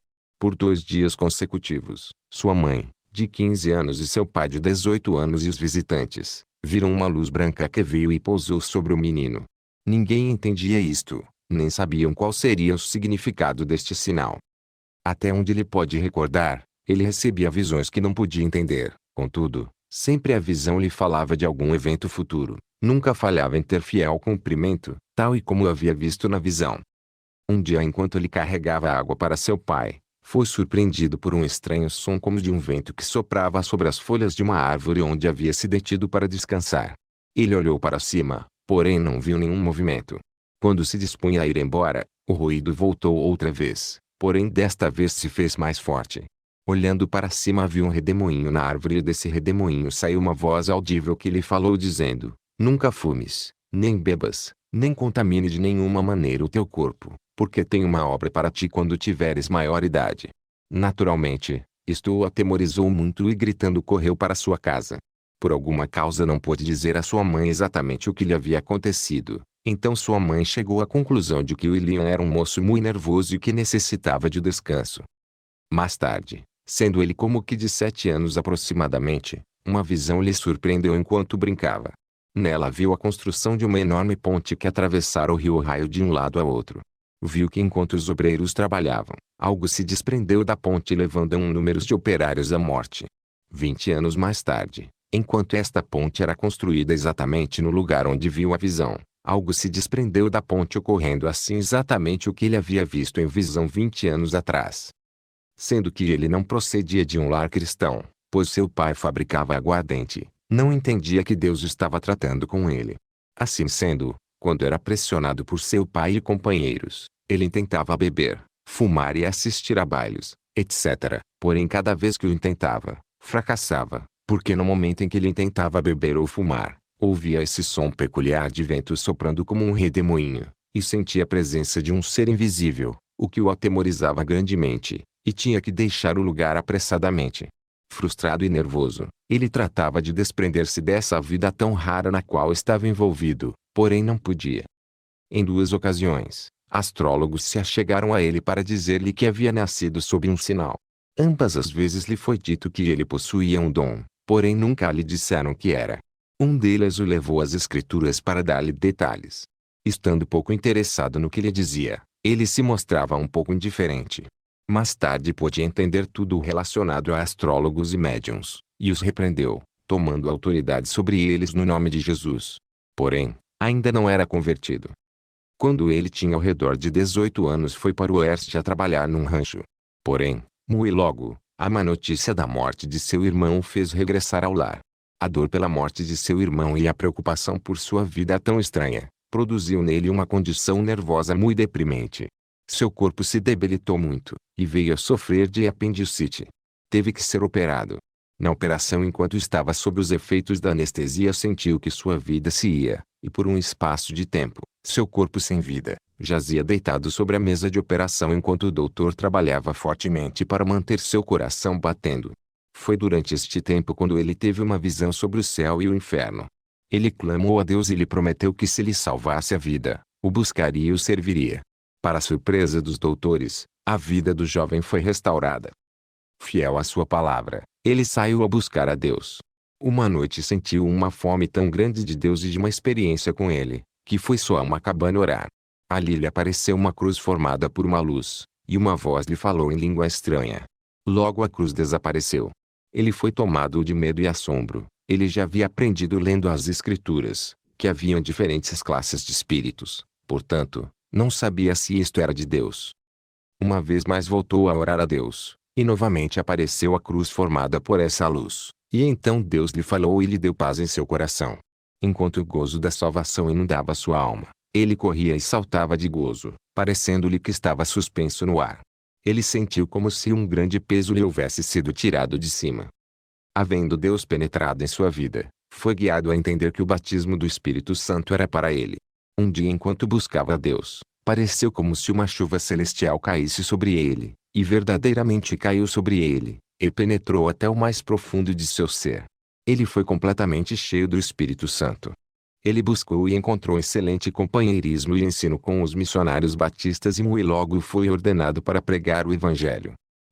Por dois dias consecutivos, sua mãe, de quinze anos e seu pai de dezoito anos e os visitantes, viram uma luz branca que veio e pousou sobre o menino. Ninguém entendia isto, nem sabiam qual seria o significado deste sinal. Até onde ele pode recordar, ele recebia visões que não podia entender, contudo, sempre a visão lhe falava de algum evento futuro, nunca falhava em ter fiel cumprimento, tal e como havia visto na visão. Um dia enquanto ele carregava água para seu pai, foi surpreendido por um estranho som como de um vento que soprava sobre as folhas de uma árvore onde havia se detido para descansar. Ele olhou para cima, porém não viu nenhum movimento. Quando se dispunha a ir embora, o ruído voltou outra vez, porém desta vez se fez mais forte. Olhando para cima viu um redemoinho na árvore e desse redemoinho saiu uma voz audível que lhe falou dizendo: nunca fumes, nem bebas, nem contamine de nenhuma maneira o teu corpo, porque tenho uma obra para ti quando tiveres maior idade. Naturalmente, isto o atemorizou muito e gritando correu para sua casa. Por alguma causa não pôde dizer à sua mãe exatamente o que lhe havia acontecido, então sua mãe chegou à conclusão de que o William era um moço muito nervoso e que necessitava de descanso. Mais tarde, sendo ele como que de sete anos aproximadamente, uma visão lhe surpreendeu enquanto brincava. Nela viu a construção de uma enorme ponte que atravessara o rio Raio de um lado a outro. Viu que enquanto os obreiros trabalhavam, algo se desprendeu da ponte levando a um número de operários à morte. Vinte anos mais tarde, enquanto esta ponte era construída exatamente no lugar onde viu a visão, algo se desprendeu da ponte ocorrendo assim exatamente o que ele havia visto em visão vinte anos atrás. Sendo que ele não procedia de um lar cristão, pois seu pai fabricava aguardente, não entendia que Deus estava tratando com ele. Assim sendo, quando era pressionado por seu pai e companheiros, ele tentava beber, fumar e assistir a bailes, etcétera. Porém cada vez que o intentava, fracassava, porque no momento em que ele tentava beber ou fumar, ouvia esse som peculiar de vento soprando como um redemoinho, e sentia a presença de um ser invisível, o que o atemorizava grandemente, e tinha que deixar o lugar apressadamente. Frustrado e nervoso, ele tratava de desprender-se dessa vida tão rara na qual estava envolvido, porém não podia. Em duas ocasiões, astrólogos se achegaram a ele para dizer-lhe que havia nascido sob um sinal. Ambas as vezes lhe foi dito que ele possuía um dom, porém nunca lhe disseram que era. Um deles o levou às escrituras para dar-lhe detalhes. Estando pouco interessado no que lhe dizia, ele se mostrava um pouco indiferente. Mais tarde pôde entender tudo relacionado a astrólogos e médiuns, e os repreendeu, tomando autoridade sobre eles no nome de Jesus. Porém, ainda não era convertido. Quando ele tinha ao redor de dezoito anos foi para o oeste a trabalhar num rancho. Porém, muito logo, a má notícia da morte de seu irmão o fez regressar ao lar. A dor pela morte de seu irmão e a preocupação por sua vida tão estranha, produziu nele uma condição nervosa muito deprimente. Seu corpo se debilitou muito, e veio a sofrer de apendicite. Teve que ser operado. Na operação enquanto estava sob os efeitos da anestesia sentiu que sua vida se ia, e por um espaço de tempo, seu corpo sem vida, jazia deitado sobre a mesa de operação enquanto o doutor trabalhava fortemente para manter seu coração batendo. Foi durante este tempo quando ele teve uma visão sobre o céu e o inferno. Ele clamou a Deus e lhe prometeu que se lhe salvasse a vida, o buscaria e o serviria. Para a surpresa dos doutores, a vida do jovem foi restaurada. Fiel à sua palavra, ele saiu a buscar a Deus. Uma noite sentiu uma fome tão grande de Deus e de uma experiência com ele, que foi só a uma cabana orar. Ali lhe apareceu uma cruz formada por uma luz, e uma voz lhe falou em língua estranha. Logo a cruz desapareceu. Ele foi tomado de medo e assombro. Ele já havia aprendido lendo as Escrituras, que haviam diferentes classes de espíritos, portanto, não sabia se isto era de Deus. Uma vez mais voltou a orar a Deus, e novamente apareceu a cruz formada por essa luz, e então Deus lhe falou e lhe deu paz em seu coração. Enquanto o gozo da salvação inundava sua alma, ele corria e saltava de gozo, parecendo-lhe que estava suspenso no ar. Ele sentiu como se um grande peso lhe houvesse sido tirado de cima. Havendo Deus penetrado em sua vida, foi guiado a entender que o batismo do Espírito Santo era para ele. Um dia enquanto buscava a Deus, pareceu como se uma chuva celestial caísse sobre ele, e verdadeiramente caiu sobre ele, e penetrou até o mais profundo de seu ser. Ele foi completamente cheio do Espírito Santo. Ele buscou e encontrou excelente companheirismo e ensino com os missionários batistas e muito logo foi ordenado para pregar o Evangelho.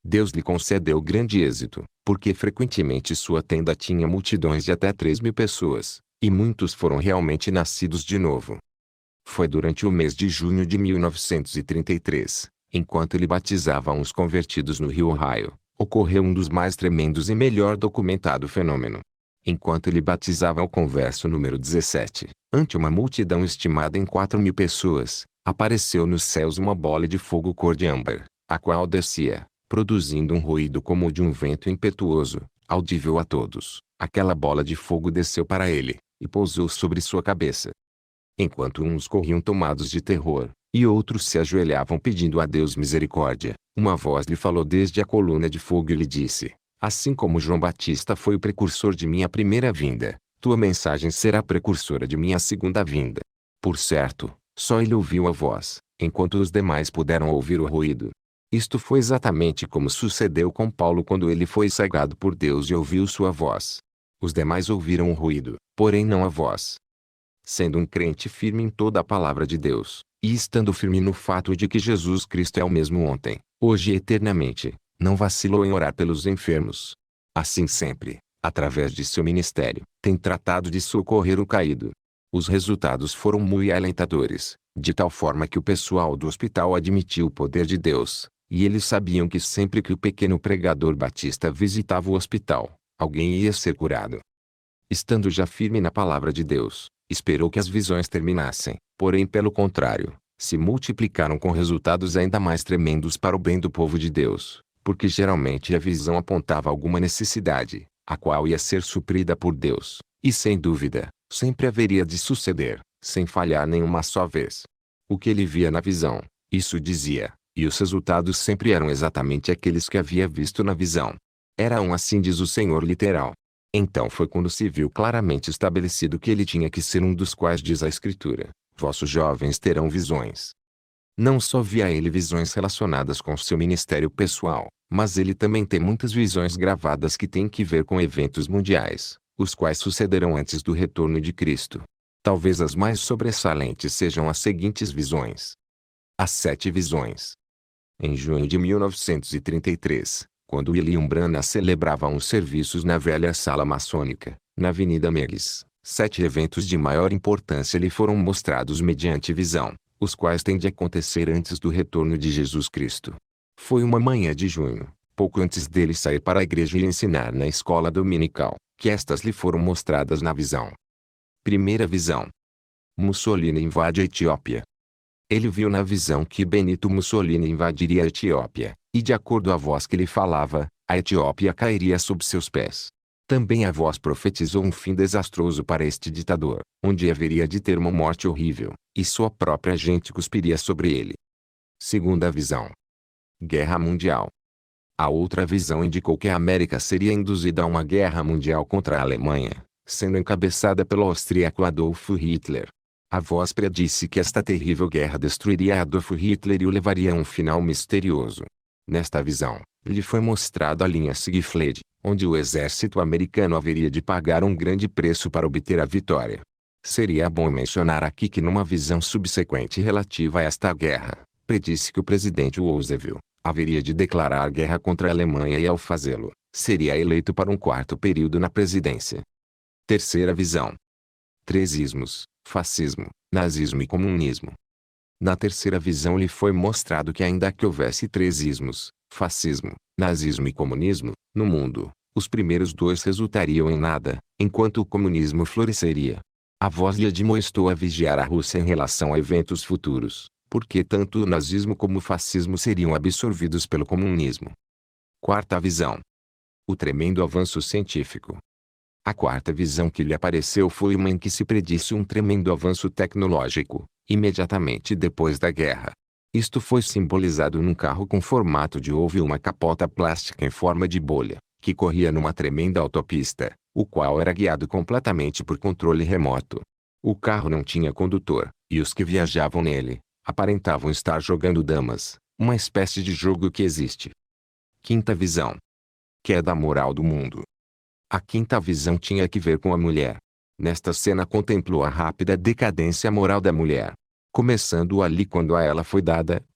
Deus lhe concedeu grande êxito, porque frequentemente sua tenda tinha multidões de até três mil pessoas, e muitos foram realmente nascidos de novo. Foi durante o mês de junho de mil novecentos e trinta e três, enquanto ele batizava uns convertidos no rio Ohio, ocorreu um dos mais tremendos e melhor documentado fenômeno. Enquanto ele batizava o converso número dezessete, ante uma multidão estimada em quatro mil pessoas, apareceu nos céus uma bola de fogo cor de âmbar, a qual descia, produzindo um ruído como o de um vento impetuoso, audível a todos. Aquela bola de fogo desceu para ele, e pousou sobre sua cabeça. Enquanto uns corriam tomados de terror, e outros se ajoelhavam pedindo a Deus misericórdia, uma voz lhe falou desde a coluna de fogo e lhe disse: assim como João Batista foi o precursor de minha primeira vinda, tua mensagem será precursora de minha segunda vinda. Por certo, só ele ouviu a voz, enquanto os demais puderam ouvir o ruído. Isto foi exatamente como sucedeu com Paulo quando ele foi cegado por Deus e ouviu sua voz. Os demais ouviram o ruído, porém não a voz. Sendo um crente firme em toda a palavra de Deus, e estando firme no fato de que Jesus Cristo é o mesmo ontem, hoje e eternamente, não vacilou em orar pelos enfermos. Assim sempre, através de seu ministério, tem tratado de socorrer o caído. Os resultados foram muito alentadores, de tal forma que o pessoal do hospital admitiu o poder de Deus, e eles sabiam que sempre que o pequeno pregador batista visitava o hospital, alguém ia ser curado. Estando já firme na palavra de Deus, esperou que as visões terminassem, porém pelo contrário, se multiplicaram com resultados ainda mais tremendos para o bem do povo de Deus, porque geralmente a visão apontava alguma necessidade, a qual ia ser suprida por Deus, e sem dúvida, sempre haveria de suceder, sem falhar nenhuma só vez. O que ele via na visão, isso dizia, e os resultados sempre eram exatamente aqueles que havia visto na visão. Era um assim diz o Senhor literal. Então foi quando se viu claramente estabelecido que ele tinha que ser um dos quais diz a Escritura: vossos jovens terão visões. Não só via ele visões relacionadas com seu ministério pessoal, mas ele também tem muitas visões gravadas que têm que ver com eventos mundiais, os quais sucederão antes do retorno de Cristo. Talvez as mais sobressalentes sejam as seguintes visões. As sete visões. Em junho de mil novecentos e trinta e três, quando William Branham celebrava uns serviços na velha sala maçônica, na Avenida Meigs, sete eventos de maior importância lhe foram mostrados mediante visão, os quais têm de acontecer antes do retorno de Jesus Cristo. Foi uma manhã de junho, pouco antes dele sair para a igreja e ensinar na escola dominical, que estas lhe foram mostradas na visão. Primeira visão. Mussolini invade a Etiópia. Ele viu na visão que Benito Mussolini invadiria a Etiópia, e de acordo à voz que lhe falava, a Etiópia cairia sob seus pés. Também a voz profetizou um fim desastroso para este ditador, onde haveria de ter uma morte horrível, e sua própria gente cuspiria sobre ele. Segunda visão. Guerra Mundial. A outra visão indicou que a América seria induzida a uma guerra mundial contra a Alemanha, sendo encabeçada pelo austríaco Adolf Hitler. A voz predisse que esta terrível guerra destruiria Adolf Hitler e o levaria a um final misterioso. Nesta visão, lhe foi mostrada a linha Siegfried, onde o exército americano haveria de pagar um grande preço para obter a vitória. Seria bom mencionar aqui que numa visão subsequente relativa a esta guerra, predisse que o presidente Roosevelt haveria de declarar guerra contra a Alemanha e ao fazê-lo, seria eleito para um quarto período na presidência. Terceira visão. Três ismos: fascismo, nazismo e comunismo. Na terceira visão lhe foi mostrado que ainda que houvesse três ismos, fascismo, nazismo e comunismo, no mundo, os primeiros dois resultariam em nada, enquanto o comunismo floresceria. A voz lhe admoestou a vigiar a Rússia em relação a eventos futuros, porque tanto o nazismo como o fascismo seriam absorvidos pelo comunismo. Quarta visão. O tremendo avanço científico. A quarta visão que lhe apareceu foi uma em que se predisse um tremendo avanço tecnológico, imediatamente depois da guerra. Isto foi simbolizado num carro com formato de ovo e uma capota plástica em forma de bolha, que corria numa tremenda autopista, o qual era guiado completamente por controle remoto. O carro não tinha condutor, e os que viajavam nele, aparentavam estar jogando damas, uma espécie de jogo que existe. Quinta visão. Queda moral do mundo. A quinta visão tinha que ver com a mulher. Nesta cena contemplou a rápida decadência moral da mulher. Começando ali quando a ela foi dada,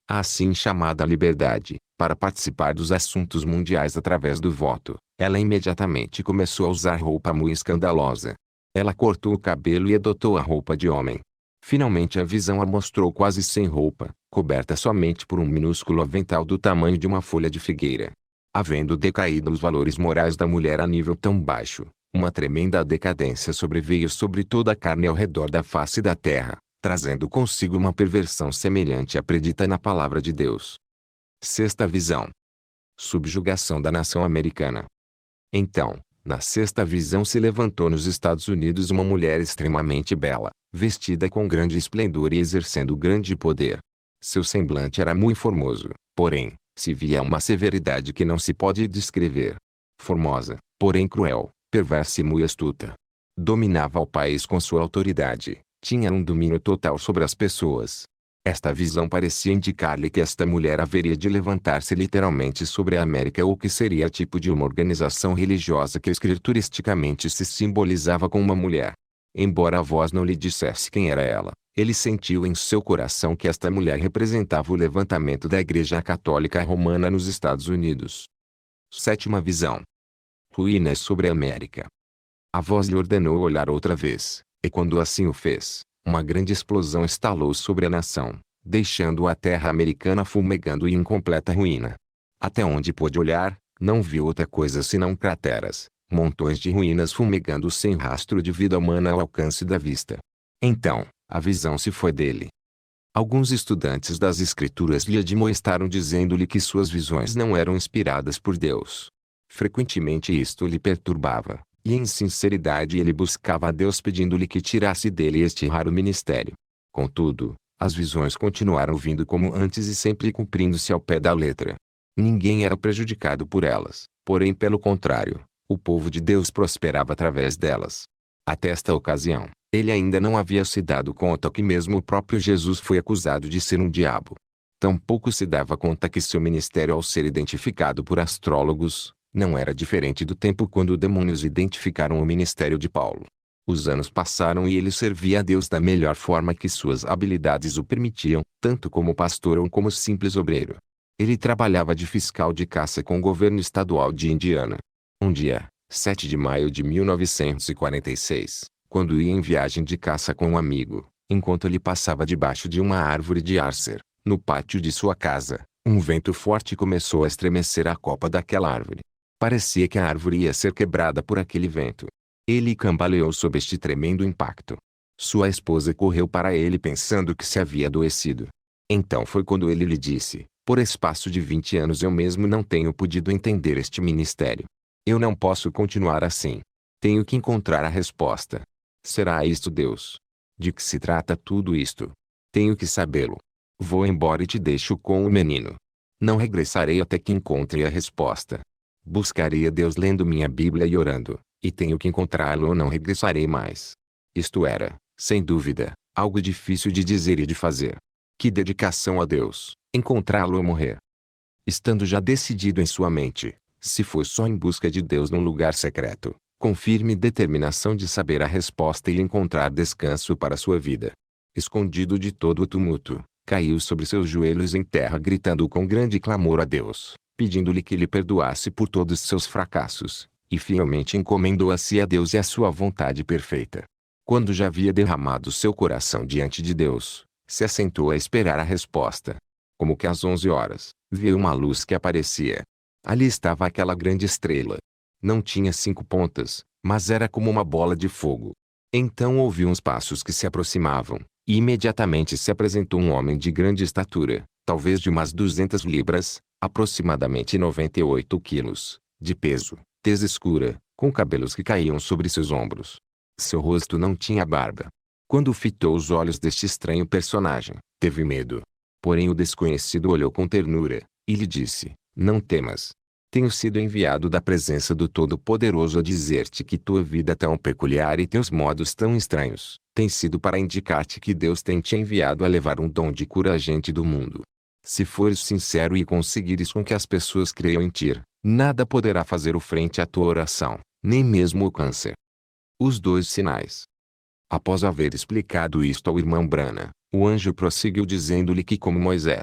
a assim chamada liberdade, para participar dos assuntos mundiais através do voto. Ela imediatamente começou a usar roupa muito escandalosa. Ela cortou o cabelo e adotou a roupa de homem. Finalmente a visão a mostrou quase sem roupa, coberta somente por um minúsculo avental do tamanho de uma folha de figueira. Havendo decaído os valores morais da mulher a nível tão baixo, uma tremenda decadência sobreveio sobre toda a carne ao redor da face da terra, trazendo consigo uma perversão semelhante à predita na palavra de Deus. Sexta visão. Subjugação da nação americana. Então, na sexta visão se levantou nos Estados Unidos uma mulher extremamente bela, vestida com grande esplendor e exercendo grande poder. Seu semblante era muito formoso, porém, se via uma severidade que não se pode descrever. Formosa, porém cruel, perversa e muito astuta. Dominava o país com sua autoridade, tinha um domínio total sobre as pessoas. Esta visão parecia indicar-lhe que esta mulher haveria de levantar-se literalmente sobre a América ou que seria tipo de uma organização religiosa que escrituristicamente se simbolizava com uma mulher. Embora a voz não lhe dissesse quem era ela, ele sentiu em seu coração que esta mulher representava o levantamento da Igreja Católica Romana nos Estados Unidos. Sétima visão. Ruínas sobre a América. A voz lhe ordenou olhar outra vez, e quando assim o fez, uma grande explosão estalou sobre a nação, deixando a terra americana fumegando e em completa ruína. Até onde pôde olhar, não viu outra coisa senão crateras, montões de ruínas fumegando sem rastro de vida humana ao alcance da vista. Então, a visão se foi dele. Alguns estudantes das Escrituras lhe admoestaram dizendo-lhe que suas visões não eram inspiradas por Deus. Frequentemente isto lhe perturbava, e em sinceridade ele buscava a Deus pedindo-lhe que tirasse dele este raro ministério. Contudo, as visões continuaram vindo como antes e sempre cumprindo-se ao pé da letra. Ninguém era prejudicado por elas, porém pelo contrário, o povo de Deus prosperava através delas. Até esta ocasião, ele ainda não havia se dado conta que mesmo o próprio Jesus foi acusado de ser um diabo. Tampouco se dava conta que seu ministério ao ser identificado por astrólogos, não era diferente do tempo quando demônios identificaram o ministério de Paulo. Os anos passaram e ele servia a Deus da melhor forma que suas habilidades o permitiam, tanto como pastor ou como simples obreiro. Ele trabalhava de fiscal de caça com o governo estadual de Indiana. Um dia, sete de maio de mil novecentos e quarenta e seis, quando ia em viagem de caça com um amigo, enquanto ele passava debaixo de uma árvore de arcer, no pátio de sua casa, um vento forte começou a estremecer a copa daquela árvore. Parecia que a árvore ia ser quebrada por aquele vento. Ele cambaleou sob este tremendo impacto. Sua esposa correu para ele pensando que se havia adoecido. Então foi quando ele lhe disse: por espaço de vinte anos eu mesmo não tenho podido entender este ministério. Eu não posso continuar assim. Tenho que encontrar a resposta. Será isto Deus? De que se trata tudo isto? Tenho que sabê-lo. Vou embora e te deixo com o menino. Não regressarei até que encontre a resposta. Buscarei a Deus lendo minha Bíblia e orando, e tenho que encontrá-lo ou não regressarei mais. Isto era, sem dúvida, algo difícil de dizer e de fazer. Que dedicação a Deus, encontrá-lo ou morrer. Estando já decidido em sua mente, se foi só em busca de Deus num lugar secreto, com firme determinação de saber a resposta e encontrar descanso para sua vida. Escondido de todo o tumulto, caiu sobre seus joelhos em terra gritando com grande clamor a Deus, pedindo-lhe que lhe perdoasse por todos seus fracassos, e fielmente encomendou-se a Deus e a sua vontade perfeita. Quando já havia derramado seu coração diante de Deus, se assentou a esperar a resposta. Como que às onze horas, viu uma luz que aparecia. Ali estava aquela grande estrela. Não tinha cinco pontas, mas era como uma bola de fogo. Então ouviu uns passos que se aproximavam, e imediatamente se apresentou um homem de grande estatura, talvez de umas duzentas libras, aproximadamente noventa e oito quilos, de peso, tez escura, com cabelos que caíam sobre seus ombros. Seu rosto não tinha barba. Quando fitou os olhos deste estranho personagem, teve medo. Porém o desconhecido olhou com ternura, e lhe disse: não temas. Tenho sido enviado da presença do Todo-Poderoso a dizer-te que tua vida tão peculiar e teus modos tão estranhos, tem sido para indicar-te que Deus tem te enviado a levar um dom de cura à gente do mundo. Se fores sincero e conseguires com que as pessoas creiam em ti, nada poderá fazer o frente à tua oração, nem mesmo o câncer. Os dois sinais. Após haver explicado isto ao irmão Branham, o anjo prosseguiu dizendo-lhe que como Moisés,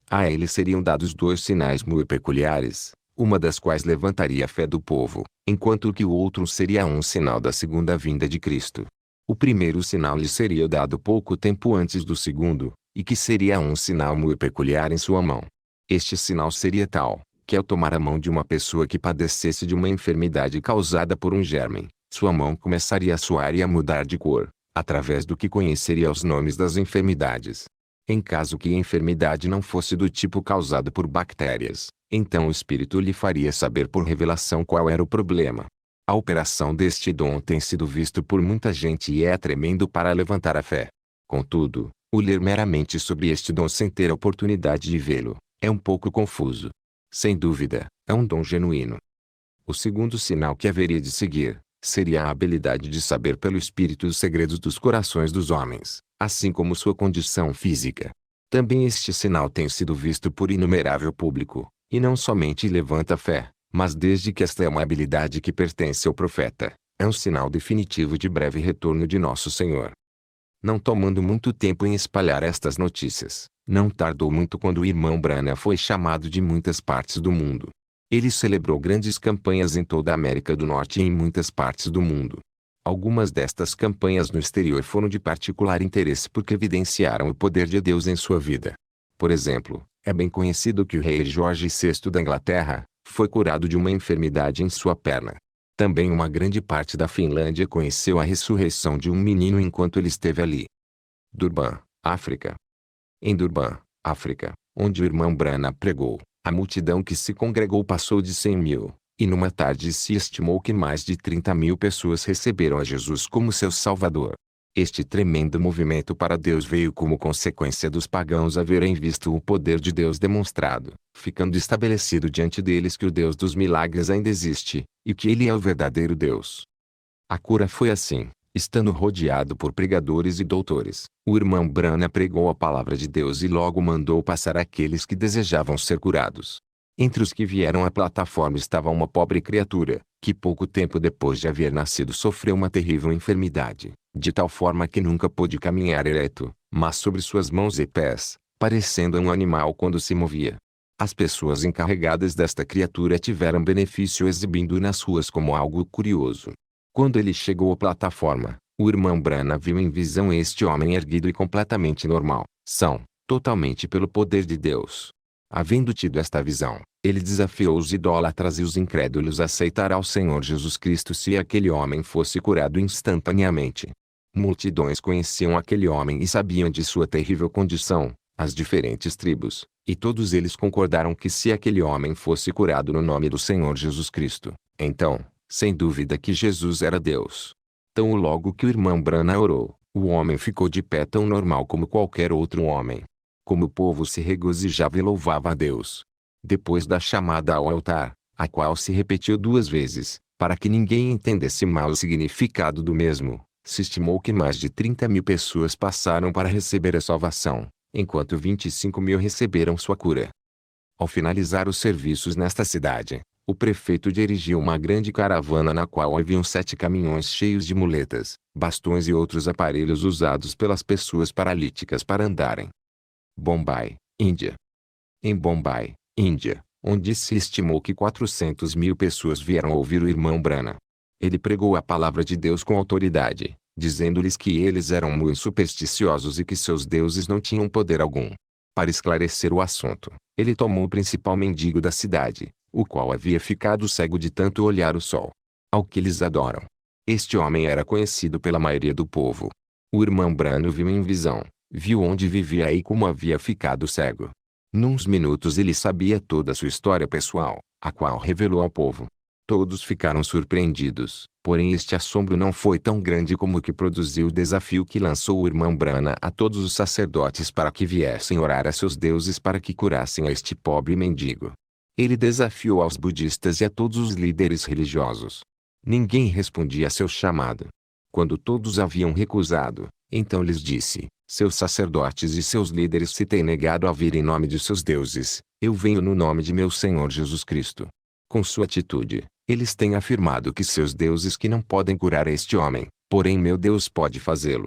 A ele seriam dados dois sinais muito peculiares, uma das quais levantaria a fé do povo, enquanto que o outro seria um sinal da segunda vinda de Cristo. O primeiro sinal lhe seria dado pouco tempo antes do segundo, e que seria um sinal muito peculiar em sua mão. Este sinal seria tal, que ao tomar a mão de uma pessoa que padecesse de uma enfermidade causada por um germe, sua mão começaria a suar e a mudar de cor, através do que conheceria os nomes das enfermidades. Em caso que a enfermidade não fosse do tipo causado por bactérias, então o Espírito lhe faria saber por revelação qual era o problema. A operação deste dom tem sido visto por muita gente e é tremendo para levantar a fé. Contudo, o ler meramente sobre este dom sem ter a oportunidade de vê-lo, é um pouco confuso. Sem dúvida, é um dom genuíno. O segundo sinal que haveria de seguir, seria a habilidade de saber pelo Espírito os segredos dos corações dos homens, assim como sua condição física. Também este sinal tem sido visto por inumerável público, e não somente levanta a fé, mas desde que esta é uma habilidade que pertence ao profeta, é um sinal definitivo de breve retorno de nosso Senhor. Não tomando muito tempo em espalhar estas notícias, não tardou muito quando o irmão Branham foi chamado de muitas partes do mundo. Ele celebrou grandes campanhas em toda a América do Norte e em muitas partes do mundo. Algumas destas campanhas no exterior foram de particular interesse porque evidenciaram o poder de Deus em sua vida. Por exemplo, é bem conhecido que o rei Jorge sexto da Inglaterra foi curado de uma enfermidade em sua perna. Também uma grande parte da Finlândia conheceu a ressurreição de um menino enquanto ele esteve ali. Durban, África. Em Durban, África, onde o irmão Branham pregou, a multidão que se congregou passou de cem mil, e numa tarde se estimou que mais de trinta mil pessoas receberam a Jesus como seu Salvador. Este tremendo movimento para Deus veio como consequência dos pagãos haverem visto o poder de Deus demonstrado, ficando estabelecido diante deles que o Deus dos milagres ainda existe, e que Ele é o verdadeiro Deus. A cura foi assim, estando rodeado por pregadores e doutores, o irmão Branham pregou a palavra de Deus e logo mandou passar aqueles que desejavam ser curados. Entre os que vieram à plataforma estava uma pobre criatura, que pouco tempo depois de haver nascido sofreu uma terrível enfermidade, de tal forma que nunca pôde caminhar ereto, mas sobre suas mãos e pés, parecendo um animal quando se movia. As pessoas encarregadas desta criatura tiveram benefício exibindo nas ruas como algo curioso. Quando ele chegou à plataforma, o irmão Branham viu em visão este homem erguido e completamente normal, são, totalmente pelo poder de Deus. Havendo tido esta visão, ele desafiou os idólatras e os incrédulos a aceitar ao Senhor Jesus Cristo se aquele homem fosse curado instantaneamente. Multidões conheciam aquele homem e sabiam de sua terrível condição, as diferentes tribos, e todos eles concordaram que se aquele homem fosse curado no nome do Senhor Jesus Cristo, então, sem dúvida que Jesus era Deus. Tão logo que o irmão Branham orou, o homem ficou de pé tão normal como qualquer outro homem. Como o povo se regozijava e louvava a Deus. Depois da chamada ao altar, a qual se repetiu duas vezes, para que ninguém entendesse mal o significado do mesmo, se estimou que mais de trinta mil pessoas passaram para receber a salvação, enquanto vinte e cinco mil receberam sua cura. Ao finalizar os serviços nesta cidade, o prefeito dirigiu uma grande caravana na qual haviam sete caminhões cheios de muletas, bastões e outros aparelhos usados pelas pessoas paralíticas para andarem. Bombay, Índia. Em Bombay, Índia, onde se estimou que quatrocentas mil pessoas vieram ouvir o irmão Branham. Ele pregou a palavra de Deus com autoridade, dizendo-lhes que eles eram muito supersticiosos e que seus deuses não tinham poder algum. Para esclarecer o assunto, ele tomou o principal mendigo da cidade, o qual havia ficado cego de tanto olhar o sol, ao que eles adoram. Este homem era conhecido pela maioria do povo. O irmão Branham viu em visão, viu onde vivia e como havia ficado cego. Nuns minutos ele sabia toda a sua história pessoal, a qual revelou ao povo. Todos ficaram surpreendidos, porém este assombro não foi tão grande como o que produziu o desafio que lançou o irmão Branham a todos os sacerdotes para que viessem orar a seus deuses para que curassem a este pobre mendigo. Ele desafiou aos budistas e a todos os líderes religiosos. Ninguém respondia a seu chamado. Quando todos haviam recusado, então lhes disse: seus sacerdotes e seus líderes se têm negado a vir em nome de seus deuses, eu venho no nome de meu Senhor Jesus Cristo. Com sua atitude, eles têm afirmado que seus deuses que não podem curar este homem, porém meu Deus pode fazê-lo.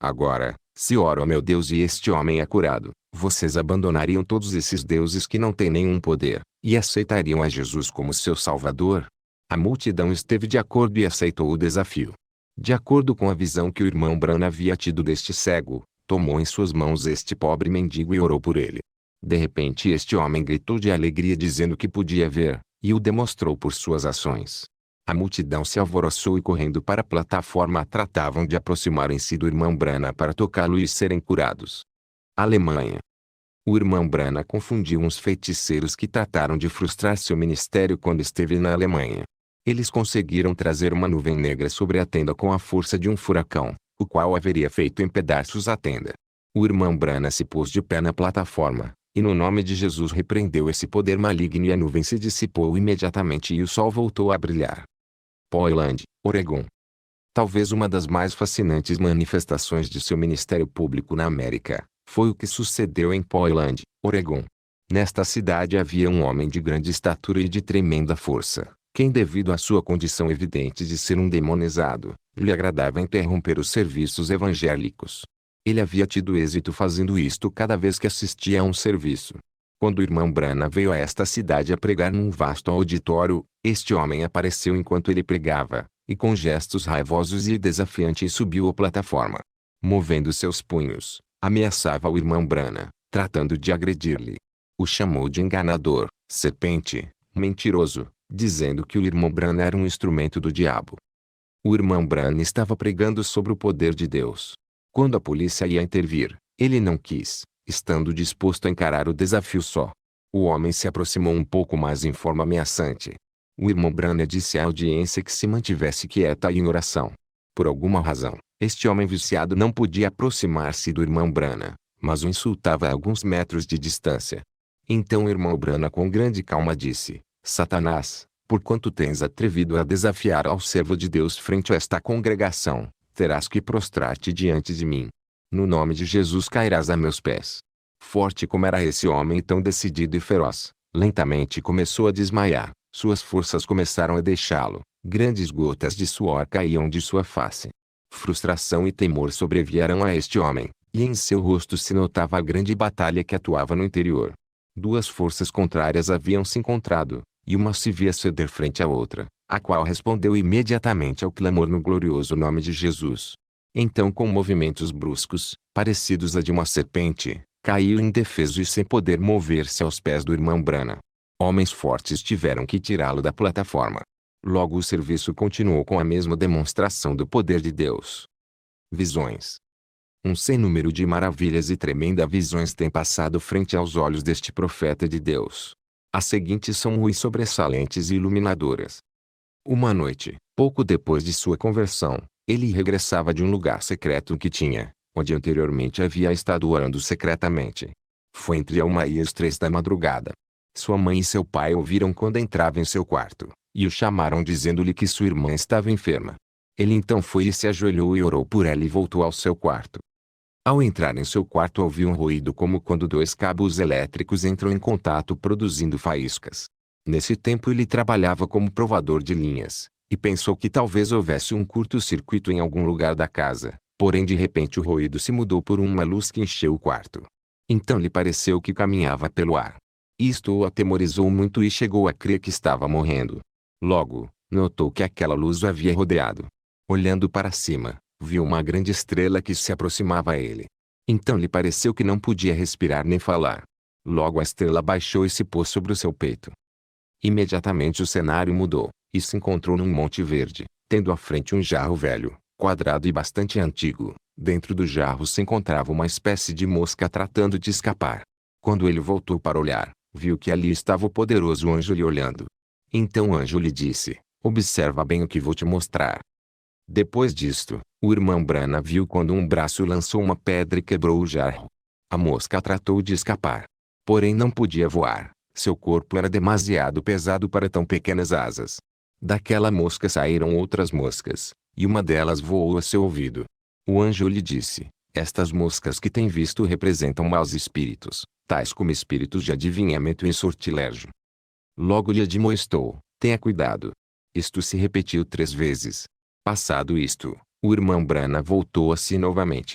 Agora, se oro ao meu Deus e este homem é curado, vocês abandonariam todos esses deuses que não têm nenhum poder, e aceitariam a Jesus como seu Salvador? A multidão esteve de acordo e aceitou o desafio. De acordo com a visão que o irmão Branham havia tido deste cego, tomou em suas mãos este pobre mendigo e orou por ele. De repente este homem gritou de alegria dizendo que podia ver, e o demonstrou por suas ações. A multidão se alvoroçou e correndo para a plataforma tratavam de aproximarem-se do irmão Branham para tocá-lo e serem curados. Alemanha. O irmão Branham confundiu uns feiticeiros que trataram de frustrar seu ministério quando esteve na Alemanha. Eles conseguiram trazer uma nuvem negra sobre a tenda com a força de um furacão, o qual haveria feito em pedaços a tenda. O irmão Branham se pôs de pé na plataforma, e no nome de Jesus repreendeu esse poder maligno e a nuvem se dissipou imediatamente e o sol voltou a brilhar. Portland, Oregon. Talvez uma das mais fascinantes manifestações de seu ministério público na América, foi o que sucedeu em Portland, Oregon. Nesta cidade havia um homem de grande estatura e de tremenda força, quem devido à sua condição evidente de ser um demonizado, lhe agradava interromper os serviços evangélicos. Ele havia tido êxito fazendo isto cada vez que assistia a um serviço. Quando o irmão Branham veio a esta cidade a pregar num vasto auditório, este homem apareceu enquanto ele pregava, e com gestos raivosos e desafiantes subiu a plataforma. Movendo seus punhos, ameaçava o irmão Branham, tratando de agredir-lhe. O chamou de enganador, serpente, mentiroso, dizendo que o irmão Branham era um instrumento do diabo. O irmão Branham estava pregando sobre o poder de Deus. Quando a polícia ia intervir, ele não quis, estando disposto a encarar o desafio só. O homem se aproximou um pouco mais em forma ameaçante. O irmão Branham disse à audiência que se mantivesse quieta e em oração. Por alguma razão, este homem viciado não podia aproximar-se do irmão Branham, mas o insultava a alguns metros de distância. Então o irmão Branham com grande calma disse: Satanás, por quanto tens atrevido a desafiar ao servo de Deus frente a esta congregação, terás que prostrar-te diante de mim. No nome de Jesus cairás a meus pés. Forte como era esse homem tão decidido e feroz, lentamente começou a desmaiar, suas forças começaram a deixá-lo, grandes gotas de suor caíam de sua face. Frustração e temor sobrevieram a este homem, e em seu rosto se notava a grande batalha que atuava no interior. Duas forças contrárias haviam se encontrado, e uma se via ceder frente à outra, a qual respondeu imediatamente ao clamor no glorioso nome de Jesus. Então com movimentos bruscos, parecidos a de uma serpente, caiu indefeso e sem poder mover-se aos pés do irmão Branham. Homens fortes tiveram que tirá-lo da plataforma. Logo o serviço continuou com a mesma demonstração do poder de Deus. Visões. Um sem número de maravilhas e tremendas visões têm passado frente aos olhos deste profeta de Deus. As seguintes são muito sobressalentes e iluminadoras. Uma noite, pouco depois de sua conversão, ele regressava de um lugar secreto que tinha, onde anteriormente havia estado orando secretamente. Foi entre a uma e as três da madrugada. Sua mãe e seu pai ouviram quando entrava em seu quarto, e o chamaram dizendo-lhe que sua irmã estava enferma. Ele então foi e se ajoelhou e orou por ela e voltou ao seu quarto. Ao entrar em seu quarto ouviu um ruído como quando dois cabos elétricos entram em contato produzindo faíscas. Nesse tempo ele trabalhava como provador de linhas, e pensou que talvez houvesse um curto-circuito em algum lugar da casa, porém de repente o ruído se mudou por uma luz que encheu o quarto. Então lhe pareceu que caminhava pelo ar. Isto o atemorizou muito e chegou a crer que estava morrendo. Logo, notou que aquela luz o havia rodeado. Olhando para cima, viu uma grande estrela que se aproximava a ele. Então lhe pareceu que não podia respirar nem falar. Logo a estrela baixou e se pôs sobre o seu peito. Imediatamente o cenário mudou, e se encontrou num monte verde, tendo à frente um jarro velho, quadrado e bastante antigo. Dentro do jarro se encontrava uma espécie de mosca tratando de escapar. Quando ele voltou para olhar, viu que ali estava o poderoso anjo lhe olhando. Então o anjo lhe disse: observa bem o que vou te mostrar. Depois disto, o irmão Branham viu quando um braço lançou uma pedra e quebrou o jarro. A mosca tratou de escapar. Porém não podia voar, seu corpo era demasiado pesado para tão pequenas asas. Daquela mosca saíram outras moscas, e uma delas voou a seu ouvido. O anjo lhe disse: estas moscas que tem visto representam maus espíritos, tais como espíritos de adivinhamento e sortilégio. Logo lhe admoestou: tenha cuidado. Isto se repetiu três vezes. Passado isto, o irmão Branham voltou a si novamente.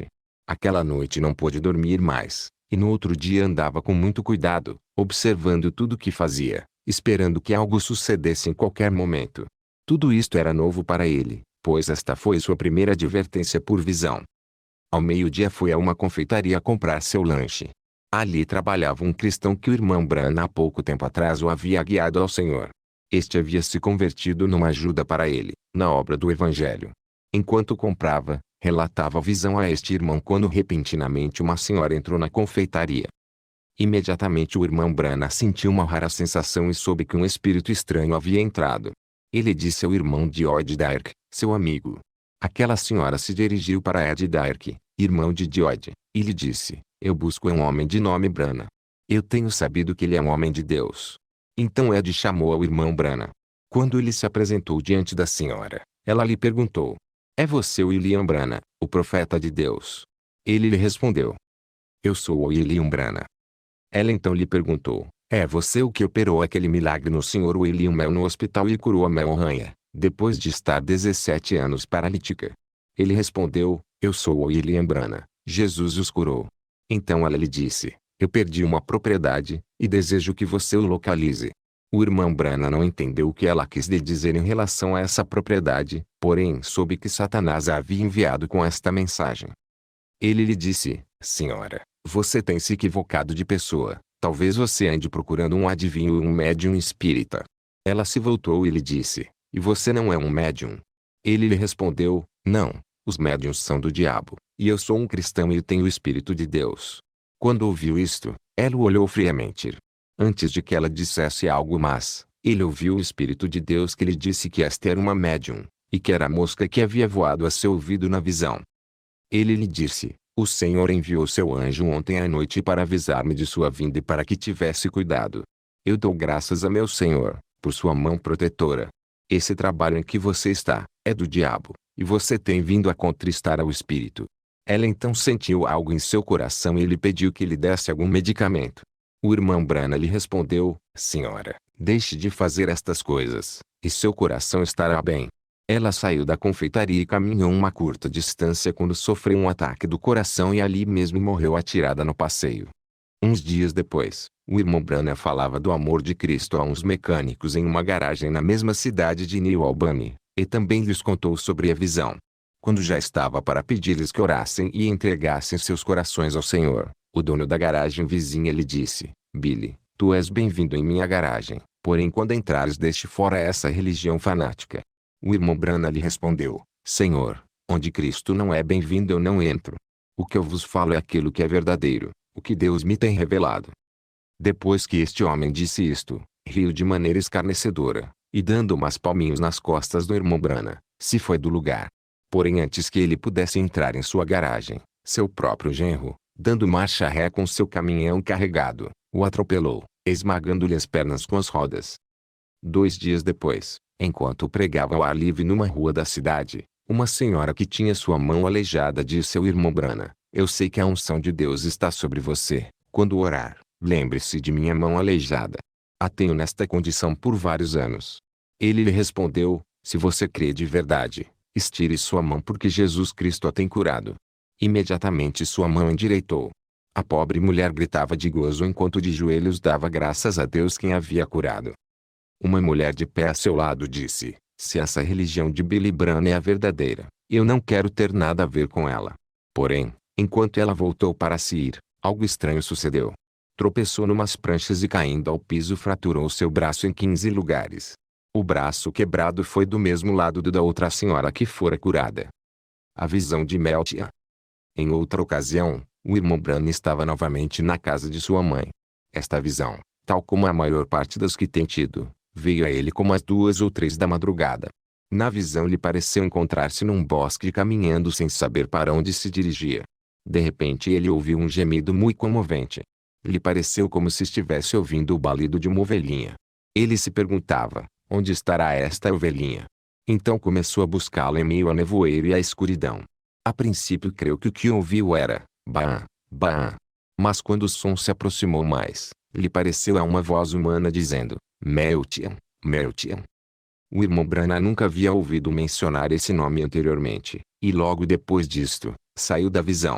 Aquela noite não pôde dormir mais, e no outro dia andava com muito cuidado, observando tudo o que fazia, esperando que algo sucedesse em qualquer momento. Tudo isto era novo para ele, pois esta foi sua primeira advertência por visão. Ao meio-dia foi a uma confeitaria comprar seu lanche. Ali trabalhava um cristão que o irmão Branham há pouco tempo atrás o havia guiado ao Senhor. Este havia se convertido numa ajuda para ele, na obra do Evangelho. Enquanto comprava, relatava a visão a este irmão quando repentinamente uma senhora entrou na confeitaria. Imediatamente o irmão Branham sentiu uma rara sensação e soube que um espírito estranho havia entrado. Ele disse ao irmão de Ed Dierck, seu amigo. Aquela senhora se dirigiu para Ed Dierck, irmão de Diode, e lhe disse, eu busco um homem de nome Branham. Eu tenho sabido que ele é um homem de Deus. Então Ed chamou ao irmão Branham. Quando ele se apresentou diante da senhora, ela lhe perguntou, é você o William Branham, o profeta de Deus? Ele lhe respondeu, eu sou o William Branham. Ela então lhe perguntou, é você o que operou aquele milagre no senhor William Mel no hospital e curou a Mel Ranha, depois de estar dezessete anos paralítica? Ele respondeu, eu sou o William Branham, Jesus os curou. Então ela lhe disse, eu perdi uma propriedade, e desejo que você o localize. O irmão Branham não entendeu o que ela quis lhe dizer em relação a essa propriedade, porém soube que Satanás a havia enviado com esta mensagem. Ele lhe disse, senhora, você tem se equivocado de pessoa, talvez você ande procurando um adivinho ou um médium espírita. Ela se voltou e lhe disse, e você não é um médium? Ele lhe respondeu, não, os médiuns são do diabo, e eu sou um cristão e tenho o Espírito de Deus. Quando ouviu isto, ela o olhou friamente. Antes de que ela dissesse algo mais, ele ouviu o Espírito de Deus que lhe disse que esta era uma médium, e que era a mosca que havia voado a seu ouvido na visão. Ele lhe disse, o Senhor enviou seu anjo ontem à noite para avisar-me de sua vinda e para que tivesse cuidado. Eu dou graças a meu Senhor, por sua mão protetora. Esse trabalho em que você está, é do diabo, e você tem vindo a contristar ao Espírito. Ela então sentiu algo em seu coração e lhe pediu que lhe desse algum medicamento. O irmão Branham lhe respondeu, senhora, deixe de fazer estas coisas, e seu coração estará bem. Ela saiu da confeitaria e caminhou uma curta distância quando sofreu um ataque do coração e ali mesmo morreu atirada no passeio. Uns dias depois, o irmão Branham falava do amor de Cristo a uns mecânicos em uma garagem na mesma cidade de New Albany, e também lhes contou sobre a visão. Quando já estava para pedir-lhes que orassem e entregassem seus corações ao Senhor, o dono da garagem vizinha lhe disse, Billy, tu és bem-vindo em minha garagem, porém quando entrares deixe fora essa religião fanática. O irmão Branham lhe respondeu, Senhor, onde Cristo não é bem-vindo eu não entro. O que eu vos falo é aquilo que é verdadeiro, o que Deus me tem revelado. Depois que este homem disse isto, riu de maneira escarnecedora, e dando umas palminhas nas costas do irmão Branham, se foi do lugar. Porém antes que ele pudesse entrar em sua garagem, seu próprio genro, dando marcha ré com seu caminhão carregado, o atropelou, esmagando-lhe as pernas com as rodas. Dois dias depois, enquanto pregava ao ar livre numa rua da cidade, uma senhora que tinha sua mão aleijada disse ao irmão Branham, eu sei que a unção de Deus está sobre você, quando orar, lembre-se de minha mão aleijada. A tenho nesta condição por vários anos. Ele lhe respondeu, se você crê de verdade, estire sua mão porque Jesus Cristo a tem curado. Imediatamente sua mão endireitou. A pobre mulher gritava de gozo enquanto de joelhos dava graças a Deus quem a havia curado. Uma mulher de pé a seu lado disse, se essa religião de Billy Branham é a verdadeira, eu não quero ter nada a ver com ela. Porém, enquanto ela voltou para se ir, algo estranho sucedeu. Tropeçou numas pranchas e caindo ao piso fraturou seu braço em quinze lugares. O braço quebrado foi do mesmo lado do da outra senhora que fora curada. A visão de Meltia. Em outra ocasião, o irmão Branham estava novamente na casa de sua mãe. Esta visão, tal como a maior parte das que tem tido, veio a ele como às duas ou três da madrugada. Na visão lhe pareceu encontrar-se num bosque caminhando sem saber para onde se dirigia. De repente ele ouviu um gemido muito comovente. Lhe pareceu como se estivesse ouvindo o balido de uma ovelhinha. Ele se perguntava, onde estará esta ovelhinha? Então começou a buscá-la em meio ao nevoeiro e à escuridão. A princípio creu que o que ouviu era, baa, baa. Mas quando o som se aproximou mais, lhe pareceu a uma voz humana dizendo, Meltian, Meltian. O irmão Branham nunca havia ouvido mencionar esse nome anteriormente, e logo depois disto, saiu da visão.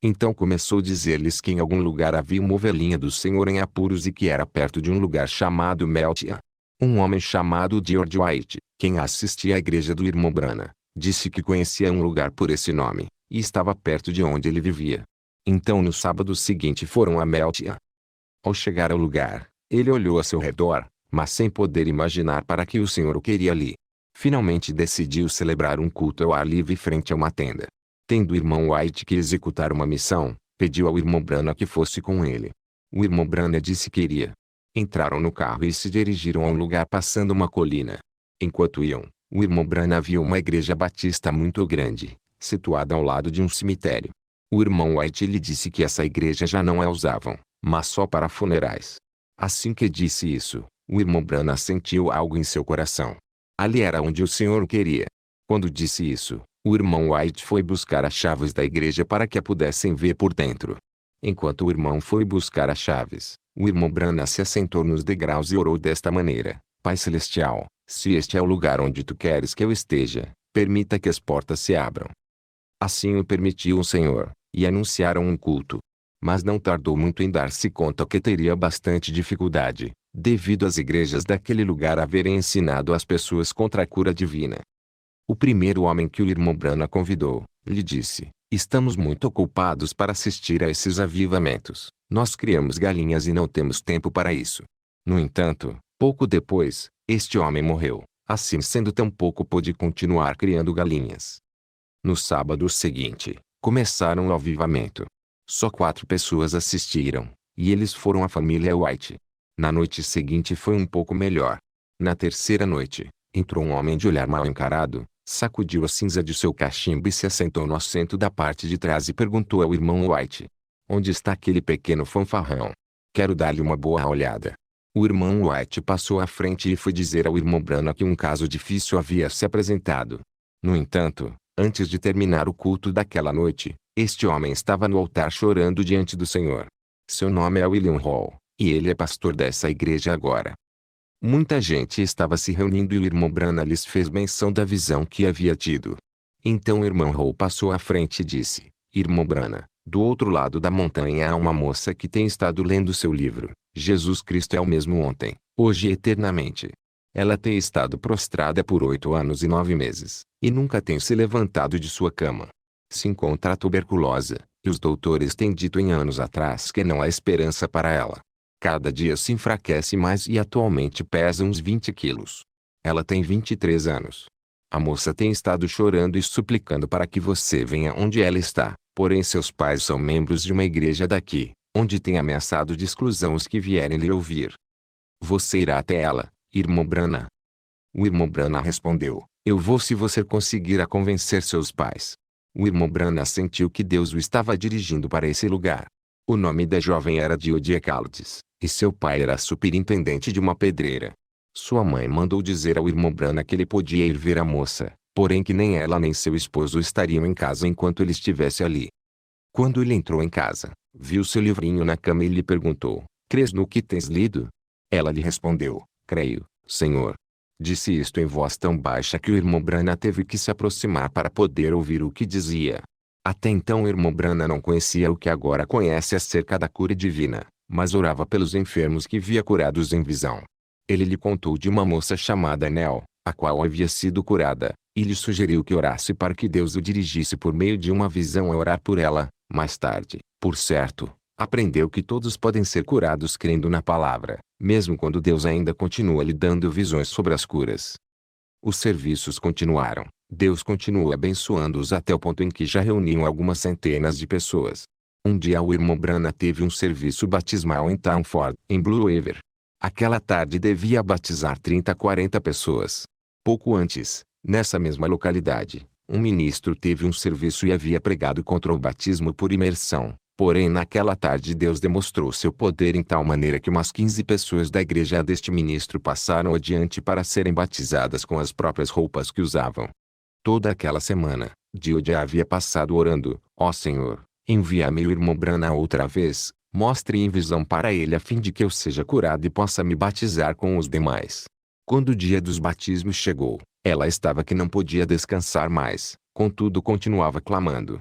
Então começou a dizer-lhes que em algum lugar havia uma ovelhinha do Senhor em apuros e que era perto de um lugar chamado Meltia. Um homem chamado George White, quem assistia à igreja do irmão Branham, disse que conhecia um lugar por esse nome, e estava perto de onde ele vivia. Então no sábado seguinte foram a Meltia. Ao chegar ao lugar, ele olhou a seu redor, mas sem poder imaginar para que o Senhor o queria ali. Finalmente decidiu celebrar um culto ao ar livre frente a uma tenda. Tendo o irmão White que executar uma missão, pediu ao irmão Branham que fosse com ele. O irmão Branham disse que iria. Entraram no carro e se dirigiram a um lugar passando uma colina. Enquanto iam, o irmão Branham viu uma igreja batista muito grande, situada ao lado de um cemitério. O irmão White lhe disse que essa igreja já não a usavam, mas só para funerais. Assim que disse isso, o irmão Branham sentiu algo em seu coração. Ali era onde o Senhor o queria. Quando disse isso, o irmão White foi buscar as chaves da igreja para que a pudessem ver por dentro. Enquanto o irmão foi buscar as chaves, o irmão Branham se assentou nos degraus e orou desta maneira: Pai Celestial, se este é o lugar onde tu queres que eu esteja, permita que as portas se abram. Assim o permitiu o Senhor, e anunciaram um culto. Mas não tardou muito em dar-se conta que teria bastante dificuldade, devido às igrejas daquele lugar haverem ensinado as pessoas contra a cura divina. O primeiro homem que o irmão Branham convidou, lhe disse: estamos muito ocupados para assistir a esses avivamentos. Nós criamos galinhas e não temos tempo para isso. No entanto, pouco depois, este homem morreu. Assim sendo, tampouco pôde continuar criando galinhas. No sábado seguinte, começaram o avivamento. Só quatro pessoas assistiram, e eles foram a família White. Na noite seguinte foi um pouco melhor. Na terceira noite, entrou um homem de olhar mal encarado, sacudiu a cinza de seu cachimbo e se assentou no assento da parte de trás e perguntou ao irmão White: onde está aquele pequeno fanfarrão? Quero dar-lhe uma boa olhada. O irmão White passou à frente e foi dizer ao irmão Branham que um caso difícil havia se apresentado. No entanto, antes de terminar o culto daquela noite, este homem estava no altar chorando diante do Senhor. Seu nome é William Hall, e ele é pastor dessa igreja agora. Muita gente estava se reunindo e o irmão Branham lhes fez menção da visão que havia tido. Então o irmão Hall passou à frente e disse: irmão Branham, do outro lado da montanha há uma moça que tem estado lendo seu livro, Jesus Cristo é o mesmo ontem, hoje e eternamente. Ela tem estado prostrada por oito anos e nove meses, e nunca tem se levantado de sua cama. Se encontra tuberculosa, e os doutores têm dito em anos atrás que não há esperança para ela. Cada dia se enfraquece mais e atualmente pesa uns vinte quilos. Ela tem vinte e três anos. A moça tem estado chorando e suplicando para que você venha onde ela está, porém seus pais são membros de uma igreja daqui, onde tem ameaçado de exclusão os que vierem lhe ouvir. Você irá até ela, irmão Branham? O irmão Branham respondeu: eu vou se você conseguir a convencer seus pais. O irmão Branham sentiu que Deus o estava dirigindo para esse lugar. O nome da jovem era Diodia Caldes, e seu pai era superintendente de uma pedreira. Sua mãe mandou dizer ao irmão Branham que ele podia ir ver a moça, porém que nem ela nem seu esposo estariam em casa enquanto ele estivesse ali. Quando ele entrou em casa, viu seu livrinho na cama e lhe perguntou: crês no que tens lido? Ela lhe respondeu: creio, Senhor. Disse isto em voz tão baixa que o irmão Branham teve que se aproximar para poder ouvir o que dizia. Até então o irmão Branham não conhecia o que agora conhece acerca da cura divina, mas orava pelos enfermos que via curados em visão. Ele lhe contou de uma moça chamada Nell, a qual havia sido curada, e lhe sugeriu que orasse para que Deus o dirigisse por meio de uma visão a orar por ela. Mais tarde, por certo, aprendeu que todos podem ser curados crendo na palavra, mesmo quando Deus ainda continua lhe dando visões sobre as curas. Os serviços continuaram. Deus continuou abençoando-os até o ponto em que já reuniam algumas centenas de pessoas. Um dia o irmão Branham teve um serviço batismal em Townford, em Blue River. Aquela tarde devia batizar trinta a quarenta pessoas. Pouco antes, nessa mesma localidade, um ministro teve um serviço e havia pregado contra o batismo por imersão. Porém naquela tarde Deus demonstrou seu poder em tal maneira que umas quinze pessoas da igreja deste ministro passaram adiante para serem batizadas com as próprias roupas que usavam. Toda aquela semana, Diodia havia passado orando: ó Senhor, envia-me o irmão Branham outra vez, mostre em visão para ele a fim de que eu seja curado e possa me batizar com os demais. Quando o dia dos batismos chegou, ela estava que não podia descansar mais, contudo continuava clamando.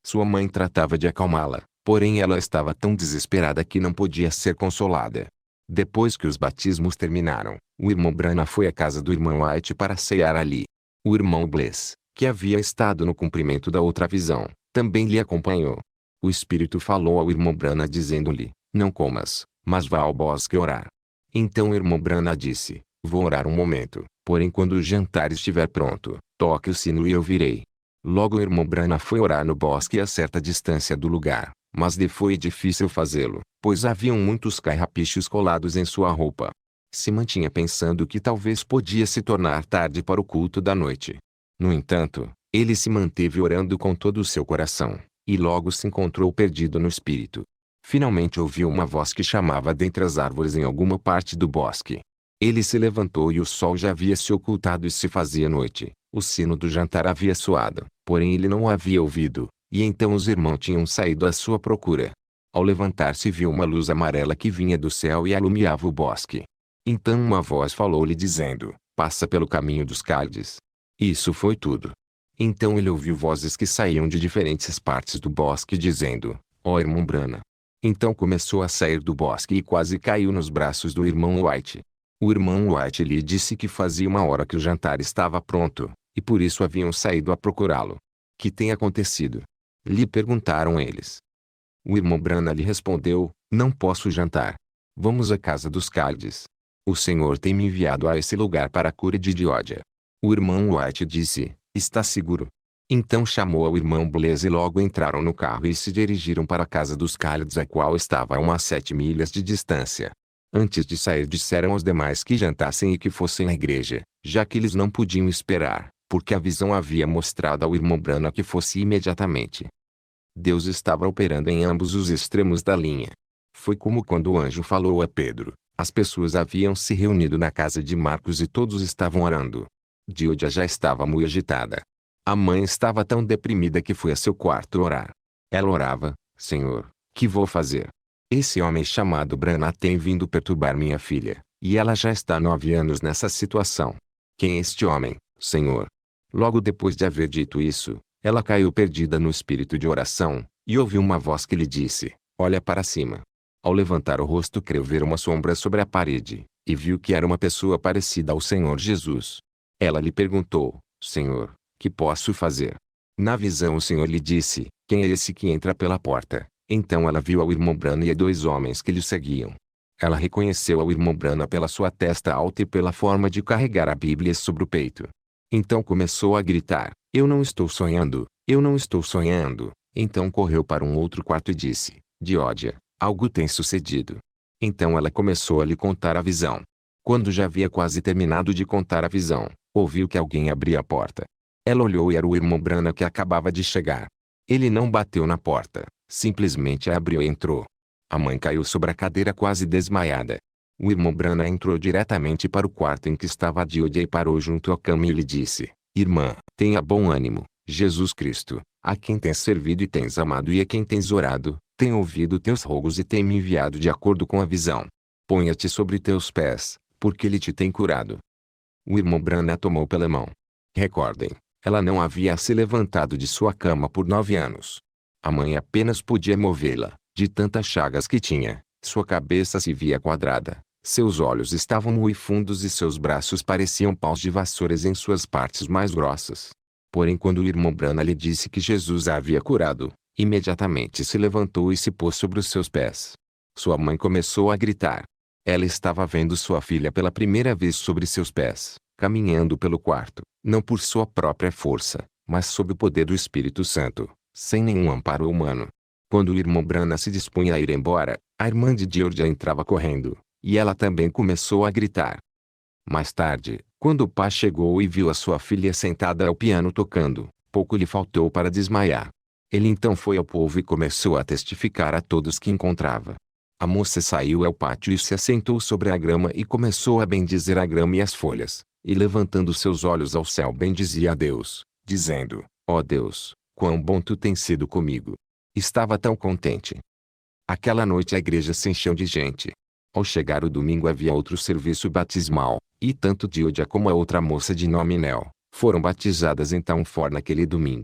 Sua mãe tratava de acalmá-la, porém ela estava tão desesperada que não podia ser consolada. Depois que os batismos terminaram, o irmão Branham foi à casa do irmão White para cear ali. O irmão Bliss, que havia estado no cumprimento da outra visão, também lhe acompanhou. O espírito falou ao irmão Branham dizendo-lhe: não comas, mas vá ao bosque orar. Então o irmão Branham disse: vou orar um momento, porém quando o jantar estiver pronto, toque o sino e eu virei. Logo o irmão Branham foi orar no bosque a certa distância do lugar, mas lhe foi difícil fazê-lo, pois haviam muitos carrapichos colados em sua roupa. Se mantinha pensando que talvez podia se tornar tarde para o culto da noite. No entanto, ele se manteve orando com todo o seu coração, e logo se encontrou perdido no espírito. Finalmente ouviu uma voz que chamava dentre as árvores em alguma parte do bosque. Ele se levantou e o sol já havia se ocultado e se fazia noite. O sino do jantar havia soado, porém ele não o havia ouvido, e então os irmãos tinham saído à sua procura. Ao levantar-se viu uma luz amarela que vinha do céu e alumiava o bosque. Então uma voz falou-lhe dizendo: passa pelo caminho dos Cálides. Isso foi tudo. Então ele ouviu vozes que saíam de diferentes partes do bosque dizendo: ó irmão Branham. Então começou a sair do bosque e quase caiu nos braços do irmão White. O irmão White lhe disse que fazia uma hora que o jantar estava pronto, e por isso haviam saído a procurá-lo. Que tem acontecido? Lhe perguntaram eles. O irmão Branham lhe respondeu: não posso jantar. Vamos à casa dos Cálides. O Senhor tem me enviado a esse lugar para a cura de Diódia. O irmão White disse: está seguro? Então chamou ao irmão Bliss e logo entraram no carro e se dirigiram para a casa dos Cálides, a qual estava a umas sete milhas de distância. Antes de sair disseram aos demais que jantassem e que fossem à igreja, já que eles não podiam esperar, porque a visão havia mostrado ao irmão Branham que fosse imediatamente. Deus estava operando em ambos os extremos da linha. Foi como quando o anjo falou a Pedro. As pessoas haviam se reunido na casa de Marcos e todos estavam orando. Diódia já estava muito agitada. A mãe estava tão deprimida que foi a seu quarto orar. Ela orava: Senhor, que vou fazer? Esse homem chamado Branham tem vindo perturbar minha filha, e ela já está há nove anos nessa situação. Quem é este homem, Senhor? Logo depois de haver dito isso, ela caiu perdida no espírito de oração, e ouviu uma voz que lhe disse: olha para cima. Ao levantar o rosto creu ver uma sombra sobre a parede, e viu que era uma pessoa parecida ao Senhor Jesus. Ela lhe perguntou: Senhor, que posso fazer? Na visão o Senhor lhe disse: quem é esse que entra pela porta? Então ela viu ao irmão Branham e a dois homens que lhe seguiam. Ela reconheceu ao irmão Branham pela sua testa alta e pela forma de carregar a Bíblia sobre o peito. Então começou a gritar: eu não estou sonhando, eu não estou sonhando. Então correu para um outro quarto e disse: Diódia, algo tem sucedido. Então ela começou a lhe contar a visão. Quando já havia quase terminado de contar a visão, ouviu que alguém abria a porta. Ela olhou e era o irmão Branham que acabava de chegar. Ele não bateu na porta, simplesmente a abriu e entrou. A mãe caiu sobre a cadeira quase desmaiada. O irmão Branham entrou diretamente para o quarto em que estava a Diódia e parou junto à cama e lhe disse: Irmã, tenha bom ânimo. Jesus Cristo, a quem tens servido e tens amado e a quem tens orado, tem ouvido teus rogos e tem me enviado de acordo com a visão. Ponha-te sobre teus pés, porque ele te tem curado. O irmão Branham a tomou pela mão. Recordem, ela não havia se levantado de sua cama por nove anos. A mãe apenas podia movê-la, de tantas chagas que tinha. Sua cabeça se via quadrada, seus olhos estavam muito fundos e seus braços pareciam paus de vassouras em suas partes mais grossas. Porém quando o irmão Branham lhe disse que Jesus a havia curado, imediatamente se levantou e se pôs sobre os seus pés. Sua mãe começou a gritar. Ela estava vendo sua filha pela primeira vez sobre seus pés, caminhando pelo quarto, não por sua própria força, mas sob o poder do Espírito Santo, sem nenhum amparo humano. Quando o irmão Branham se dispunha a ir embora, a irmã de Diódia entrava correndo, e ela também começou a gritar. Mais tarde, quando o pai chegou e viu a sua filha sentada ao piano tocando, pouco lhe faltou para desmaiar. Ele então foi ao povo e começou a testificar a todos que encontrava. A moça saiu ao pátio e se assentou sobre a grama e começou a bendizer a grama e as folhas, e levantando seus olhos ao céu bendizia a Deus, dizendo: ó Deus, quão bom tu tens sido comigo. Estava tão contente. Aquela noite a igreja se encheu de gente. Ao chegar o domingo havia outro serviço batismal, e tanto Diódia como a outra moça de nome Nel, foram batizadas em Townford naquele domingo.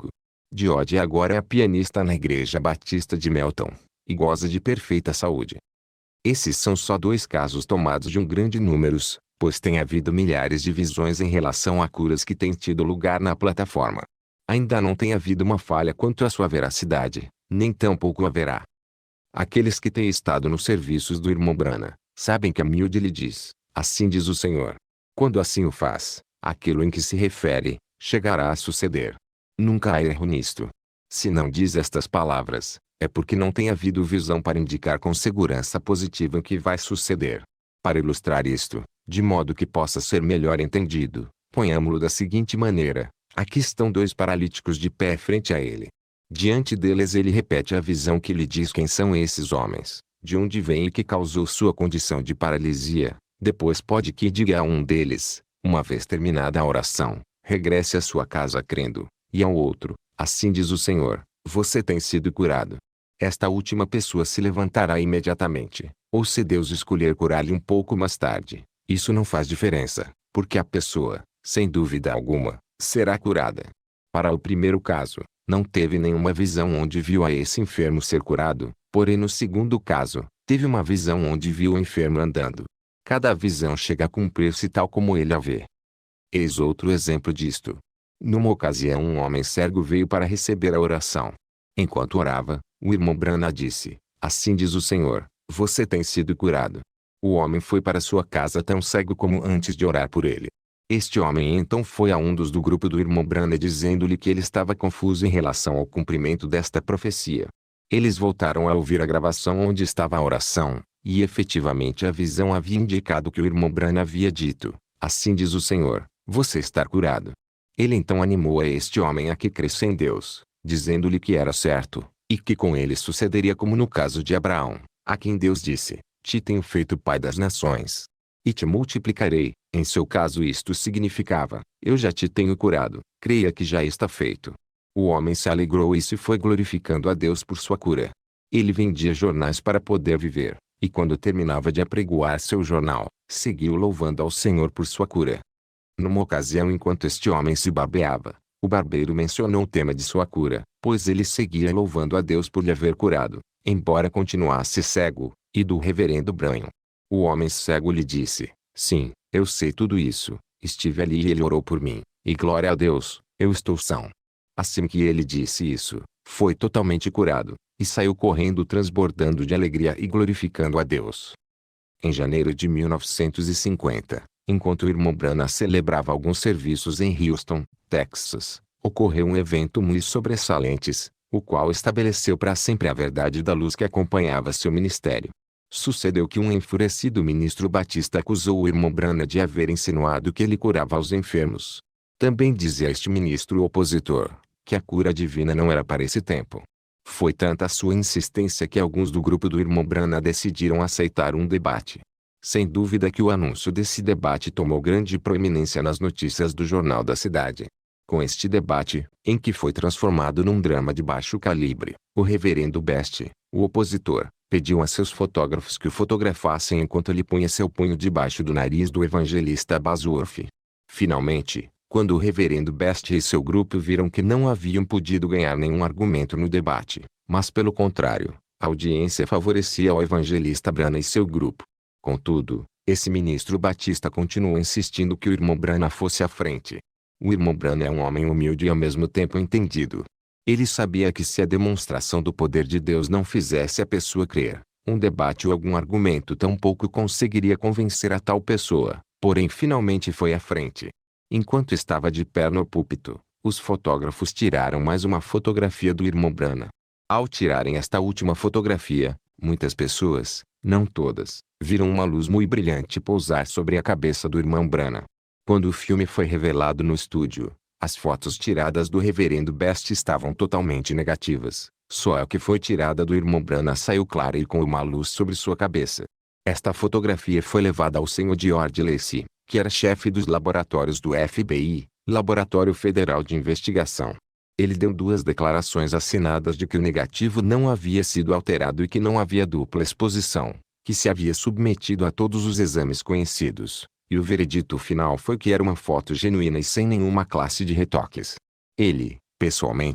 George agora é pianista na Igreja Batista de Melton, e goza de perfeita saúde. Esses são só dois casos tomados de um grande número, pois tem havido milhares de visões em relação a curas que têm tido lugar na plataforma. Ainda não tem havido uma falha quanto à sua veracidade, nem tampouco haverá. Aqueles que têm estado nos serviços do irmão Branham, sabem que a miúde lhe diz, assim diz o Senhor. Quando assim o faz, aquilo em que se refere, chegará a suceder. Nunca há erro nisto. Se não diz estas palavras, é porque não tem havido visão para indicar com segurança positiva o que vai suceder. Para ilustrar isto, de modo que possa ser melhor entendido, ponhamo-lo da seguinte maneira: aqui estão dois paralíticos de pé frente a ele. Diante deles ele repete a visão que lhe diz quem são esses homens, de onde vem e que causou sua condição de paralisia. Depois pode que diga a um deles, uma vez terminada a oração, regresse à sua casa crendo, e ao outro, assim diz o Senhor, você tem sido curado. Esta última pessoa se levantará imediatamente, ou se Deus escolher curar-lhe um pouco mais tarde, isso não faz diferença, porque a pessoa, sem dúvida alguma, será curada. Para o primeiro caso, não teve nenhuma visão onde viu a esse enfermo ser curado, porém no segundo caso, teve uma visão onde viu o enfermo andando. Cada visão chega a cumprir-se tal como ele a vê. Eis outro exemplo disto. Numa ocasião um homem cego veio para receber a oração. Enquanto orava, o irmão Branham disse, assim diz o Senhor, você tem sido curado. O homem foi para sua casa tão cego como antes de orar por ele. Este homem então foi a um dos do grupo do irmão Branham dizendo-lhe que ele estava confuso em relação ao cumprimento desta profecia. Eles voltaram a ouvir a gravação onde estava a oração, e efetivamente a visão havia indicado que o irmão Branham havia dito, assim diz o Senhor, você está curado. Ele então animou a este homem a que cresça em Deus, dizendo-lhe que era certo, e que com ele sucederia como no caso de Abraão, a quem Deus disse, te tenho feito pai das nações. E te multiplicarei. Em seu caso isto significava, eu já te tenho curado, creia que já está feito. O homem se alegrou e se foi glorificando a Deus por sua cura. Ele vendia jornais para poder viver, e quando terminava de apregoar seu jornal, seguiu louvando ao Senhor por sua cura. Numa ocasião enquanto este homem se barbeava, o barbeiro mencionou o tema de sua cura, pois ele seguia louvando a Deus por lhe haver curado, embora continuasse cego, e do reverendo Branham. O homem cego lhe disse, sim, eu sei tudo isso, estive ali e ele orou por mim, e glória a Deus, eu estou são. Assim que ele disse isso, foi totalmente curado, e saiu correndo transbordando de alegria e glorificando a Deus. Em janeiro de mil novecentos e cinquenta, enquanto o irmão Branham celebrava alguns serviços em Houston, Texas, ocorreu um evento muito sobressalente, o qual estabeleceu para sempre a verdade da luz que acompanhava seu ministério. Sucedeu que um enfurecido ministro batista acusou o irmão Branham de haver insinuado que ele curava os enfermos. Também dizia este ministro opositor, que a cura divina não era para esse tempo. Foi tanta a sua insistência que alguns do grupo do irmão Branham decidiram aceitar um debate. Sem dúvida que o anúncio desse debate tomou grande proeminência nas notícias do jornal da cidade. Com este debate, em que foi transformado num drama de baixo calibre, o reverendo Best, o opositor, pediu a seus fotógrafos que o fotografassem enquanto ele punha seu punho debaixo do nariz do evangelista Bosworth. Finalmente, quando o reverendo Best e seu grupo viram que não haviam podido ganhar nenhum argumento no debate, mas pelo contrário, a audiência favorecia ao evangelista Branham e seu grupo. Contudo, esse ministro batista continuou insistindo que o irmão Branham fosse à frente. O irmão Branham é um homem humilde e ao mesmo tempo entendido. Ele sabia que se a demonstração do poder de Deus não fizesse a pessoa crer, um debate ou algum argumento tampouco conseguiria convencer a tal pessoa, porém finalmente foi à frente. Enquanto estava de pé no púlpito, os fotógrafos tiraram mais uma fotografia do irmão Branham. Ao tirarem esta última fotografia, muitas pessoas, não todas, viram uma luz muito brilhante pousar sobre a cabeça do irmão Branham. Quando o filme foi revelado no estúdio, as fotos tiradas do reverendo Best estavam totalmente negativas. Só a que foi tirada do irmão Branham saiu clara e com uma luz sobre sua cabeça. Esta fotografia foi levada ao senhor George Lacy, que era chefe dos laboratórios do F B I, Laboratório Federal de Investigação. Ele deu duas declarações assinadas de que o negativo não havia sido alterado e que não havia dupla exposição, que se havia submetido a todos os exames conhecidos, e o veredito final foi que era uma foto genuína e sem nenhuma classe de retoques. Ele, pessoalmente,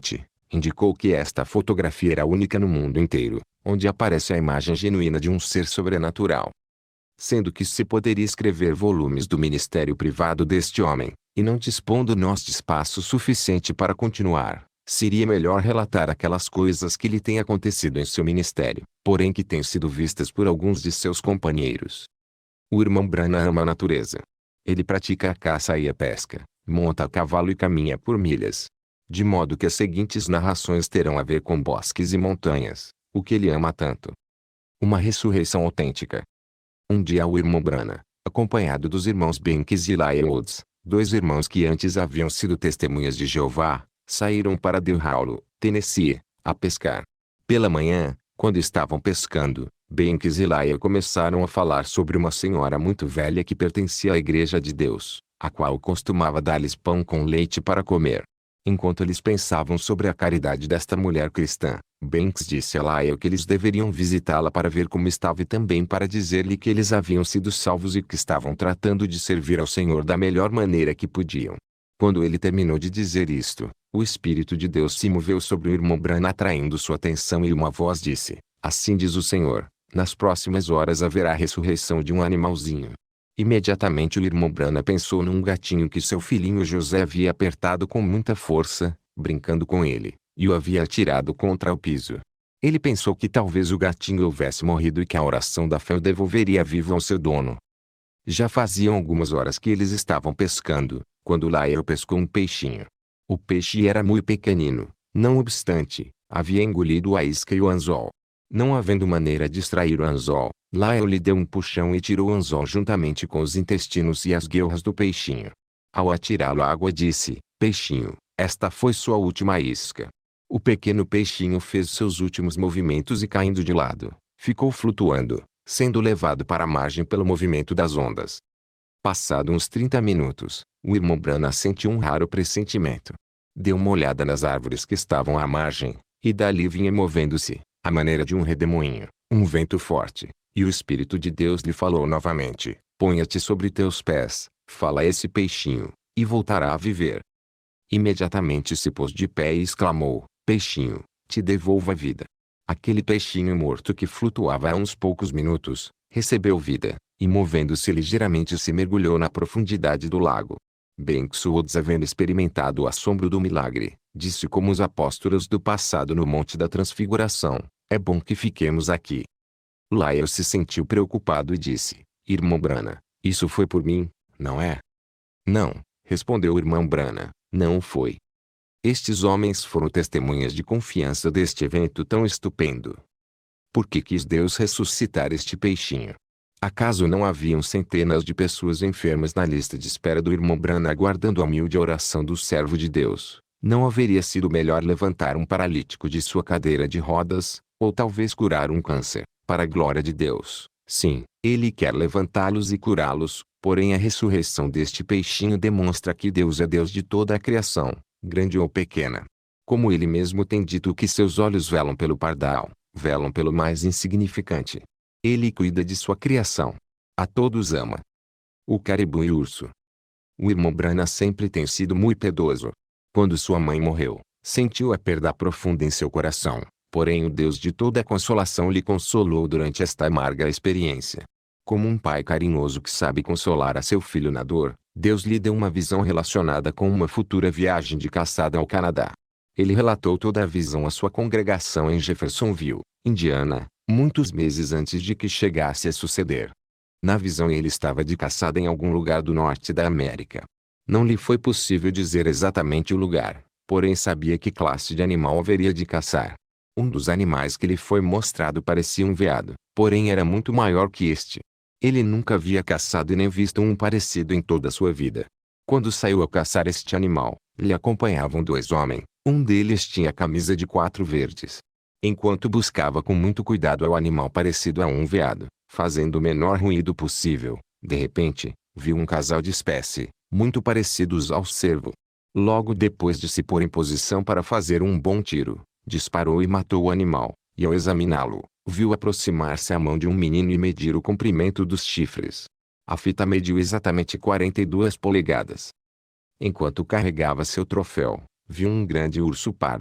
indicou que esta fotografia era única no mundo inteiro, onde aparece a imagem genuína de um ser sobrenatural. Sendo que se poderia escrever volumes do ministério privado deste homem, e não dispondo-nos de espaço suficiente para continuar, seria melhor relatar aquelas coisas que lhe têm acontecido em seu ministério, porém que têm sido vistas por alguns de seus companheiros. O irmão Branham ama a natureza. Ele pratica a caça e a pesca, monta a cavalo e caminha por milhas. De modo que as seguintes narrações terão a ver com bosques e montanhas, o que ele ama tanto. Uma ressurreição autêntica. Um dia o irmão Branham, acompanhado dos irmãos Banks e Lyle Woods, dois irmãos que antes haviam sido testemunhas de Jeová, saíram para Delhaulo, Tennessee, a pescar. Pela manhã, quando estavam pescando, Banks e Lyle começaram a falar sobre uma senhora muito velha que pertencia à Igreja de Deus, a qual costumava dar-lhes pão com leite para comer. Enquanto eles pensavam sobre a caridade desta mulher cristã, Banks disse a Lyle que eles deveriam visitá-la para ver como estava e também para dizer-lhe que eles haviam sido salvos e que estavam tratando de servir ao Senhor da melhor maneira que podiam. Quando ele terminou de dizer isto, o Espírito de Deus se moveu sobre o irmão Branham atraindo sua atenção e uma voz disse: "Assim diz o Senhor, nas próximas horas haverá a ressurreição de um animalzinho." Imediatamente o irmão Branham pensou num gatinho que seu filhinho José havia apertado com muita força, brincando com ele, e o havia atirado contra o piso. Ele pensou que talvez o gatinho houvesse morrido e que a oração da fé o devolveria vivo ao seu dono. Já faziam algumas horas que eles estavam pescando, quando Lyle pescou um peixinho. O peixe era muito pequenino, não obstante, havia engolido a isca e o anzol. Não havendo maneira de extrair o anzol, Lyle lhe deu um puxão e tirou o anzol juntamente com os intestinos e as guelras do peixinho. Ao atirá-lo à água disse: "Peixinho, esta foi sua última isca." O pequeno peixinho fez seus últimos movimentos e caindo de lado, ficou flutuando, sendo levado para a margem pelo movimento das ondas. Passado uns trinta minutos, o irmão Branham sentiu um raro pressentimento. Deu uma olhada nas árvores que estavam à margem, e dali vinha movendo-se, à maneira de um redemoinho, um vento forte, e o Espírito de Deus lhe falou novamente: "Ponha-te sobre teus pés, fala a esse peixinho, e voltará a viver." Imediatamente se pôs de pé e exclamou: "Peixinho, te devolvo a vida." Aquele peixinho morto que flutuava há uns poucos minutos, recebeu vida, e movendo-se ligeiramente se mergulhou na profundidade do lago. Banks Woods, havendo experimentado o assombro do milagre, disse como os apóstolos do passado no Monte da Transfiguração: "É bom que fiquemos aqui." Lyle se sentiu preocupado e disse: "Irmão Branham, isso foi por mim, não é?" "Não," respondeu o irmão Branham, "não foi. Estes homens foram testemunhas de confiança deste evento tão estupendo. Por que quis Deus ressuscitar este peixinho? Acaso não haviam centenas de pessoas enfermas na lista de espera do irmão Branham aguardando a humilde oração do servo de Deus? Não haveria sido melhor levantar um paralítico de sua cadeira de rodas, ou talvez curar um câncer, para a glória de Deus? Sim, ele quer levantá-los e curá-los, porém a ressurreição deste peixinho demonstra que Deus é Deus de toda a criação, grande ou pequena. Como ele mesmo tem dito que seus olhos velam pelo pardal, velam pelo mais insignificante. Ele cuida de sua criação. A todos ama. O caribu e o urso. O irmão Branham sempre tem sido muito piedoso. Quando sua mãe morreu, sentiu a perda profunda em seu coração, porém o Deus de toda a consolação lhe consolou durante esta amarga experiência. Como um pai carinhoso que sabe consolar a seu filho na dor, Deus lhe deu uma visão relacionada com uma futura viagem de caçada ao Canadá. Ele relatou toda a visão à sua congregação em Jeffersonville, Indiana, muitos meses antes de que chegasse a suceder. Na visão ele estava de caçada em algum lugar do norte da América. Não lhe foi possível dizer exatamente o lugar, porém sabia que classe de animal haveria de caçar. Um dos animais que lhe foi mostrado parecia um veado, porém era muito maior que este. Ele nunca havia caçado e nem visto um parecido em toda a sua vida. Quando saiu a caçar este animal, lhe acompanhavam dois homens, um deles tinha camisa de quatro verdes. Enquanto buscava com muito cuidado o animal parecido a um veado, fazendo o menor ruído possível, de repente, viu um casal de espécie, muito parecidos ao cervo. Logo depois de se pôr em posição para fazer um bom tiro, disparou e matou o animal, e ao examiná-lo, viu aproximar-se a mão de um menino e medir o comprimento dos chifres. A fita mediu exatamente quarenta e duas polegadas. Enquanto carregava seu troféu, viu um grande urso pardo,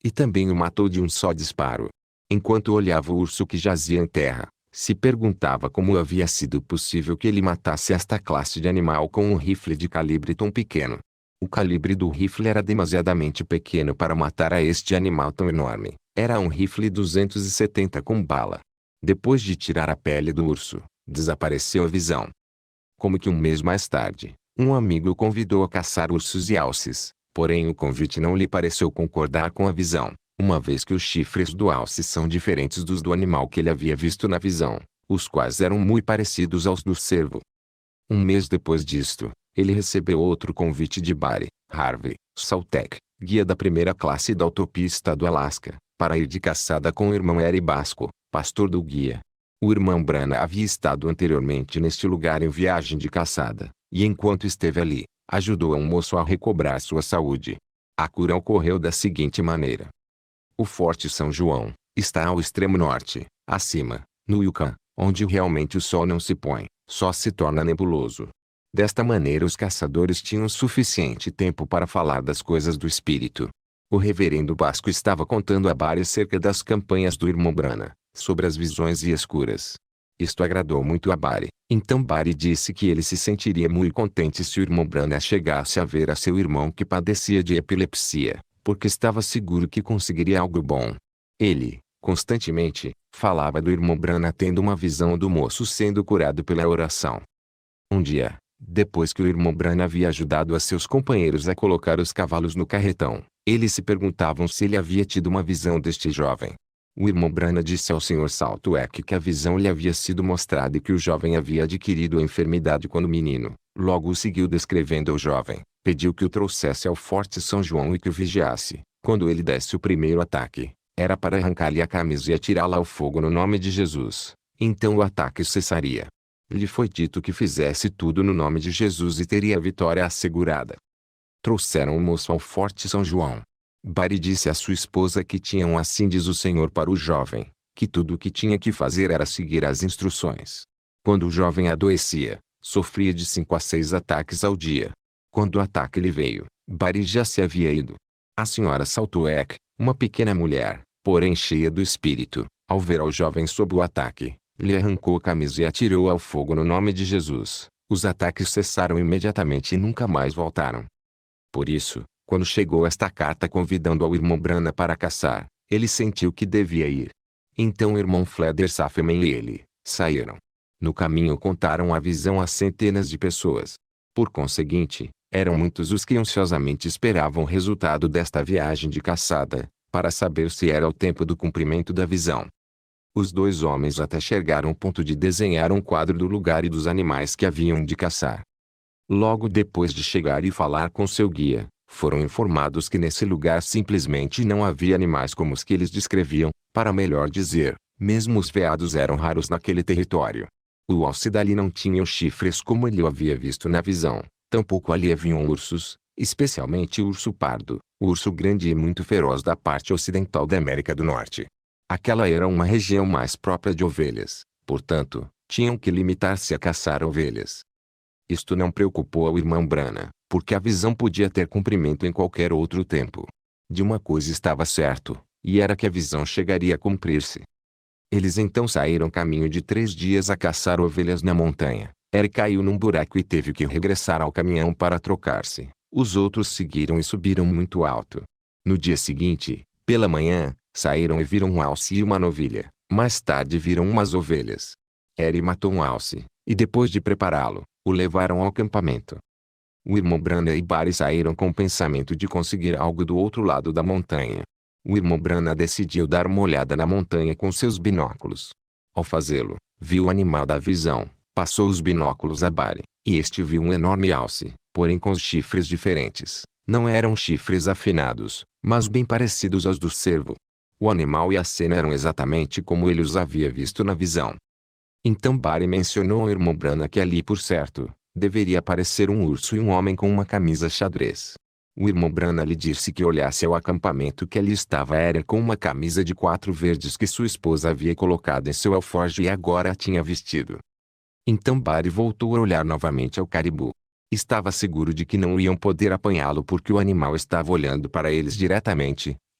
e também o matou de um só disparo. Enquanto olhava o urso que jazia em terra, se perguntava como havia sido possível que ele matasse esta classe de animal com um rifle de calibre tão pequeno. O calibre do rifle era demasiadamente pequeno para matar a este animal tão enorme. Era um rifle duzentos e setenta com bala. Depois de tirar a pele do urso, desapareceu a visão. Como que um mês mais tarde, um amigo o convidou a caçar ursos e alces, porém o convite não lhe pareceu concordar com a visão, uma vez que os chifres do alce são diferentes dos do animal que ele havia visto na visão, os quais eram muito parecidos aos do cervo. Um mês depois disto, ele recebeu outro convite de Barry Harvey Saltek, guia da primeira classe da autopista do Alasca, para ir de caçada com o irmão Eri Basco, pastor do guia. O irmão Brana havia estado anteriormente neste lugar em viagem de caçada, e enquanto esteve ali, ajudou um moço a recobrar sua saúde. A cura ocorreu da seguinte maneira. O Forte São João está ao extremo norte, acima, no Yukon, onde realmente o sol não se põe, só se torna nebuloso. Desta maneira os caçadores tinham suficiente tempo para falar das coisas do espírito. O reverendo Basco estava contando a Barry acerca das campanhas do irmão Brana, sobre as visões e as curas. Isto agradou muito a Barry, então Barry disse que ele se sentiria muito contente se o irmão Brana chegasse a ver a seu irmão que padecia de epilepsia, porque estava seguro que conseguiria algo bom. Ele, constantemente, falava do irmão Brana tendo uma visão do moço sendo curado pela oração. Um dia, depois que o irmão Brana havia ajudado a seus companheiros a colocar os cavalos no carretão, eles se perguntavam se ele havia tido uma visão deste jovem. O irmão Brana disse ao senhor Saltwack que a visão lhe havia sido mostrada e que o jovem havia adquirido a enfermidade quando menino. Logo o seguiu descrevendo ao jovem, pediu que o trouxesse ao Forte São João e que o vigiasse. Quando ele desse o primeiro ataque, era para arrancar-lhe a camisa e atirá-la ao fogo no nome de Jesus. Então o ataque cessaria. Lhe foi dito que fizesse tudo no nome de Jesus e teria a vitória assegurada. Trouxeram o moço ao Forte São João. Barry disse à sua esposa que tinham assim diz o Senhor para o jovem, que tudo o que tinha que fazer era seguir as instruções. Quando o jovem adoecia, sofria de cinco a seis ataques ao dia. Quando o ataque lhe veio, Barry já se havia ido. A senhora Saltwack, uma pequena mulher, porém cheia do espírito, ao ver ao jovem sob o ataque, lhe arrancou a camisa e atirou ao fogo no nome de Jesus. Os ataques cessaram imediatamente e nunca mais voltaram. Por isso, quando chegou esta carta convidando ao irmão Brana para caçar, ele sentiu que devia ir. Então o irmão Fleder Safeman e ele saíram. No caminho contaram a visão a centenas de pessoas. Por conseguinte, eram muitos os que ansiosamente esperavam o resultado desta viagem de caçada, para saber se era o tempo do cumprimento da visão. Os dois homens até chegaram ao ponto de desenhar um quadro do lugar e dos animais que haviam de caçar. Logo depois de chegar e falar com seu guia, foram informados que nesse lugar simplesmente não havia animais como os que eles descreviam, para melhor dizer, mesmo os veados eram raros naquele território. O alce dali não tinha os chifres como ele o havia visto na visão, tampouco ali haviam ursos, especialmente o urso pardo, o urso grande e muito feroz da parte ocidental da América do Norte. Aquela era uma região mais própria de ovelhas, portanto, tinham que limitar-se a caçar ovelhas. Isto não preocupou ao irmão Brana, porque a visão podia ter cumprimento em qualquer outro tempo. De uma coisa estava certo, e era que a visão chegaria a cumprir-se. Eles então saíram caminho de três dias a caçar ovelhas na montanha. Eric caiu num buraco e teve que regressar ao caminhão para trocar-se. Os outros seguiram e subiram muito alto. No dia seguinte, pela manhã, saíram e viram um alce e uma novilha. Mais tarde viram umas ovelhas. Eric matou um alce, e depois de prepará-lo, o levaram ao acampamento. O irmão Brana e Barry saíram com o pensamento de conseguir algo do outro lado da montanha. O irmão Brana decidiu dar uma olhada na montanha com seus binóculos. Ao fazê-lo, viu o animal da visão, passou os binóculos a Barry, e este viu um enorme alce, porém com os chifres diferentes. Não eram chifres afinados, mas bem parecidos aos do cervo. O animal e a cena eram exatamente como ele os havia visto na visão. Então Barry mencionou ao irmão Brana que ali por certo, deveria aparecer um urso e um homem com uma camisa xadrez. O irmão Brana lhe disse que olhasse ao acampamento que ali estava Era com uma camisa de quatro verdes que sua esposa havia colocado em seu alforje e agora a tinha vestido. Então Barry voltou a olhar novamente ao caribu. Estava seguro de que não iam poder apanhá-lo porque o animal estava olhando para eles diretamente,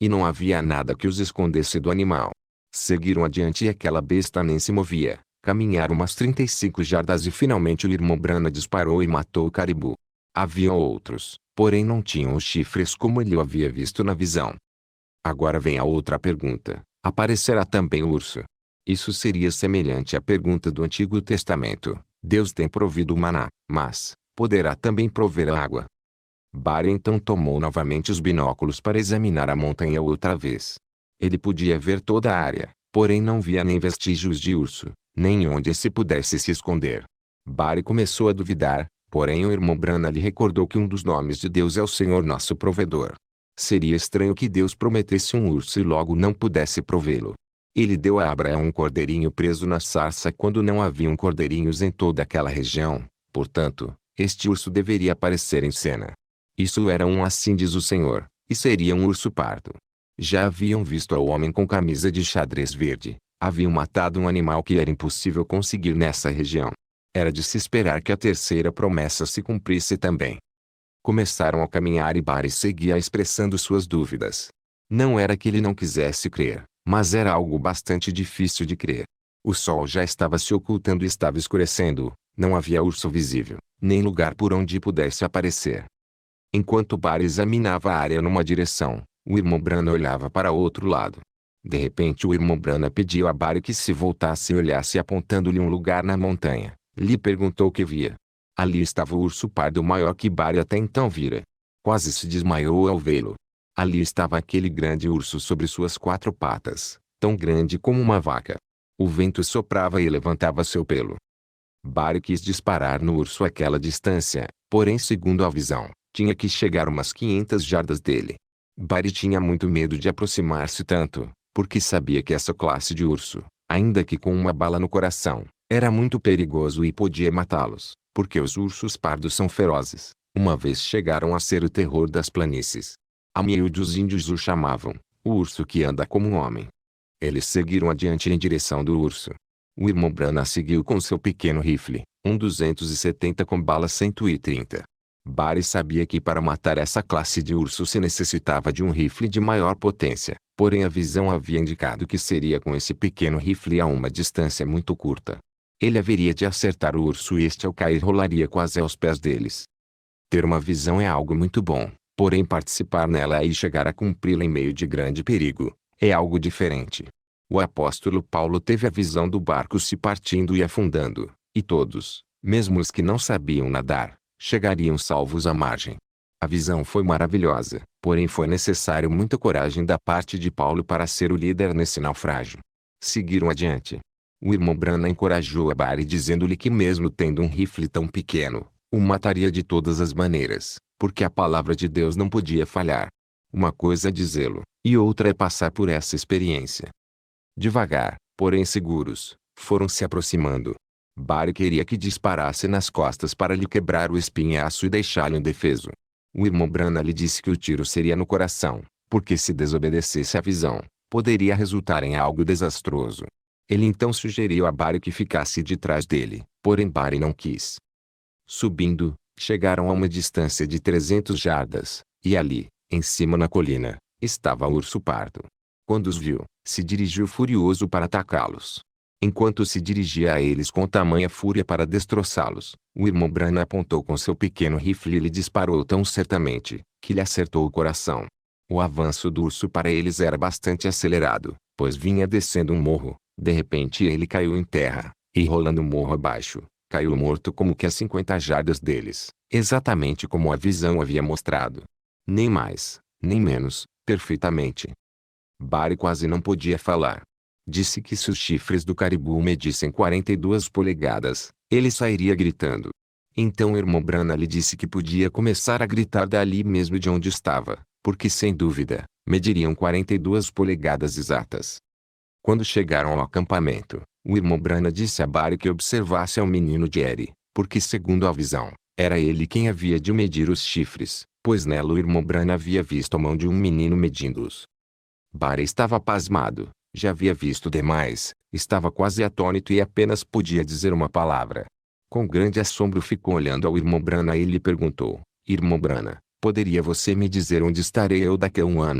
e não havia nada que os escondesse do animal. Seguiram adiante e aquela besta nem se movia. Caminharam umas trinta e cinco jardas e finalmente o irmão Brana disparou e matou o caribu. Havia outros, porém não tinham os chifres como ele o havia visto na visão. Agora vem a outra pergunta: aparecerá também o urso? Isso seria semelhante à pergunta do Antigo Testamento: Deus tem provido o maná, mas poderá também prover a água? Bari então tomou novamente os binóculos para examinar a montanha outra vez. Ele podia ver toda a área, porém não via nem vestígios de urso, nem onde se pudesse se esconder. Bari começou a duvidar, porém o irmão Brana lhe recordou que um dos nomes de Deus é o Senhor nosso provedor. Seria estranho que Deus prometesse um urso e logo não pudesse provê-lo. Ele deu a Abraão um cordeirinho preso na sarça quando não haviam cordeirinhos em toda aquela região, portanto, este urso deveria aparecer em cena. Isso era um assim diz o Senhor, e seria um urso pardo. Já haviam visto ao homem com camisa de xadrez verde, haviam matado um animal que era impossível conseguir nessa região. Era de se esperar que a terceira promessa se cumprisse também. Começaram a caminhar e Bari seguia expressando suas dúvidas. Não era que ele não quisesse crer, mas era algo bastante difícil de crer. O sol já estava se ocultando e estava escurecendo, não havia urso visível, nem lugar por onde pudesse aparecer. Enquanto Bari examinava a área numa direção, o irmão Brana olhava para outro lado. De repente o irmão Brana pediu a Bari que se voltasse e olhasse apontando-lhe um lugar na montanha. Lhe perguntou o que via. Ali estava o urso pardo maior que Bari até então vira. Quase se desmaiou ao vê-lo. Ali estava aquele grande urso sobre suas quatro patas, tão grande como uma vaca. O vento soprava e levantava seu pelo. Bari quis disparar no urso àquela distância, porém segundo a visão, tinha que chegar umas quinhentas jardas dele. Bari tinha muito medo de aproximar-se tanto, porque sabia que essa classe de urso, ainda que com uma bala no coração, era muito perigoso e podia matá-los, porque os ursos pardos são ferozes. Uma vez chegaram a ser o terror das planícies. A miúde os índios o chamavam, o urso que anda como um homem. Eles seguiram adiante em direção do urso. O irmão Brana seguiu com seu pequeno rifle, um duzentos e setenta com bala cento e trinta. Bari sabia que para matar essa classe de urso se necessitava de um rifle de maior potência, porém a visão havia indicado que seria com esse pequeno rifle a uma distância muito curta. Ele haveria de acertar o urso e este ao cair rolaria quase aos pés deles. Ter uma visão é algo muito bom, porém participar nela e chegar a cumpri-la em meio de grande perigo, é algo diferente. O apóstolo Paulo teve a visão do barco se partindo e afundando, e todos, mesmo os que não sabiam nadar, chegariam salvos à margem. A visão foi maravilhosa, porém foi necessário muita coragem da parte de Paulo para ser o líder nesse naufrágio. Seguiram adiante. O irmão Brana encorajou a Bari dizendo-lhe que mesmo tendo um rifle tão pequeno, o mataria de todas as maneiras, porque a palavra de Deus não podia falhar. Uma coisa é dizê-lo, e outra é passar por essa experiência. Devagar, porém seguros, foram se aproximando. Bari queria que disparasse nas costas para lhe quebrar o espinhaço e deixá-lo indefeso. O irmão Brana lhe disse que o tiro seria no coração, porque se desobedecesse à visão, poderia resultar em algo desastroso. Ele então sugeriu a Bari que ficasse de trás dele, porém Bari não quis. Subindo, chegaram a uma distância de trezentas jardas, e ali, em cima na colina, estava o urso pardo. Quando os viu, se dirigiu furioso para atacá-los. Enquanto se dirigia a eles com tamanha fúria para destroçá-los, o irmão Brana apontou com seu pequeno rifle e lhe disparou tão certamente, que lhe acertou o coração. O avanço do urso para eles era bastante acelerado, pois vinha descendo um morro. De repente ele caiu em terra, e rolando o morro abaixo, caiu morto como que a cinquenta jardas deles, exatamente como a visão havia mostrado. Nem mais, nem menos, perfeitamente. Bari quase não podia falar. Disse que se os chifres do caribu medissem quarenta e duas polegadas, ele sairia gritando. Então o irmão Brana lhe disse que podia começar a gritar dali mesmo de onde estava, porque sem dúvida, mediriam quarenta e duas polegadas exatas. Quando chegaram ao acampamento, o irmão Brana disse a Bari que observasse ao menino Jerry, porque segundo a visão, era ele quem havia de medir os chifres, pois nela o irmão Brana havia visto a mão de um menino medindo-os. Bari estava pasmado, já havia visto demais, estava quase atônito e apenas podia dizer uma palavra. Com grande assombro ficou olhando ao irmão Brana e lhe perguntou: Irmão Brana, poderia você me dizer onde estarei eu daqui a um ano?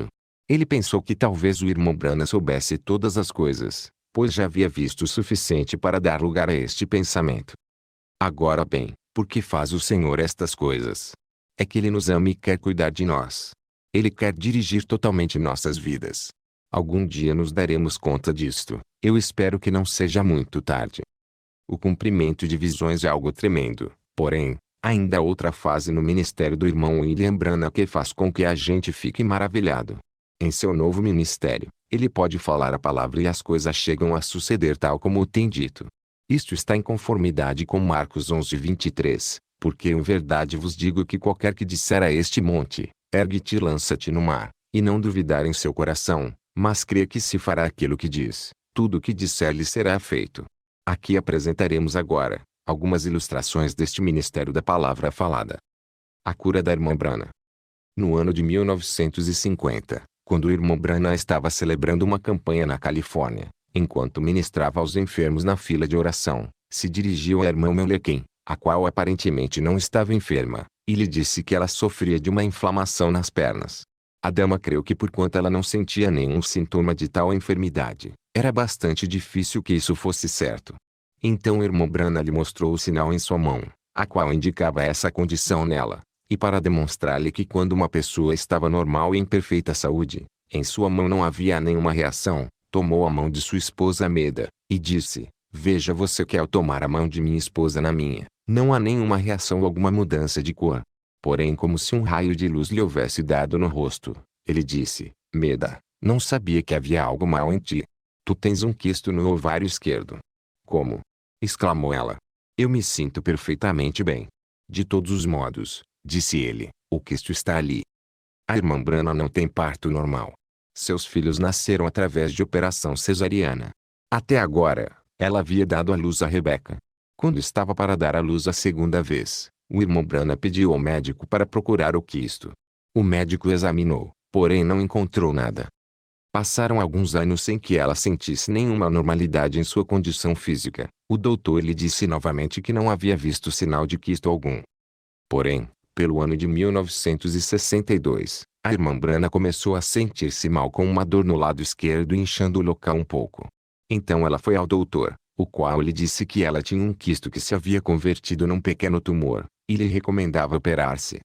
Ele pensou que talvez o irmão Branham soubesse todas as coisas, pois já havia visto o suficiente para dar lugar a este pensamento. Agora bem, por que faz o Senhor estas coisas? É que Ele nos ama e quer cuidar de nós. Ele quer dirigir totalmente nossas vidas. Algum dia nos daremos conta disto. Eu espero que não seja muito tarde. O cumprimento de visões é algo tremendo, porém, ainda há outra fase no ministério do irmão William Branham que faz com que a gente fique maravilhado. Em seu novo ministério, ele pode falar a palavra e as coisas chegam a suceder tal como tem dito. Isto está em conformidade com Marcos onze, vinte e três, porque em verdade vos digo que qualquer que disser a este monte, ergue-te e lança-te no mar, e não duvidar em seu coração, mas crê que se fará aquilo que diz, tudo o que disser lhe será feito. Aqui apresentaremos agora algumas ilustrações deste ministério da palavra falada. A cura da irmã Branham. No ano de mil novecentos e cinquenta, quando o irmão Branham estava celebrando uma campanha na Califórnia, enquanto ministrava aos enfermos na fila de oração, se dirigiu à irmã Melequim, a qual aparentemente não estava enferma, e lhe disse que ela sofria de uma inflamação nas pernas. A dama creu que porquanto ela não sentia nenhum sintoma de tal enfermidade, era bastante difícil que isso fosse certo. Então o irmão Branham lhe mostrou o sinal em sua mão, a qual indicava essa condição nela, e para demonstrar-lhe que quando uma pessoa estava normal e em perfeita saúde, em sua mão não havia nenhuma reação, tomou a mão de sua esposa Meda, e disse, veja você que ao tomar a mão de minha esposa na minha, não há nenhuma reação ou alguma mudança de cor. Porém como se um raio de luz lhe houvesse dado no rosto, ele disse, Meda, não sabia que havia algo mal em ti. Tu tens um quisto no ovário esquerdo. Como? Exclamou ela. Eu me sinto perfeitamente bem. De todos os modos, disse ele, o quisto está ali. A irmã Branham não tem parto normal. Seus filhos nasceram através de operação cesariana. Até agora, ela havia dado à luz a Rebeca. Quando estava para dar à luz a segunda vez, o irmão Branham pediu ao médico para procurar o quisto. O médico examinou, porém não encontrou nada. Passaram alguns anos sem que ela sentisse nenhuma anormalidade em sua condição física. O doutor lhe disse novamente que não havia visto sinal de quisto algum. Porém, pelo ano de mil novecentos e sessenta e dois, a irmã Branham começou a sentir-se mal com uma dor no lado esquerdo inchando o local um pouco. Então ela foi ao doutor, o qual lhe disse que ela tinha um quisto que se havia convertido num pequeno tumor, e lhe recomendava operar-se.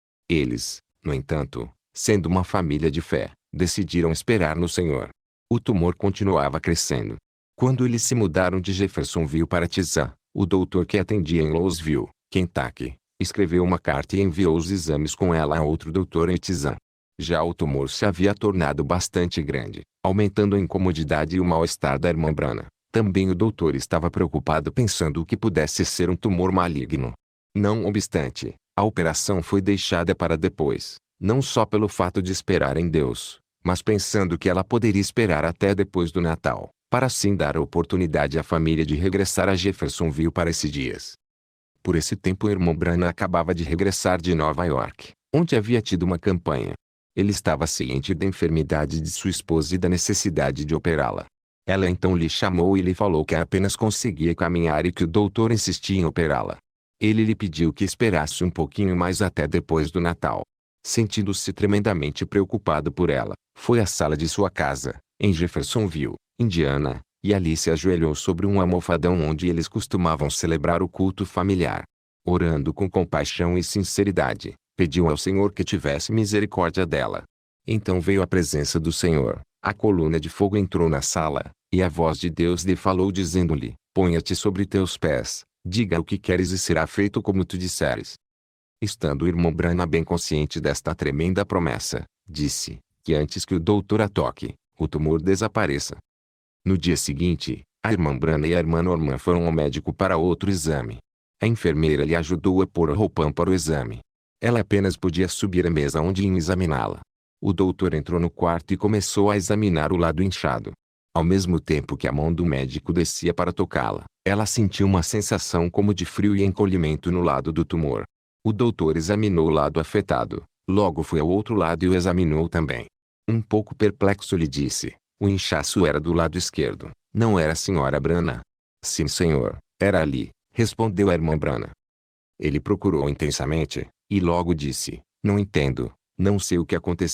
Eles, no entanto, sendo uma família de fé, decidiram esperar no Senhor. O tumor continuava crescendo. Quando eles se mudaram de Jeffersonville para Tizan, o doutor que atendia em Louisville, Kentucky, escreveu uma carta e enviou os exames com ela a outro doutor em Tizan. Já o tumor se havia tornado bastante grande, aumentando a incomodidade e o mal-estar da irmã Branham. Também o doutor estava preocupado pensando que pudesse ser um tumor maligno. Não obstante, a operação foi deixada para depois, não só pelo fato de esperar em Deus, mas pensando que ela poderia esperar até depois do Natal, para assim dar a oportunidade à família de regressar a Jeffersonville para esses dias. Por esse tempo o irmão Branham acabava de regressar de Nova York, onde havia tido uma campanha. Ele estava ciente da enfermidade de sua esposa e da necessidade de operá-la. Ela então lhe chamou e lhe falou que apenas conseguia caminhar e que o doutor insistia em operá-la. Ele lhe pediu que esperasse um pouquinho mais até depois do Natal. Sentindo-se tremendamente preocupado por ela, foi à sala de sua casa, em Jeffersonville, Indiana, e ali se ajoelhou sobre um almofadão onde eles costumavam celebrar o culto familiar. Orando com compaixão e sinceridade, pediu ao Senhor que tivesse misericórdia dela. Então veio a presença do Senhor, a coluna de fogo entrou na sala, e a voz de Deus lhe falou dizendo-lhe, ponha-te sobre teus pés, diga o que queres e será feito como tu disseres. Estando o irmão Branham bem consciente desta tremenda promessa, disse, que antes que o doutor a toque, o tumor desapareça. No dia seguinte, a irmã Branham e a irmã Norman foram ao médico para outro exame. A enfermeira lhe ajudou a pôr a roupão para o exame. Ela apenas podia subir à mesa onde iam examiná-la. O doutor entrou no quarto e começou a examinar o lado inchado. Ao mesmo tempo que a mão do médico descia para tocá-la, ela sentiu uma sensação como de frio e encolhimento no lado do tumor. O doutor examinou o lado afetado, logo foi ao outro lado e o examinou também. Um pouco perplexo lhe disse, o inchaço era do lado esquerdo, não era a senhora Branham? Sim, senhor, era ali, respondeu a irmã Branham. Ele procurou intensamente, e logo disse, não entendo, não sei o que aconteceu,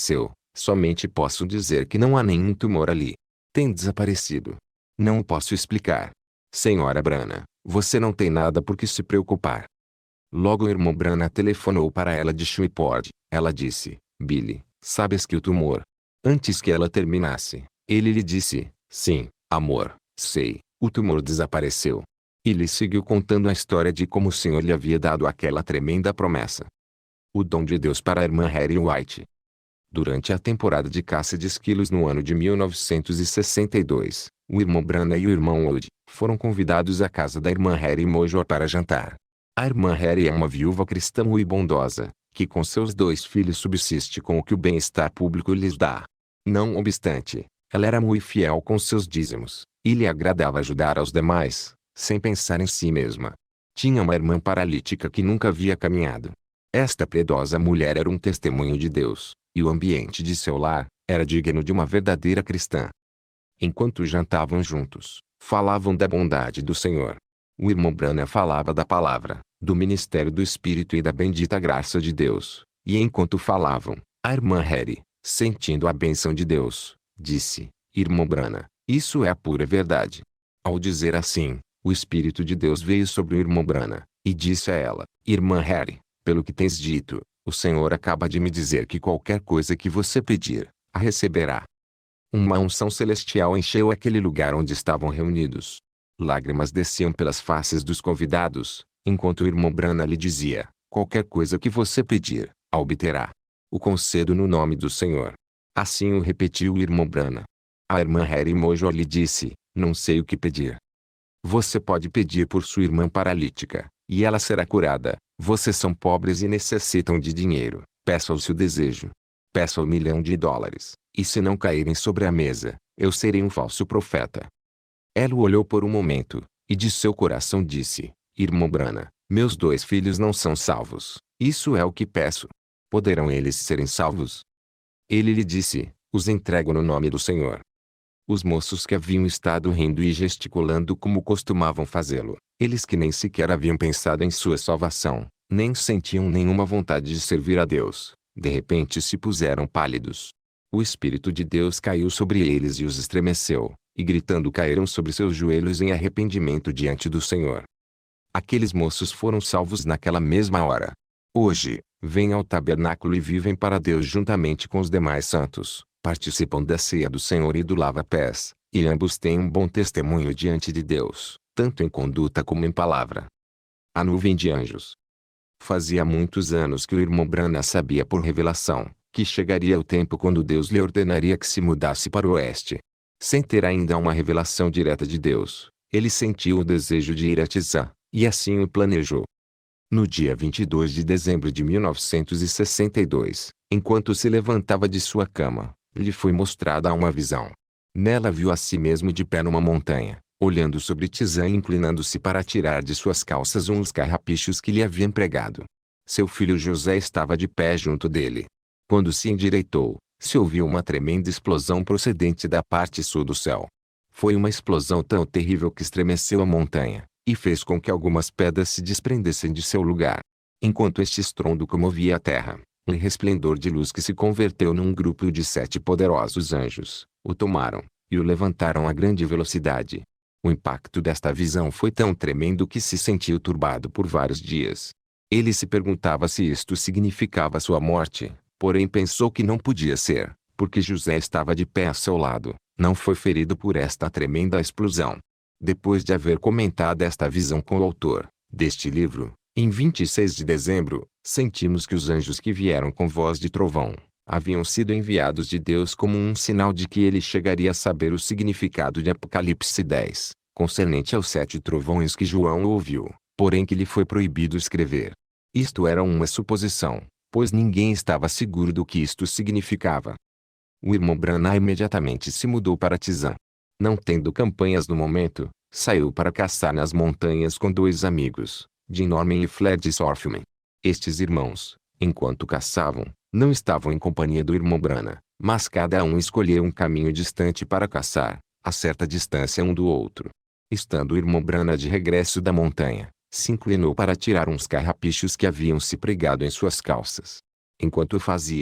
Somente posso dizer que não há nenhum tumor ali. Tem desaparecido. Não o posso explicar. Senhora Brana, você não tem nada por que se preocupar. Logo o irmão Brana telefonou para ela de Shreveport. Ela disse, Billy, sabes que o tumor... Antes que ela terminasse, ele lhe disse, sim, amor, sei, o tumor desapareceu. E lhe seguiu contando a história de como o Senhor lhe havia dado aquela tremenda promessa. O dom de Deus para a irmã Harry White. Durante a temporada de caça de esquilos no ano de mil novecentos e sessenta e dois, o irmão Brana e o irmão Wood foram convidados à casa da irmã Harry Mojor para jantar. A irmã Harry é uma viúva cristã e bondosa, que com seus dois filhos subsiste com o que o bem-estar público lhes dá. Não obstante, ela era muito fiel com seus dízimos, e lhe agradava ajudar aos demais, sem pensar em si mesma. Tinha uma irmã paralítica que nunca havia caminhado. Esta piedosa mulher era um testemunho de Deus, e o ambiente de seu lar era digno de uma verdadeira cristã. Enquanto jantavam juntos, falavam da bondade do Senhor. O irmão Brana falava da palavra, do ministério do Espírito e da bendita graça de Deus. E enquanto falavam, a irmã Harry, sentindo a bênção de Deus, disse, irmão Brana, isso é a pura verdade. Ao dizer assim, o Espírito de Deus veio sobre o irmão Brana, e disse a ela, irmã Harry, pelo que tens dito, o Senhor acaba de me dizer que qualquer coisa que você pedir, a receberá. Uma unção celestial encheu aquele lugar onde estavam reunidos. Lágrimas desciam pelas faces dos convidados, enquanto o irmão Brana lhe dizia, qualquer coisa que você pedir, a obterá. O concedo no nome do Senhor. Assim o repetiu o irmão Brana. A irmã Harry Mojor lhe disse, não sei o que pedir. Você pode pedir por sua irmã paralítica, e ela será curada. Vocês são pobres e necessitam de dinheiro, peça o seu desejo. Peça um milhão de dólares, e se não caírem sobre a mesa, eu serei um falso profeta. Ela o olhou por um momento, e de seu coração disse, irmão Brana, meus dois filhos não são salvos, isso é o que peço. Poderão eles serem salvos? Ele lhe disse, os entrego no nome do Senhor. Os moços que haviam estado rindo e gesticulando como costumavam fazê-lo, eles que nem sequer haviam pensado em sua salvação, nem sentiam nenhuma vontade de servir a Deus, de repente se puseram pálidos. O Espírito de Deus caiu sobre eles e os estremeceu, e gritando caíram sobre seus joelhos em arrependimento diante do Senhor. Aqueles moços foram salvos naquela mesma hora. Hoje, vêm ao tabernáculo e vivem para Deus juntamente com os demais santos, participam da ceia do Senhor e do lava-pés, e ambos têm um bom testemunho diante de Deus, tanto em conduta como em palavra. A nuvem de anjos. Fazia muitos anos que o irmão Brana sabia por revelação, que chegaria o tempo quando Deus lhe ordenaria que se mudasse para o oeste. Sem ter ainda uma revelação direta de Deus, ele sentiu o desejo de ir a Tizã, e assim o planejou. No dia vinte e dois de dezembro de mil novecentos e sessenta e dois, enquanto se levantava de sua cama, lhe foi mostrada uma visão. Nela viu a si mesmo de pé numa montanha, olhando sobre Tizã e inclinando-se para tirar de suas calças uns carrapichos que lhe haviam pregado. Seu filho José estava de pé junto dele. Quando se endireitou, se ouviu uma tremenda explosão procedente da parte sul do céu. Foi uma explosão tão terrível que estremeceu a montanha, e fez com que algumas pedras se desprendessem de seu lugar. Enquanto este estrondo comovia a terra, um resplendor de luz que se converteu num grupo de sete poderosos anjos, o tomaram, e o levantaram a grande velocidade. O impacto desta visão foi tão tremendo que se sentiu turbado por vários dias. Ele se perguntava se isto significava sua morte, porém pensou que não podia ser, porque José estava de pé a seu lado, não foi ferido por esta tremenda explosão. Depois de haver comentado esta visão com o autor deste livro, em vinte e seis de dezembro, sentimos que os anjos que vieram com voz de trovão, haviam sido enviados de Deus como um sinal de que ele chegaria a saber o significado de Apocalipse dez, concernente aos sete trovões que João ouviu, porém que lhe foi proibido escrever. Isto era uma suposição, pois ninguém estava seguro do que isto significava. O irmão Brana imediatamente se mudou para Tizã. Não tendo campanhas no momento, saiu para caçar nas montanhas com dois amigos, Jim Norman e Fred Sorfman. Estes irmãos, enquanto caçavam, não estavam em companhia do irmão Brana, mas cada um escolheu um caminho distante para caçar, a certa distância um do outro. Estando o irmão Brana de regresso da montanha, se inclinou para tirar uns carrapichos que haviam se pregado em suas calças. Enquanto o fazia,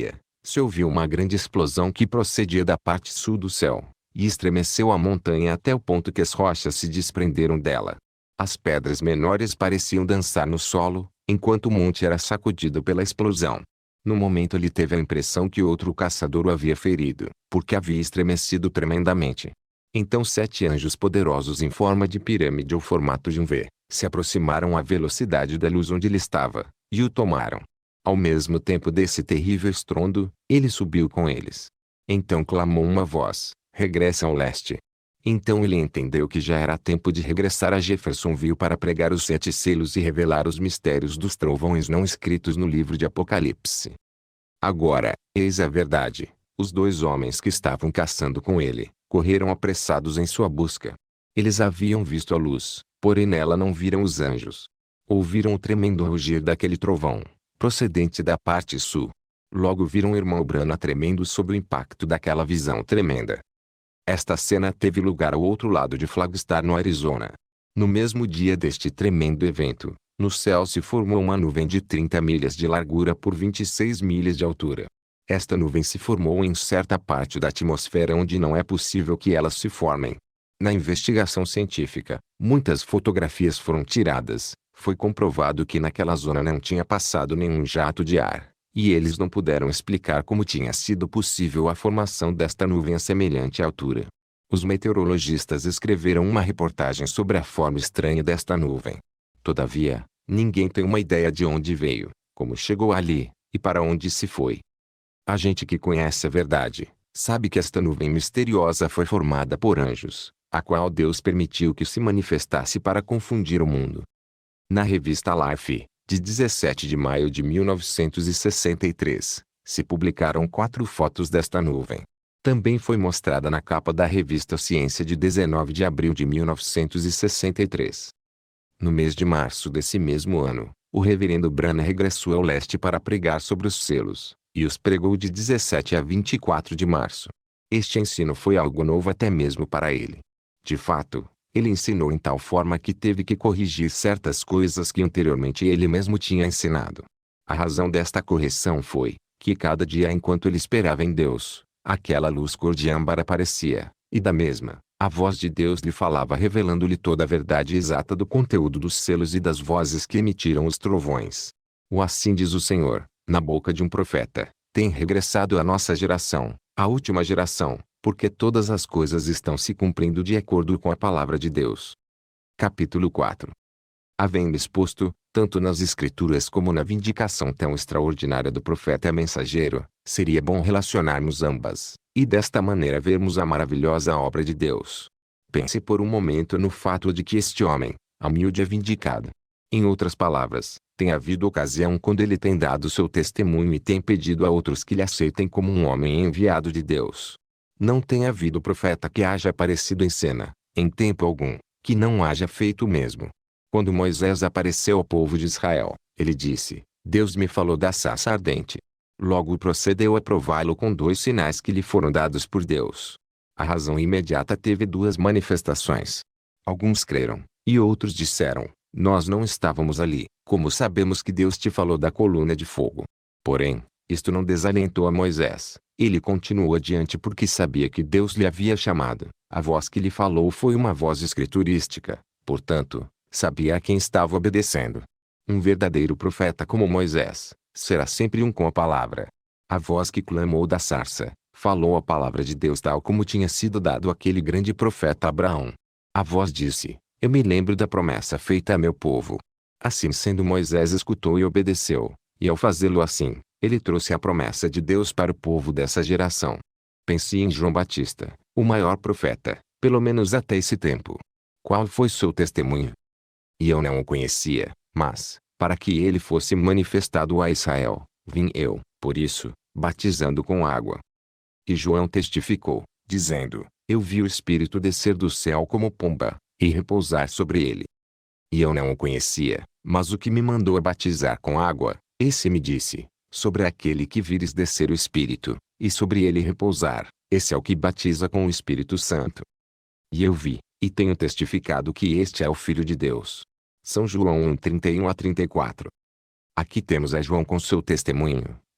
Se ouviu uma grande explosão que procedia da parte sul do céu, e estremeceu a montanha até o ponto que as rochas se desprenderam dela. As pedras menores pareciam dançar no solo, enquanto o monte era sacudido pela explosão. No momento ele teve a impressão que outro caçador o havia ferido, porque havia estremecido tremendamente. Então sete anjos poderosos em forma de pirâmide ou formato de um V, se aproximaram à velocidade da luz onde ele estava, e o tomaram. Ao mesmo tempo desse terrível estrondo, ele subiu com eles. Então clamou uma voz: regressa ao leste. Então ele entendeu que já era tempo de regressar a Jeffersonville para pregar os sete selos e revelar os mistérios dos trovões não escritos no livro de Apocalipse. Agora, eis a verdade: os dois homens que estavam caçando com ele, correram apressados em sua busca. Eles haviam visto a luz, porém nela não viram os anjos. Ouviram o tremendo rugir daquele trovão, procedente da parte sul. Logo viram o irmão Branham tremendo sob o impacto daquela visão tremenda. Esta cena teve lugar ao outro lado de Flagstaff, no Arizona. No mesmo dia deste tremendo evento, no céu se formou uma nuvem de trinta milhas de largura por vinte e seis milhas de altura. Esta nuvem se formou em certa parte da atmosfera onde não é possível que elas se formem. Na investigação científica, muitas fotografias foram tiradas. Foi comprovado que naquela zona não tinha passado nenhum jato de ar, e eles não puderam explicar como tinha sido possível a formação desta nuvem a semelhante altura. Os meteorologistas escreveram uma reportagem sobre a forma estranha desta nuvem. Todavia, ninguém tem uma ideia de onde veio, como chegou ali, e para onde se foi. A gente que conhece a verdade, sabe que esta nuvem misteriosa foi formada por anjos, a qual Deus permitiu que se manifestasse para confundir o mundo. Na revista Life, de dezessete de maio de mil novecentos e sessenta e três, se publicaram quatro fotos desta nuvem. Também foi mostrada na capa da revista Ciência de dezenove de abril de mil novecentos e sessenta e três. No mês de março desse mesmo ano, o reverendo Branham regressou ao leste para pregar sobre os selos, e os pregou de dezessete a vinte e quatro de março. Este ensino foi algo novo até mesmo para ele. De fato, ele ensinou em tal forma que teve que corrigir certas coisas que anteriormente ele mesmo tinha ensinado. A razão desta correção foi, que cada dia enquanto ele esperava em Deus, aquela luz cor de âmbar aparecia, e da mesma, a voz de Deus lhe falava revelando-lhe toda a verdade exata do conteúdo dos selos e das vozes que emitiram os trovões. O assim diz o Senhor, na boca de um profeta, tem regressado a nossa geração, a última geração, porque todas as coisas estão se cumprindo de acordo com a palavra de Deus. Capítulo quatro. Havendo exposto, tanto nas Escrituras como na vindicação tão extraordinária do profeta mensageiro, seria bom relacionarmos ambas, e desta maneira vermos a maravilhosa obra de Deus. Pense por um momento no fato de que este homem, humilde, é vindicado. Em outras palavras, tem havido ocasião quando ele tem dado seu testemunho e tem pedido a outros que lhe aceitem como um homem enviado de Deus. Não tem havido profeta que haja aparecido em cena, em tempo algum, que não haja feito o mesmo. Quando Moisés apareceu ao povo de Israel, ele disse: Deus me falou da sarça ardente. Logo procedeu a prová-lo com dois sinais que lhe foram dados por Deus. A razão imediata teve duas manifestações. Alguns creram, e outros disseram: nós não estávamos ali, como sabemos que Deus te falou da coluna de fogo? Porém, isto não desalentou a Moisés. Ele continuou adiante porque sabia que Deus lhe havia chamado. A voz que lhe falou foi uma voz escriturística, portanto, sabia a quem estava obedecendo. Um verdadeiro profeta como Moisés, será sempre um com a palavra. A voz que clamou da sarça, falou a palavra de Deus tal como tinha sido dado àquele grande profeta Abraão. A voz disse: eu me lembro da promessa feita a meu povo. Assim sendo, Moisés escutou e obedeceu, e ao fazê-lo assim, ele trouxe a promessa de Deus para o povo dessa geração. Pense em João Batista, o maior profeta, pelo menos até esse tempo. Qual foi seu testemunho? E eu não o conhecia, mas, para que ele fosse manifestado a Israel, vim eu, por isso, batizando com água. E João testificou, dizendo: eu vi o Espírito descer do céu como pomba, e repousar sobre ele. E eu não o conhecia, mas o que me mandou a batizar com água, esse me disse: sobre aquele que vires descer o Espírito, e sobre ele repousar, esse é o que batiza com o Espírito Santo. E eu vi, e tenho testificado que este é o Filho de Deus. São João um, trinta e um a trinta e quatro. Aqui temos a João com seu testemunho,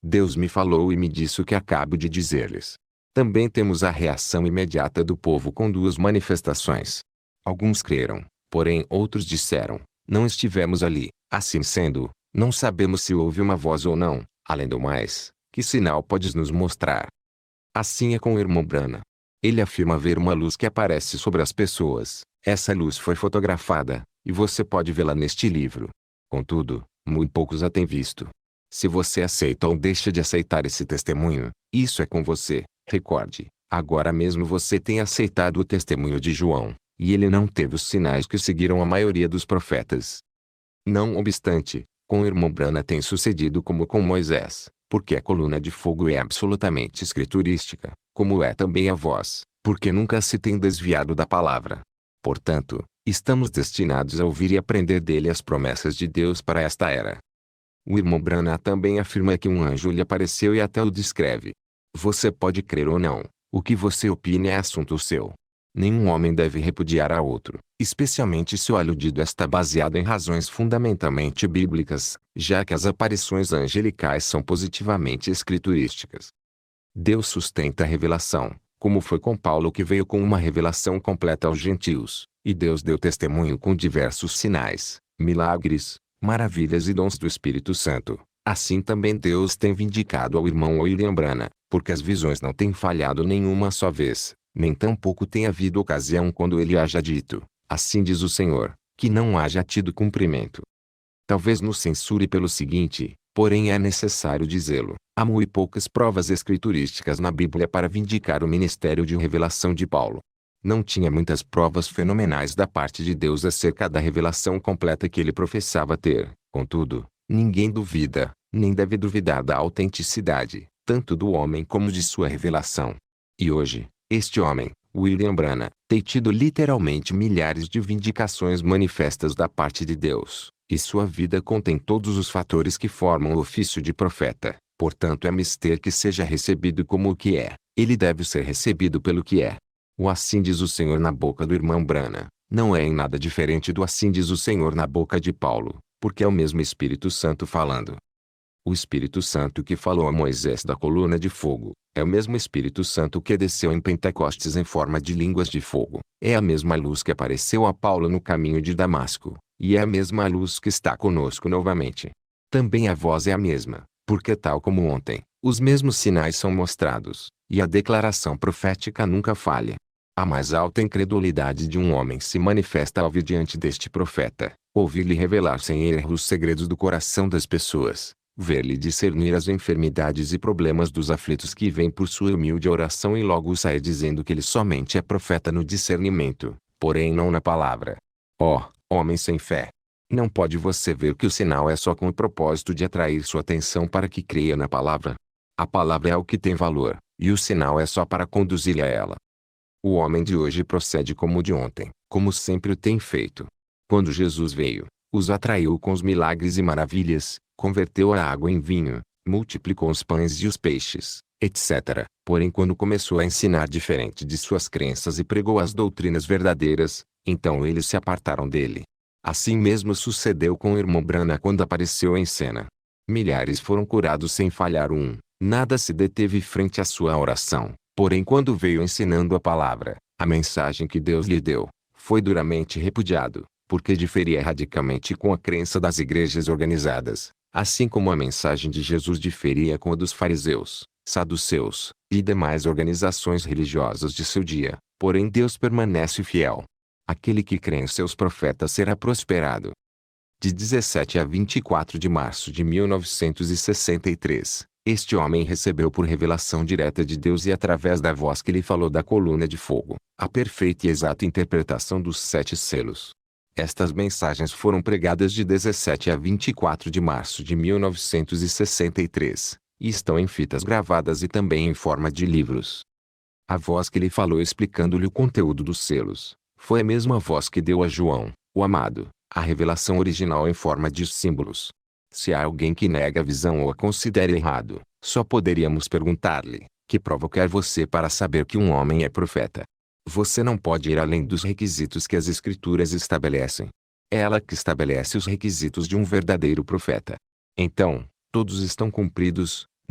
Deus me falou e me disse o que acabo de dizer-lhes. Também temos a reação imediata do povo com duas manifestações. Alguns creram, porém outros disseram, não estivemos ali. Assim sendo, não sabemos se houve uma voz ou não. Além do mais, que sinal podes nos mostrar? Assim é com o irmão Branham. Ele afirma ver uma luz que aparece sobre as pessoas. Essa luz foi fotografada, e você pode vê-la neste livro. Contudo, muito poucos a têm visto. Se você aceita ou deixa de aceitar esse testemunho, isso é com você. Recorde, agora mesmo você tem aceitado o testemunho de João, e ele não teve os sinais que seguiram a maioria dos profetas. Não obstante, com o irmão Branham tem sucedido como com Moisés, porque a coluna de fogo é absolutamente escriturística, como é também a voz, porque nunca se tem desviado da palavra. Portanto, estamos destinados a ouvir e aprender dele as promessas de Deus para esta era. O irmão Branham também afirma que um anjo lhe apareceu e até o descreve. Você pode crer ou não, o que você opina é assunto seu. Nenhum homem deve repudiar a outro, especialmente se o aludido está baseado em razões fundamentalmente bíblicas, já que as aparições angelicais são positivamente escriturísticas. Deus sustenta a revelação, como foi com Paulo que veio com uma revelação completa aos gentios, e Deus deu testemunho com diversos sinais, milagres, maravilhas e dons do Espírito Santo. Assim também Deus tem vindicado ao irmão William Branham, porque as visões não têm falhado nenhuma só vez, nem tampouco tem havido ocasião quando ele haja dito, assim diz o Senhor, que não haja tido cumprimento. Talvez nos censure pelo seguinte, porém é necessário dizê-lo, há muito poucas provas escriturísticas na Bíblia para vindicar o ministério de revelação de Paulo. Não tinha muitas provas fenomenais da parte de Deus acerca da revelação completa que ele professava ter, contudo, ninguém duvida, nem deve duvidar da autenticidade, tanto do homem como de sua revelação. E hoje, este homem, William Branham, tem tido literalmente milhares de vindicações manifestas da parte de Deus, e sua vida contém todos os fatores que formam o ofício de profeta, portanto é mister que seja recebido como o que é, ele deve ser recebido pelo que é. O assim diz o Senhor na boca do irmão Branham, não é em nada diferente do assim diz o Senhor na boca de Paulo, porque é o mesmo Espírito Santo falando. O Espírito Santo que falou a Moisés da coluna de fogo, é o mesmo Espírito Santo que desceu em Pentecostes em forma de línguas de fogo, é a mesma luz que apareceu a Paulo no caminho de Damasco, e é a mesma luz que está conosco novamente. Também a voz é a mesma, porque tal como ontem, os mesmos sinais são mostrados, e a declaração profética nunca falha. A mais alta incredulidade de um homem se manifesta ao vir diante deste profeta, ouvir-lhe revelar sem erro os segredos do coração das pessoas, ver-lhe discernir as enfermidades e problemas dos aflitos que vêm por sua humilde oração e logo sair dizendo que ele somente é profeta no discernimento, porém não na palavra. Ó, oh, homem sem fé! Não pode você ver que o sinal é só com o propósito de atrair sua atenção para que creia na palavra? A palavra é o que tem valor, e o sinal é só para conduzir-lhe a ela. O homem de hoje procede como o de ontem, como sempre o tem feito. Quando Jesus veio, os atraiu com os milagres e maravilhas, converteu a água em vinho, multiplicou os pães e os peixes, etcétera. Porém quando começou a ensinar diferente de suas crenças e pregou as doutrinas verdadeiras, então eles se apartaram dele. Assim mesmo sucedeu com o irmão Branham quando apareceu em cena. Milhares foram curados sem falhar um, nada se deteve frente à sua oração. Porém quando veio ensinando a palavra, a mensagem que Deus lhe deu, foi duramente repudiado, porque diferia radicalmente com a crença das igrejas organizadas, assim como a mensagem de Jesus diferia com a dos fariseus, saduceus, e demais organizações religiosas de seu dia. Porém Deus permanece fiel. Aquele que crê em seus profetas será prosperado. De dezessete a vinte e quatro de março de mil novecentos e sessenta e três, este homem recebeu por revelação direta de Deus e através da voz que lhe falou da coluna de fogo, a perfeita e exata interpretação dos sete selos. Estas mensagens foram pregadas de dezessete a vinte e quatro de março de mil novecentos e sessenta e três, e estão em fitas gravadas e também em forma de livros. A voz que lhe falou explicando-lhe o conteúdo dos selos, foi a mesma voz que deu a João, o amado, a revelação original em forma de símbolos. Se há alguém que nega a visão ou a considere errado, só poderíamos perguntar-lhe, que prova quer você para saber que um homem é profeta? Você não pode ir além dos requisitos que as Escrituras estabelecem. É ela que estabelece os requisitos de um verdadeiro profeta. Então, todos estão cumpridos,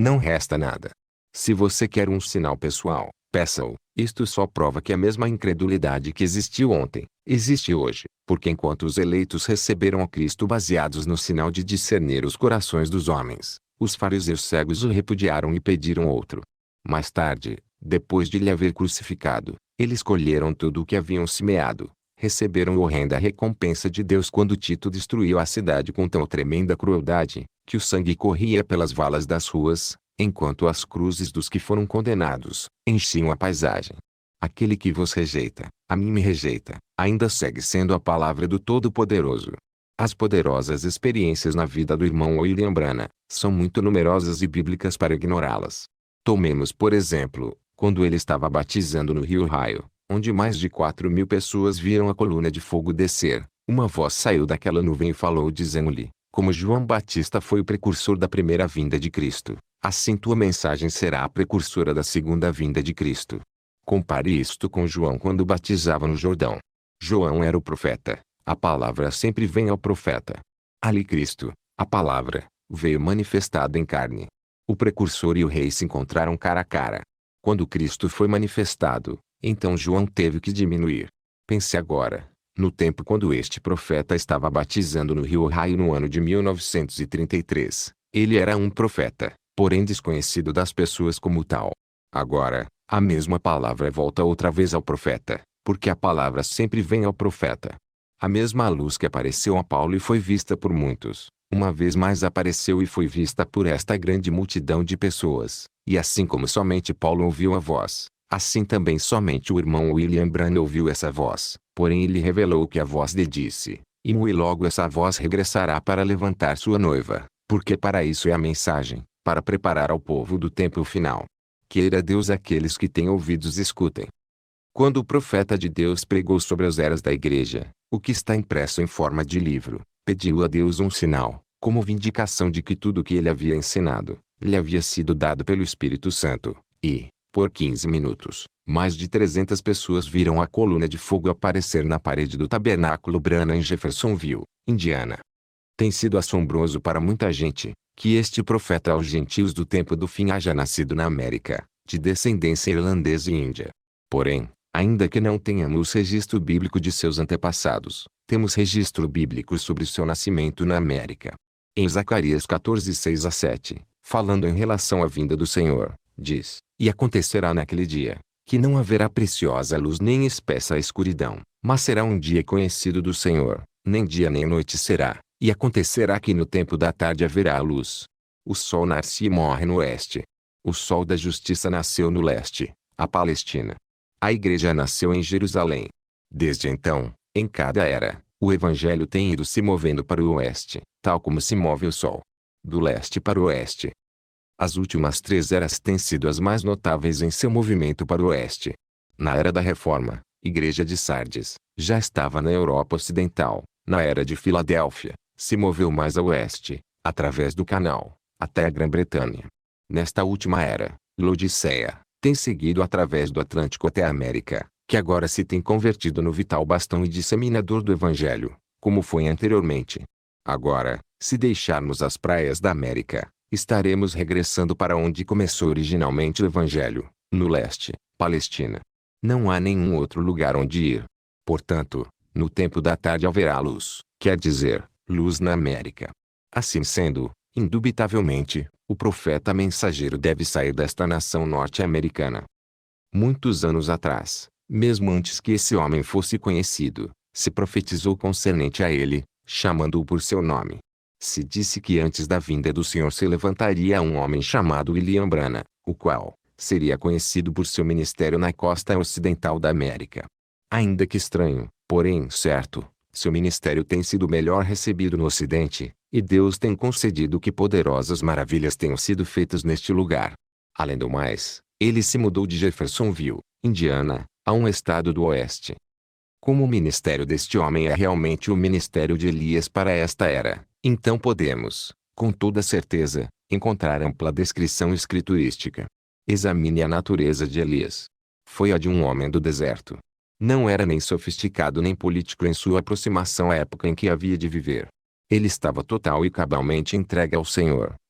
Não resta nada. Se você quer um sinal pessoal, peça-o. Isto só prova que a mesma incredulidade que existiu ontem, existe hoje, porque enquanto os eleitos receberam a Cristo baseados no sinal de discernir os corações dos homens, os fariseus cegos o repudiaram e pediram outro. Mais tarde, depois de lhe haver crucificado, eles colheram tudo o que haviam semeado. Receberam horrenda recompensa de Deus quando Tito destruiu a cidade com tão tremenda crueldade, que o sangue corria pelas valas das ruas, enquanto as cruzes dos que foram condenados enchiam a paisagem. Aquele que vos rejeita, a mim me rejeita, ainda segue sendo a palavra do Todo-Poderoso. As poderosas experiências na vida do irmão William Branham são muito numerosas e bíblicas para ignorá-las. Tomemos por exemplo, quando ele estava batizando no rio Ohio, onde mais de quatro mil pessoas viram a coluna de fogo descer, uma voz saiu daquela nuvem e falou dizendo-lhe, como João Batista foi o precursor da primeira vinda de Cristo, assim tua mensagem será a precursora da segunda vinda de Cristo. Compare isto com João quando batizava no Jordão. João era o profeta, a palavra sempre vem ao profeta. Ali Cristo, a palavra, veio manifestado em carne. O precursor e o rei se encontraram cara a cara. Quando Cristo foi manifestado, então João teve que diminuir. Pense agora, no tempo quando este profeta estava batizando no rio Ohio no ano de mil novecentos e trinta e três, ele era um profeta, porém desconhecido das pessoas como tal. Agora, a mesma palavra volta outra vez ao profeta, porque a palavra sempre vem ao profeta. A mesma luz que apareceu a Paulo e foi vista por muitos, uma vez mais apareceu e foi vista por esta grande multidão de pessoas, e assim como somente Paulo ouviu a voz, assim também somente o irmão William Branham ouviu essa voz, porém ele revelou o que a voz lhe disse, e muito logo essa voz regressará para levantar sua noiva, porque para isso é a mensagem, para preparar ao povo do tempo final. Queira Deus aqueles que têm ouvidos escutem. Quando o profeta de Deus pregou sobre as eras da igreja, o que está impresso em forma de livro, pediu a Deus um sinal, como vindicação de que tudo o que ele havia ensinado, lhe havia sido dado pelo Espírito Santo, e, por quinze minutos, mais de trezentas pessoas viram a coluna de fogo aparecer na parede do tabernáculo Branham em Jeffersonville, Indiana. Tem sido assombroso para muita gente, que este profeta aos gentios do tempo do fim haja nascido na América, de descendência irlandesa e índia. Porém, ainda que não tenhamos registro bíblico de seus antepassados, temos registro bíblico sobre seu nascimento na América. Em Zacarias quatorze, seis a sete, falando em relação à vinda do Senhor, diz, e acontecerá naquele dia, que não haverá preciosa luz nem espessa escuridão, mas será um dia conhecido do Senhor, nem dia nem noite será, e acontecerá que no tempo da tarde haverá a luz. O sol nasce e morre no oeste. O sol da justiça nasceu no leste, a Palestina. A igreja nasceu em Jerusalém. Desde então, em cada era, o evangelho tem ido se movendo para o oeste, tal como se move o sol. Do leste para o oeste. As últimas três eras têm sido as mais notáveis em seu movimento para o oeste. Na era da Reforma, Igreja de Sardes, já estava na Europa Ocidental. Na era de Filadélfia, se moveu mais a oeste, através do canal, até a Grã-Bretanha. Nesta última era, Laodiceia, tem seguido através do Atlântico até a América, que agora se tem convertido no vital bastão e disseminador do Evangelho, como foi anteriormente. Agora, se deixarmos as praias da América, estaremos regressando para onde começou originalmente o Evangelho, no leste, Palestina. Não há nenhum outro lugar onde ir. Portanto, no tempo da tarde haverá luz, quer dizer, luz na América. Assim sendo, indubitavelmente, o profeta mensageiro deve sair desta nação norte-americana. Muitos anos atrás, mesmo antes que esse homem fosse conhecido, se profetizou concernente a ele, chamando-o por seu nome. Se disse que antes da vinda do Senhor se levantaria um homem chamado William Branham, o qual seria conhecido por seu ministério na costa ocidental da América. Ainda que estranho, porém certo, seu ministério tem sido melhor recebido no Ocidente, e Deus tem concedido que poderosas maravilhas tenham sido feitas neste lugar. Além do mais, ele se mudou de Jeffersonville, Indiana, a um estado do oeste. Como o ministério deste homem é realmente o ministério de Elias para esta era, então podemos, com toda certeza, encontrar ampla descrição escriturística. Examine a natureza de Elias. Foi a de um homem do deserto. Não era nem sofisticado nem político em sua aproximação à época em que havia de viver. Ele estava total e cabalmente entregue ao Senhor,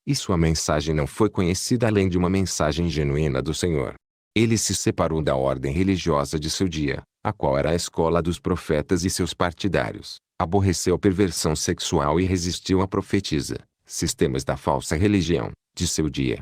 e sua mensagem não foi conhecida além de uma mensagem genuína do Senhor. Ele se separou da ordem religiosa de seu dia, a qual era a escola dos profetas e seus partidários, aborreceu a perversão sexual e resistiu à profetisa, sistemas da falsa religião, de seu dia.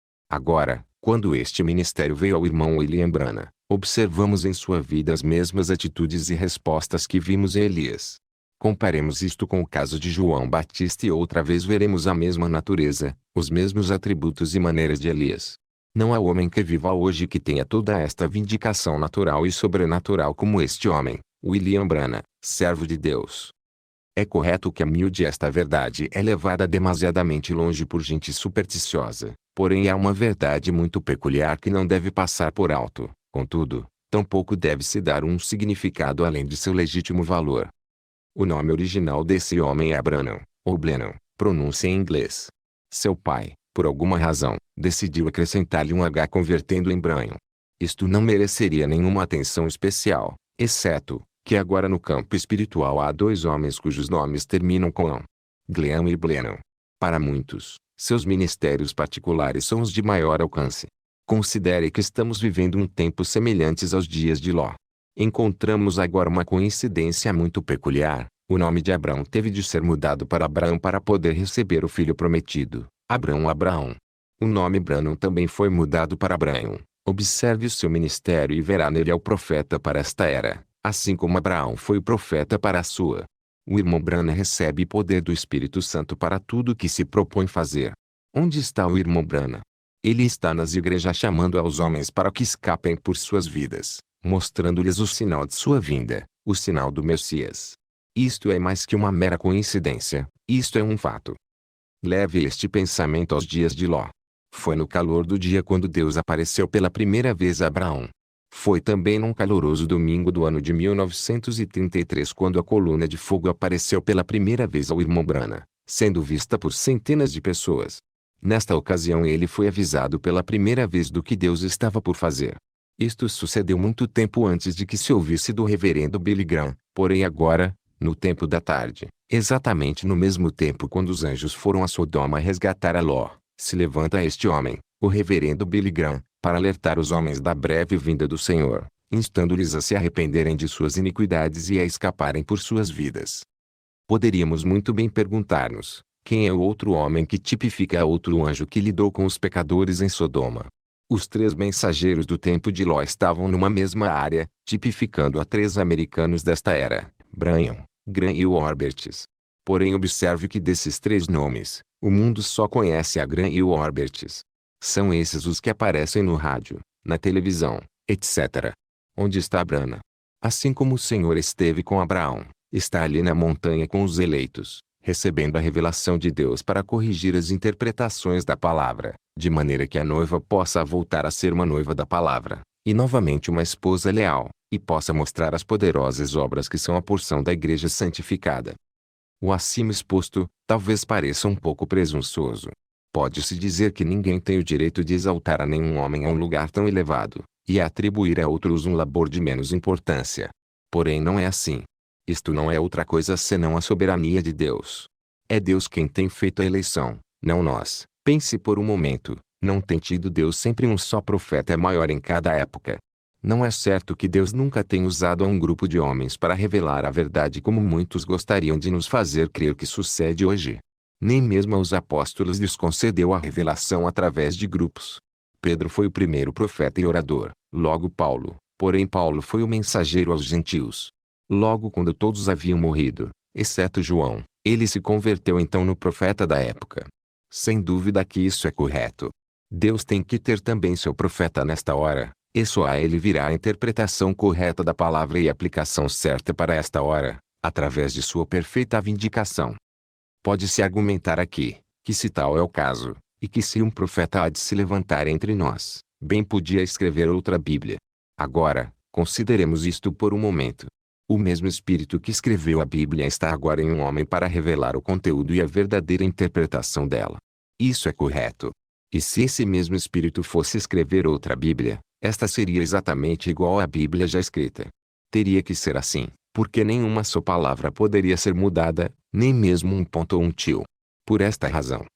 Agora, quando este ministério veio ao irmão William Branham, observamos em sua vida as mesmas atitudes e respostas que vimos em Elias. Comparemos isto com o caso de João Batista e outra vez veremos a mesma natureza, os mesmos atributos e maneiras de Elias. Não há homem que viva hoje que tenha toda esta vindicação natural e sobrenatural como este homem, William Branham, servo de Deus. É correto que a miúde esta verdade é levada demasiadamente longe por gente supersticiosa, porém há uma verdade muito peculiar que não deve passar por alto, contudo, tampouco deve-se dar um significado além de seu legítimo valor. O nome original desse homem é Branham, ou Blenheim, pronúncia em inglês. Seu pai, por alguma razão, decidiu acrescentar-lhe um H convertendo em Branham. Isto não mereceria nenhuma atenção especial, exceto que agora no campo espiritual há dois homens cujos nomes terminam com ão. Gleam e Blenheim. Para muitos, seus ministérios particulares são os de maior alcance. Considere que estamos vivendo um tempo semelhantes aos dias de Ló. Encontramos agora uma coincidência muito peculiar. O nome de Abraão teve de ser mudado para Abraão para poder receber o filho prometido, Abraão Abraão. O nome Branham também foi mudado para Abraão. Observe o seu ministério e verá nele ao profeta para esta era, assim como Abraão foi o profeta para a sua. O irmão Branham recebe poder do Espírito Santo para tudo o que se propõe fazer. Onde está o irmão Branham? Ele está nas igrejas chamando aos homens para que escapem por suas vidas, mostrando-lhes o sinal de sua vinda, o sinal do Messias. Isto é mais que uma mera coincidência, isto é um fato. Leve este pensamento aos dias de Ló. Foi no calor do dia quando Deus apareceu pela primeira vez a Abraão. Foi também num caloroso domingo do ano de mil novecentos e trinta e três quando a coluna de fogo apareceu pela primeira vez ao irmão Branham, sendo vista por centenas de pessoas. Nesta ocasião ele foi avisado pela primeira vez do que Deus estava por fazer. Isto sucedeu muito tempo antes de que se ouvisse do reverendo Billy Graham, porém agora, no tempo da tarde, exatamente no mesmo tempo quando os anjos foram a Sodoma resgatar a Ló, se levanta este homem, o reverendo Billy Graham, para alertar os homens da breve vinda do Senhor, instando-lhes a se arrependerem de suas iniquidades e a escaparem por suas vidas. Poderíamos muito bem perguntar-nos, quem é o outro homem que tipifica outro anjo que lidou com os pecadores em Sodoma? Os três mensageiros do tempo de Ló estavam numa mesma área, tipificando a três americanos desta era, Branham, Graham e Warburton. Porém observe que desses três nomes, o mundo só conhece a Graham e o Warburton. São esses os que aparecem no rádio, na televisão, etcétera. Onde está Branham? Assim como o Senhor esteve com Abraão, está ali na montanha com os eleitos, recebendo a revelação de Deus para corrigir as interpretações da palavra, de maneira que a noiva possa voltar a ser uma noiva da palavra, e novamente uma esposa leal, e possa mostrar as poderosas obras que são a porção da igreja santificada. O acima exposto, talvez pareça um pouco presunçoso. Pode-se dizer que ninguém tem o direito de exaltar a nenhum homem a um lugar tão elevado, e atribuir a outros um labor de menos importância. Porém não é assim. Isto não é outra coisa senão a soberania de Deus. É Deus quem tem feito a eleição, não nós. Pense por um momento, não tem tido Deus sempre um só profeta maior em cada época? Não é certo que Deus nunca tenha usado a um grupo de homens para revelar a verdade como muitos gostariam de nos fazer crer que sucede hoje. Nem mesmo aos apóstolos lhes concedeu a revelação através de grupos. Pedro foi o primeiro profeta e orador, logo Paulo, porém Paulo foi o mensageiro aos gentios. Logo quando todos haviam morrido, exceto João, ele se converteu então no profeta da época. Sem dúvida que isso é correto. Deus tem que ter também seu profeta nesta hora, e só a ele virá a interpretação correta da palavra e a aplicação certa para esta hora, através de sua perfeita vindicação. Pode-se argumentar aqui, que se tal é o caso, e que se um profeta há de se levantar entre nós, bem podia escrever outra Bíblia. Agora, consideremos isto por um momento. O mesmo Espírito que escreveu a Bíblia está agora em um homem para revelar o conteúdo e a verdadeira interpretação dela. Isso é correto. E se esse mesmo Espírito fosse escrever outra Bíblia, esta seria exatamente igual à Bíblia já escrita. Teria que ser assim, porque nenhuma só palavra poderia ser mudada, nem mesmo um ponto ou um tio. Por esta razão,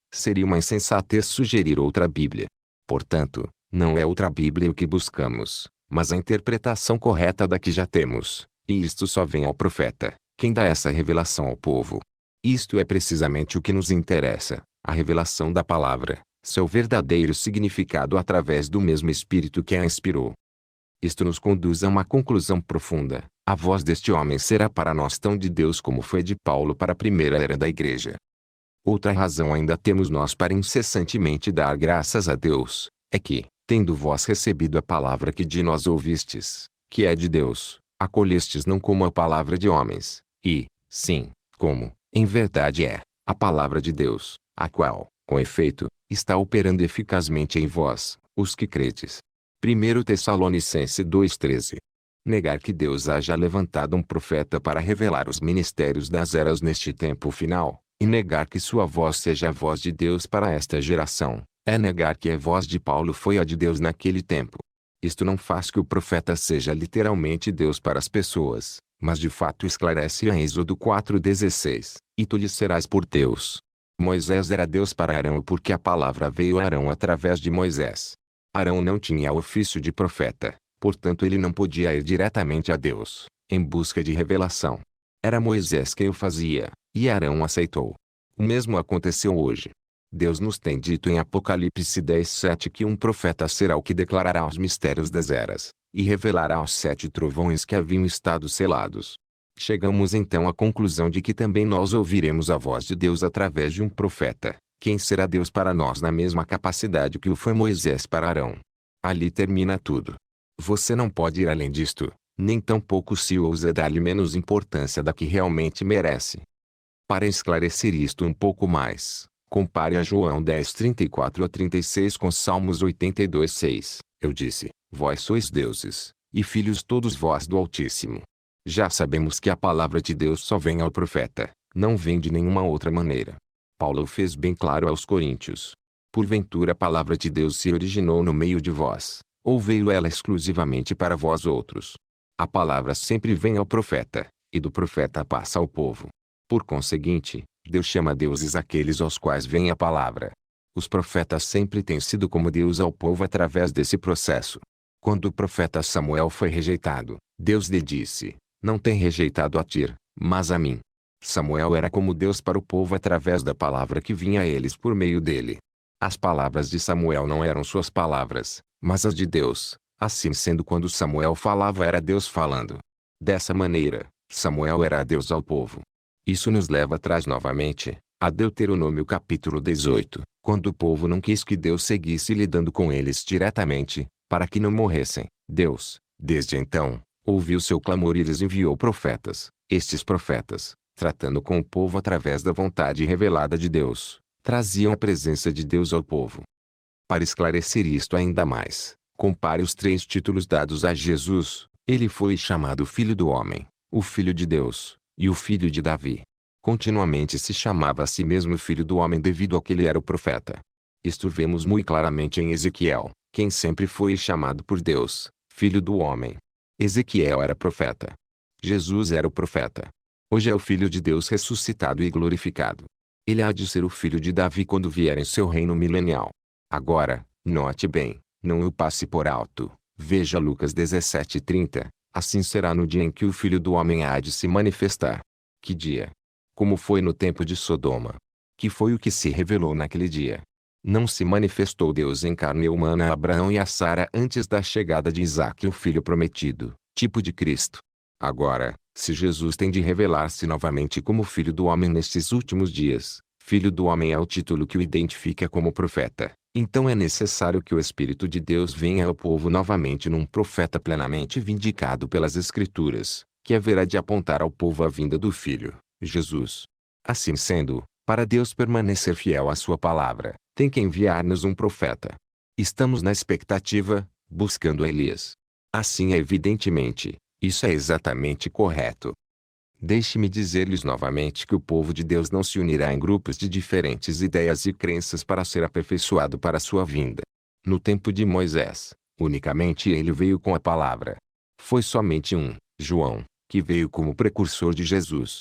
Seria uma insensatez sugerir outra Bíblia. Portanto, não é outra Bíblia o que buscamos, mas a interpretação correta da que já temos, e isto só vem ao profeta, quem dá essa revelação ao povo. Isto é precisamente o que nos interessa, a revelação da palavra, seu verdadeiro significado através do mesmo Espírito que a inspirou. Isto nos conduz a uma conclusão profunda: a voz deste homem será para nós tão de Deus como foi de Paulo para a primeira era da igreja. Outra razão ainda temos nós para incessantemente dar graças a Deus, é que, tendo vós recebido a palavra que de nós ouvistes, que é de Deus, acolhestes não como a palavra de homens, e, sim, como, em verdade é, a palavra de Deus, a qual, com efeito, está operando eficazmente em vós, os que credes. primeiro Tessalonicenses dois treze. Negar que Deus haja levantado um profeta para revelar os ministérios das eras neste tempo final, e negar que sua voz seja a voz de Deus para esta geração, é negar que a voz de Paulo foi a de Deus naquele tempo. Isto não faz que o profeta seja literalmente Deus para as pessoas, mas de fato esclarece em Êxodo quatro dezesseis, e tu lhe serás por Deus. Moisés era Deus para Arão porque a palavra veio a Arão através de Moisés. Arão não tinha ofício de profeta, portanto ele não podia ir diretamente a Deus, em busca de revelação. Era Moisés quem o fazia, e Arão aceitou. O mesmo aconteceu hoje. Deus nos tem dito em Apocalipse dez sete que um profeta será o que declarará os mistérios das eras, e revelará os sete trovões que haviam estado selados. Chegamos então à conclusão de que também nós ouviremos a voz de Deus através de um profeta, quem será Deus para nós na mesma capacidade que o foi Moisés para Arão. Ali termina tudo. Você não pode ir além disto, nem tampouco se ousa dar-lhe menos importância da que realmente merece. Para esclarecer isto um pouco mais, compare a João dez trinta e quatro a trinta e seis com Salmos oitenta e dois seis. Eu disse, vós sois deuses, e filhos todos vós do Altíssimo. Já sabemos que a palavra de Deus só vem ao profeta, não vem de nenhuma outra maneira. Paulo fez bem claro aos coríntios. Porventura a palavra de Deus se originou no meio de vós, ou veio ela exclusivamente para vós outros? A palavra sempre vem ao profeta, e do profeta passa ao povo. Por conseguinte, Deus chama deuses aqueles aos quais vem a palavra. Os profetas sempre têm sido como Deus ao povo através desse processo. Quando o profeta Samuel foi rejeitado, Deus lhe disse, não tem rejeitado a ti, mas a mim. Samuel era como Deus para o povo através da palavra que vinha a eles por meio dele. As palavras de Samuel não eram suas palavras, mas as de Deus. Assim sendo, quando Samuel falava era Deus falando. Dessa maneira, Samuel era a Deus ao povo. Isso nos leva atrás novamente, a Deuteronômio capítulo dezoito, quando o povo não quis que Deus seguisse lidando com eles diretamente, para que não morressem. Deus, desde então, ouviu seu clamor e lhes enviou profetas. Estes profetas, tratando com o povo através da vontade revelada de Deus, traziam a presença de Deus ao povo. Para esclarecer isto ainda mais, compare os três títulos dados a Jesus. Ele foi chamado Filho do Homem, o Filho de Deus, e o Filho de Davi. Continuamente se chamava a si mesmo Filho do Homem devido a que ele era o profeta. Isto vemos muito claramente em Ezequiel, quem sempre foi chamado por Deus, Filho do Homem. Ezequiel era profeta. Jesus era o profeta. Hoje é o Filho de Deus ressuscitado e glorificado. Ele há de ser o Filho de Davi quando vier em seu reino milenial. Agora, note bem, não o passe por alto. Veja Lucas dezessete trinta. Assim será no dia em que o Filho do Homem há de se manifestar. Que dia? Como foi no tempo de Sodoma? Que foi o que se revelou naquele dia? Não se manifestou Deus em carne humana a Abraão e a Sara antes da chegada de Isaque, o filho prometido, tipo de Cristo. Agora, se Jesus tem de revelar-se novamente como Filho do Homem nestes últimos dias, Filho do Homem é o título que o identifica como profeta, então é necessário que o Espírito de Deus venha ao povo novamente num profeta plenamente vindicado pelas Escrituras, que haverá de apontar ao povo a vinda do Filho, Jesus. Assim sendo, para Deus permanecer fiel à sua palavra, tem que enviar-nos um profeta. Estamos na expectativa, buscando Elias. Assim é evidentemente, isso é exatamente correto. Deixe-me dizer-lhes novamente que o povo de Deus não se unirá em grupos de diferentes ideias e crenças para ser aperfeiçoado para a sua vinda. No tempo de Moisés, unicamente ele veio com a palavra. Foi somente um, João, que veio como precursor de Jesus.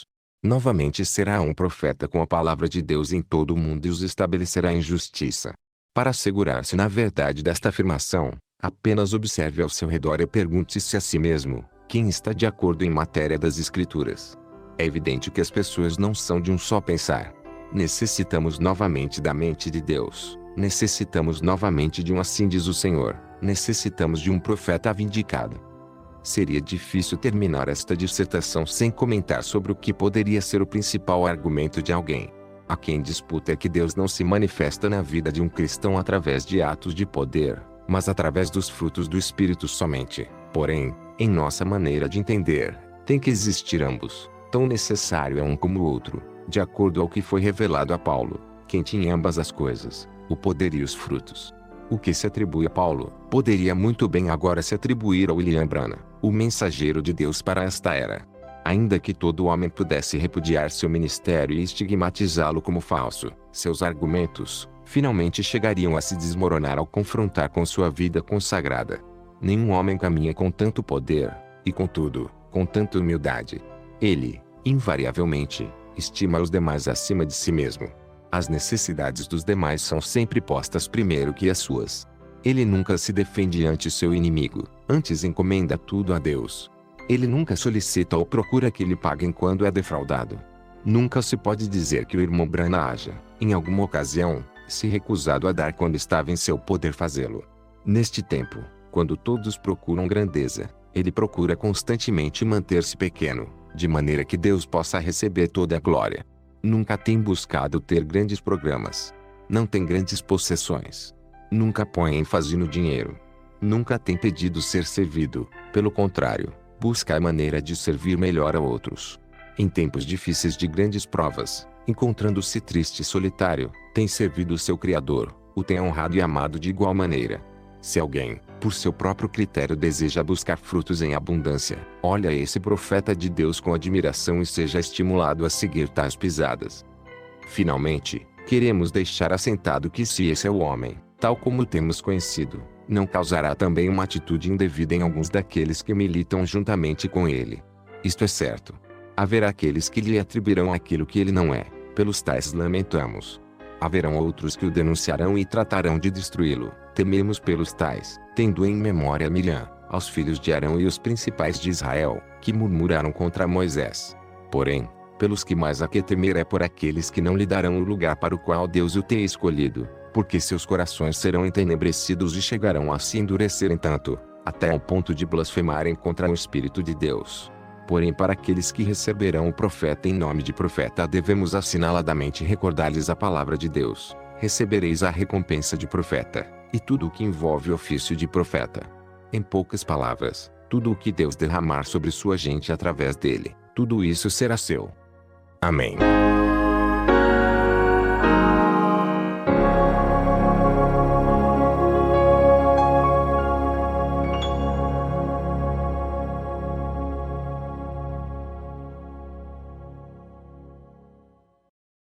Novamente será um profeta com a palavra de Deus em todo o mundo e os estabelecerá em justiça. Para assegurar-se na verdade desta afirmação, apenas observe ao seu redor e pergunte-se a si mesmo, quem está de acordo em matéria das Escrituras. É evidente que as pessoas não são de um só pensar. Necessitamos novamente da mente de Deus. Necessitamos novamente de um assim diz o Senhor. Necessitamos de um profeta vindicado. Seria difícil terminar esta dissertação sem comentar sobre o que poderia ser o principal argumento de alguém. Há quem disputa que Deus não se manifesta na vida de um cristão através de atos de poder, mas através dos frutos do Espírito somente. Porém, em nossa maneira de entender, tem que existir ambos. Tão necessário é um como o outro, de acordo ao que foi revelado a Paulo, quem tinha ambas as coisas, o poder e os frutos. O que se atribui a Paulo, poderia muito bem agora se atribuir a William Branham, o mensageiro de Deus para esta era. Ainda que todo homem pudesse repudiar seu ministério e estigmatizá-lo como falso, seus argumentos, finalmente chegariam a se desmoronar ao confrontar com sua vida consagrada. Nenhum homem caminha com tanto poder, e contudo, com tanta humildade. Ele, invariavelmente, estima os demais acima de si mesmo. As necessidades dos demais são sempre postas primeiro que as suas. Ele nunca se defende ante seu inimigo, antes encomenda tudo a Deus. Ele nunca solicita ou procura que lhe paguem quando é defraudado. Nunca se pode dizer que o irmão Branham haja, em alguma ocasião, se recusado a dar quando estava em seu poder fazê-lo. Neste tempo, quando todos procuram grandeza, ele procura constantemente manter-se pequeno, de maneira que Deus possa receber toda a glória. Nunca tem buscado ter grandes programas. Não tem grandes possessões. Nunca põe ênfase no dinheiro. Nunca tem pedido ser servido, pelo contrário, busca a maneira de servir melhor a outros. Em tempos difíceis de grandes provas, encontrando-se triste e solitário, tem servido o seu Criador, o tem honrado e amado de igual maneira. Se alguém, por seu próprio critério deseja buscar frutos em abundância, olhe a esse profeta de Deus com admiração e seja estimulado a seguir tais pisadas. Finalmente, queremos deixar assentado que se esse é o homem, tal como o temos conhecido, não causará também uma atitude indevida em alguns daqueles que militam juntamente com ele. Isto é certo. Haverá aqueles que lhe atribuirão aquilo que ele não é, pelos tais lamentamos. Haverão outros que o denunciarão e tratarão de destruí-lo, tememos pelos tais, tendo em memória Miriam, aos filhos de Arão e os principais de Israel, que murmuraram contra Moisés. Porém, pelos que mais há que temer é por aqueles que não lhe darão o lugar para o qual Deus o tem escolhido, porque seus corações serão entenebrecidos e chegarão a se endurecerem tanto, até ao ponto de blasfemarem contra o Espírito de Deus. Porém, para aqueles que receberão o profeta em nome de profeta, devemos assinaladamente recordar-lhes a palavra de Deus: recebereis a recompensa de profeta, e tudo o que envolve o ofício de profeta. Em poucas palavras, tudo o que Deus derramar sobre sua gente através dele, tudo isso será seu. Amém.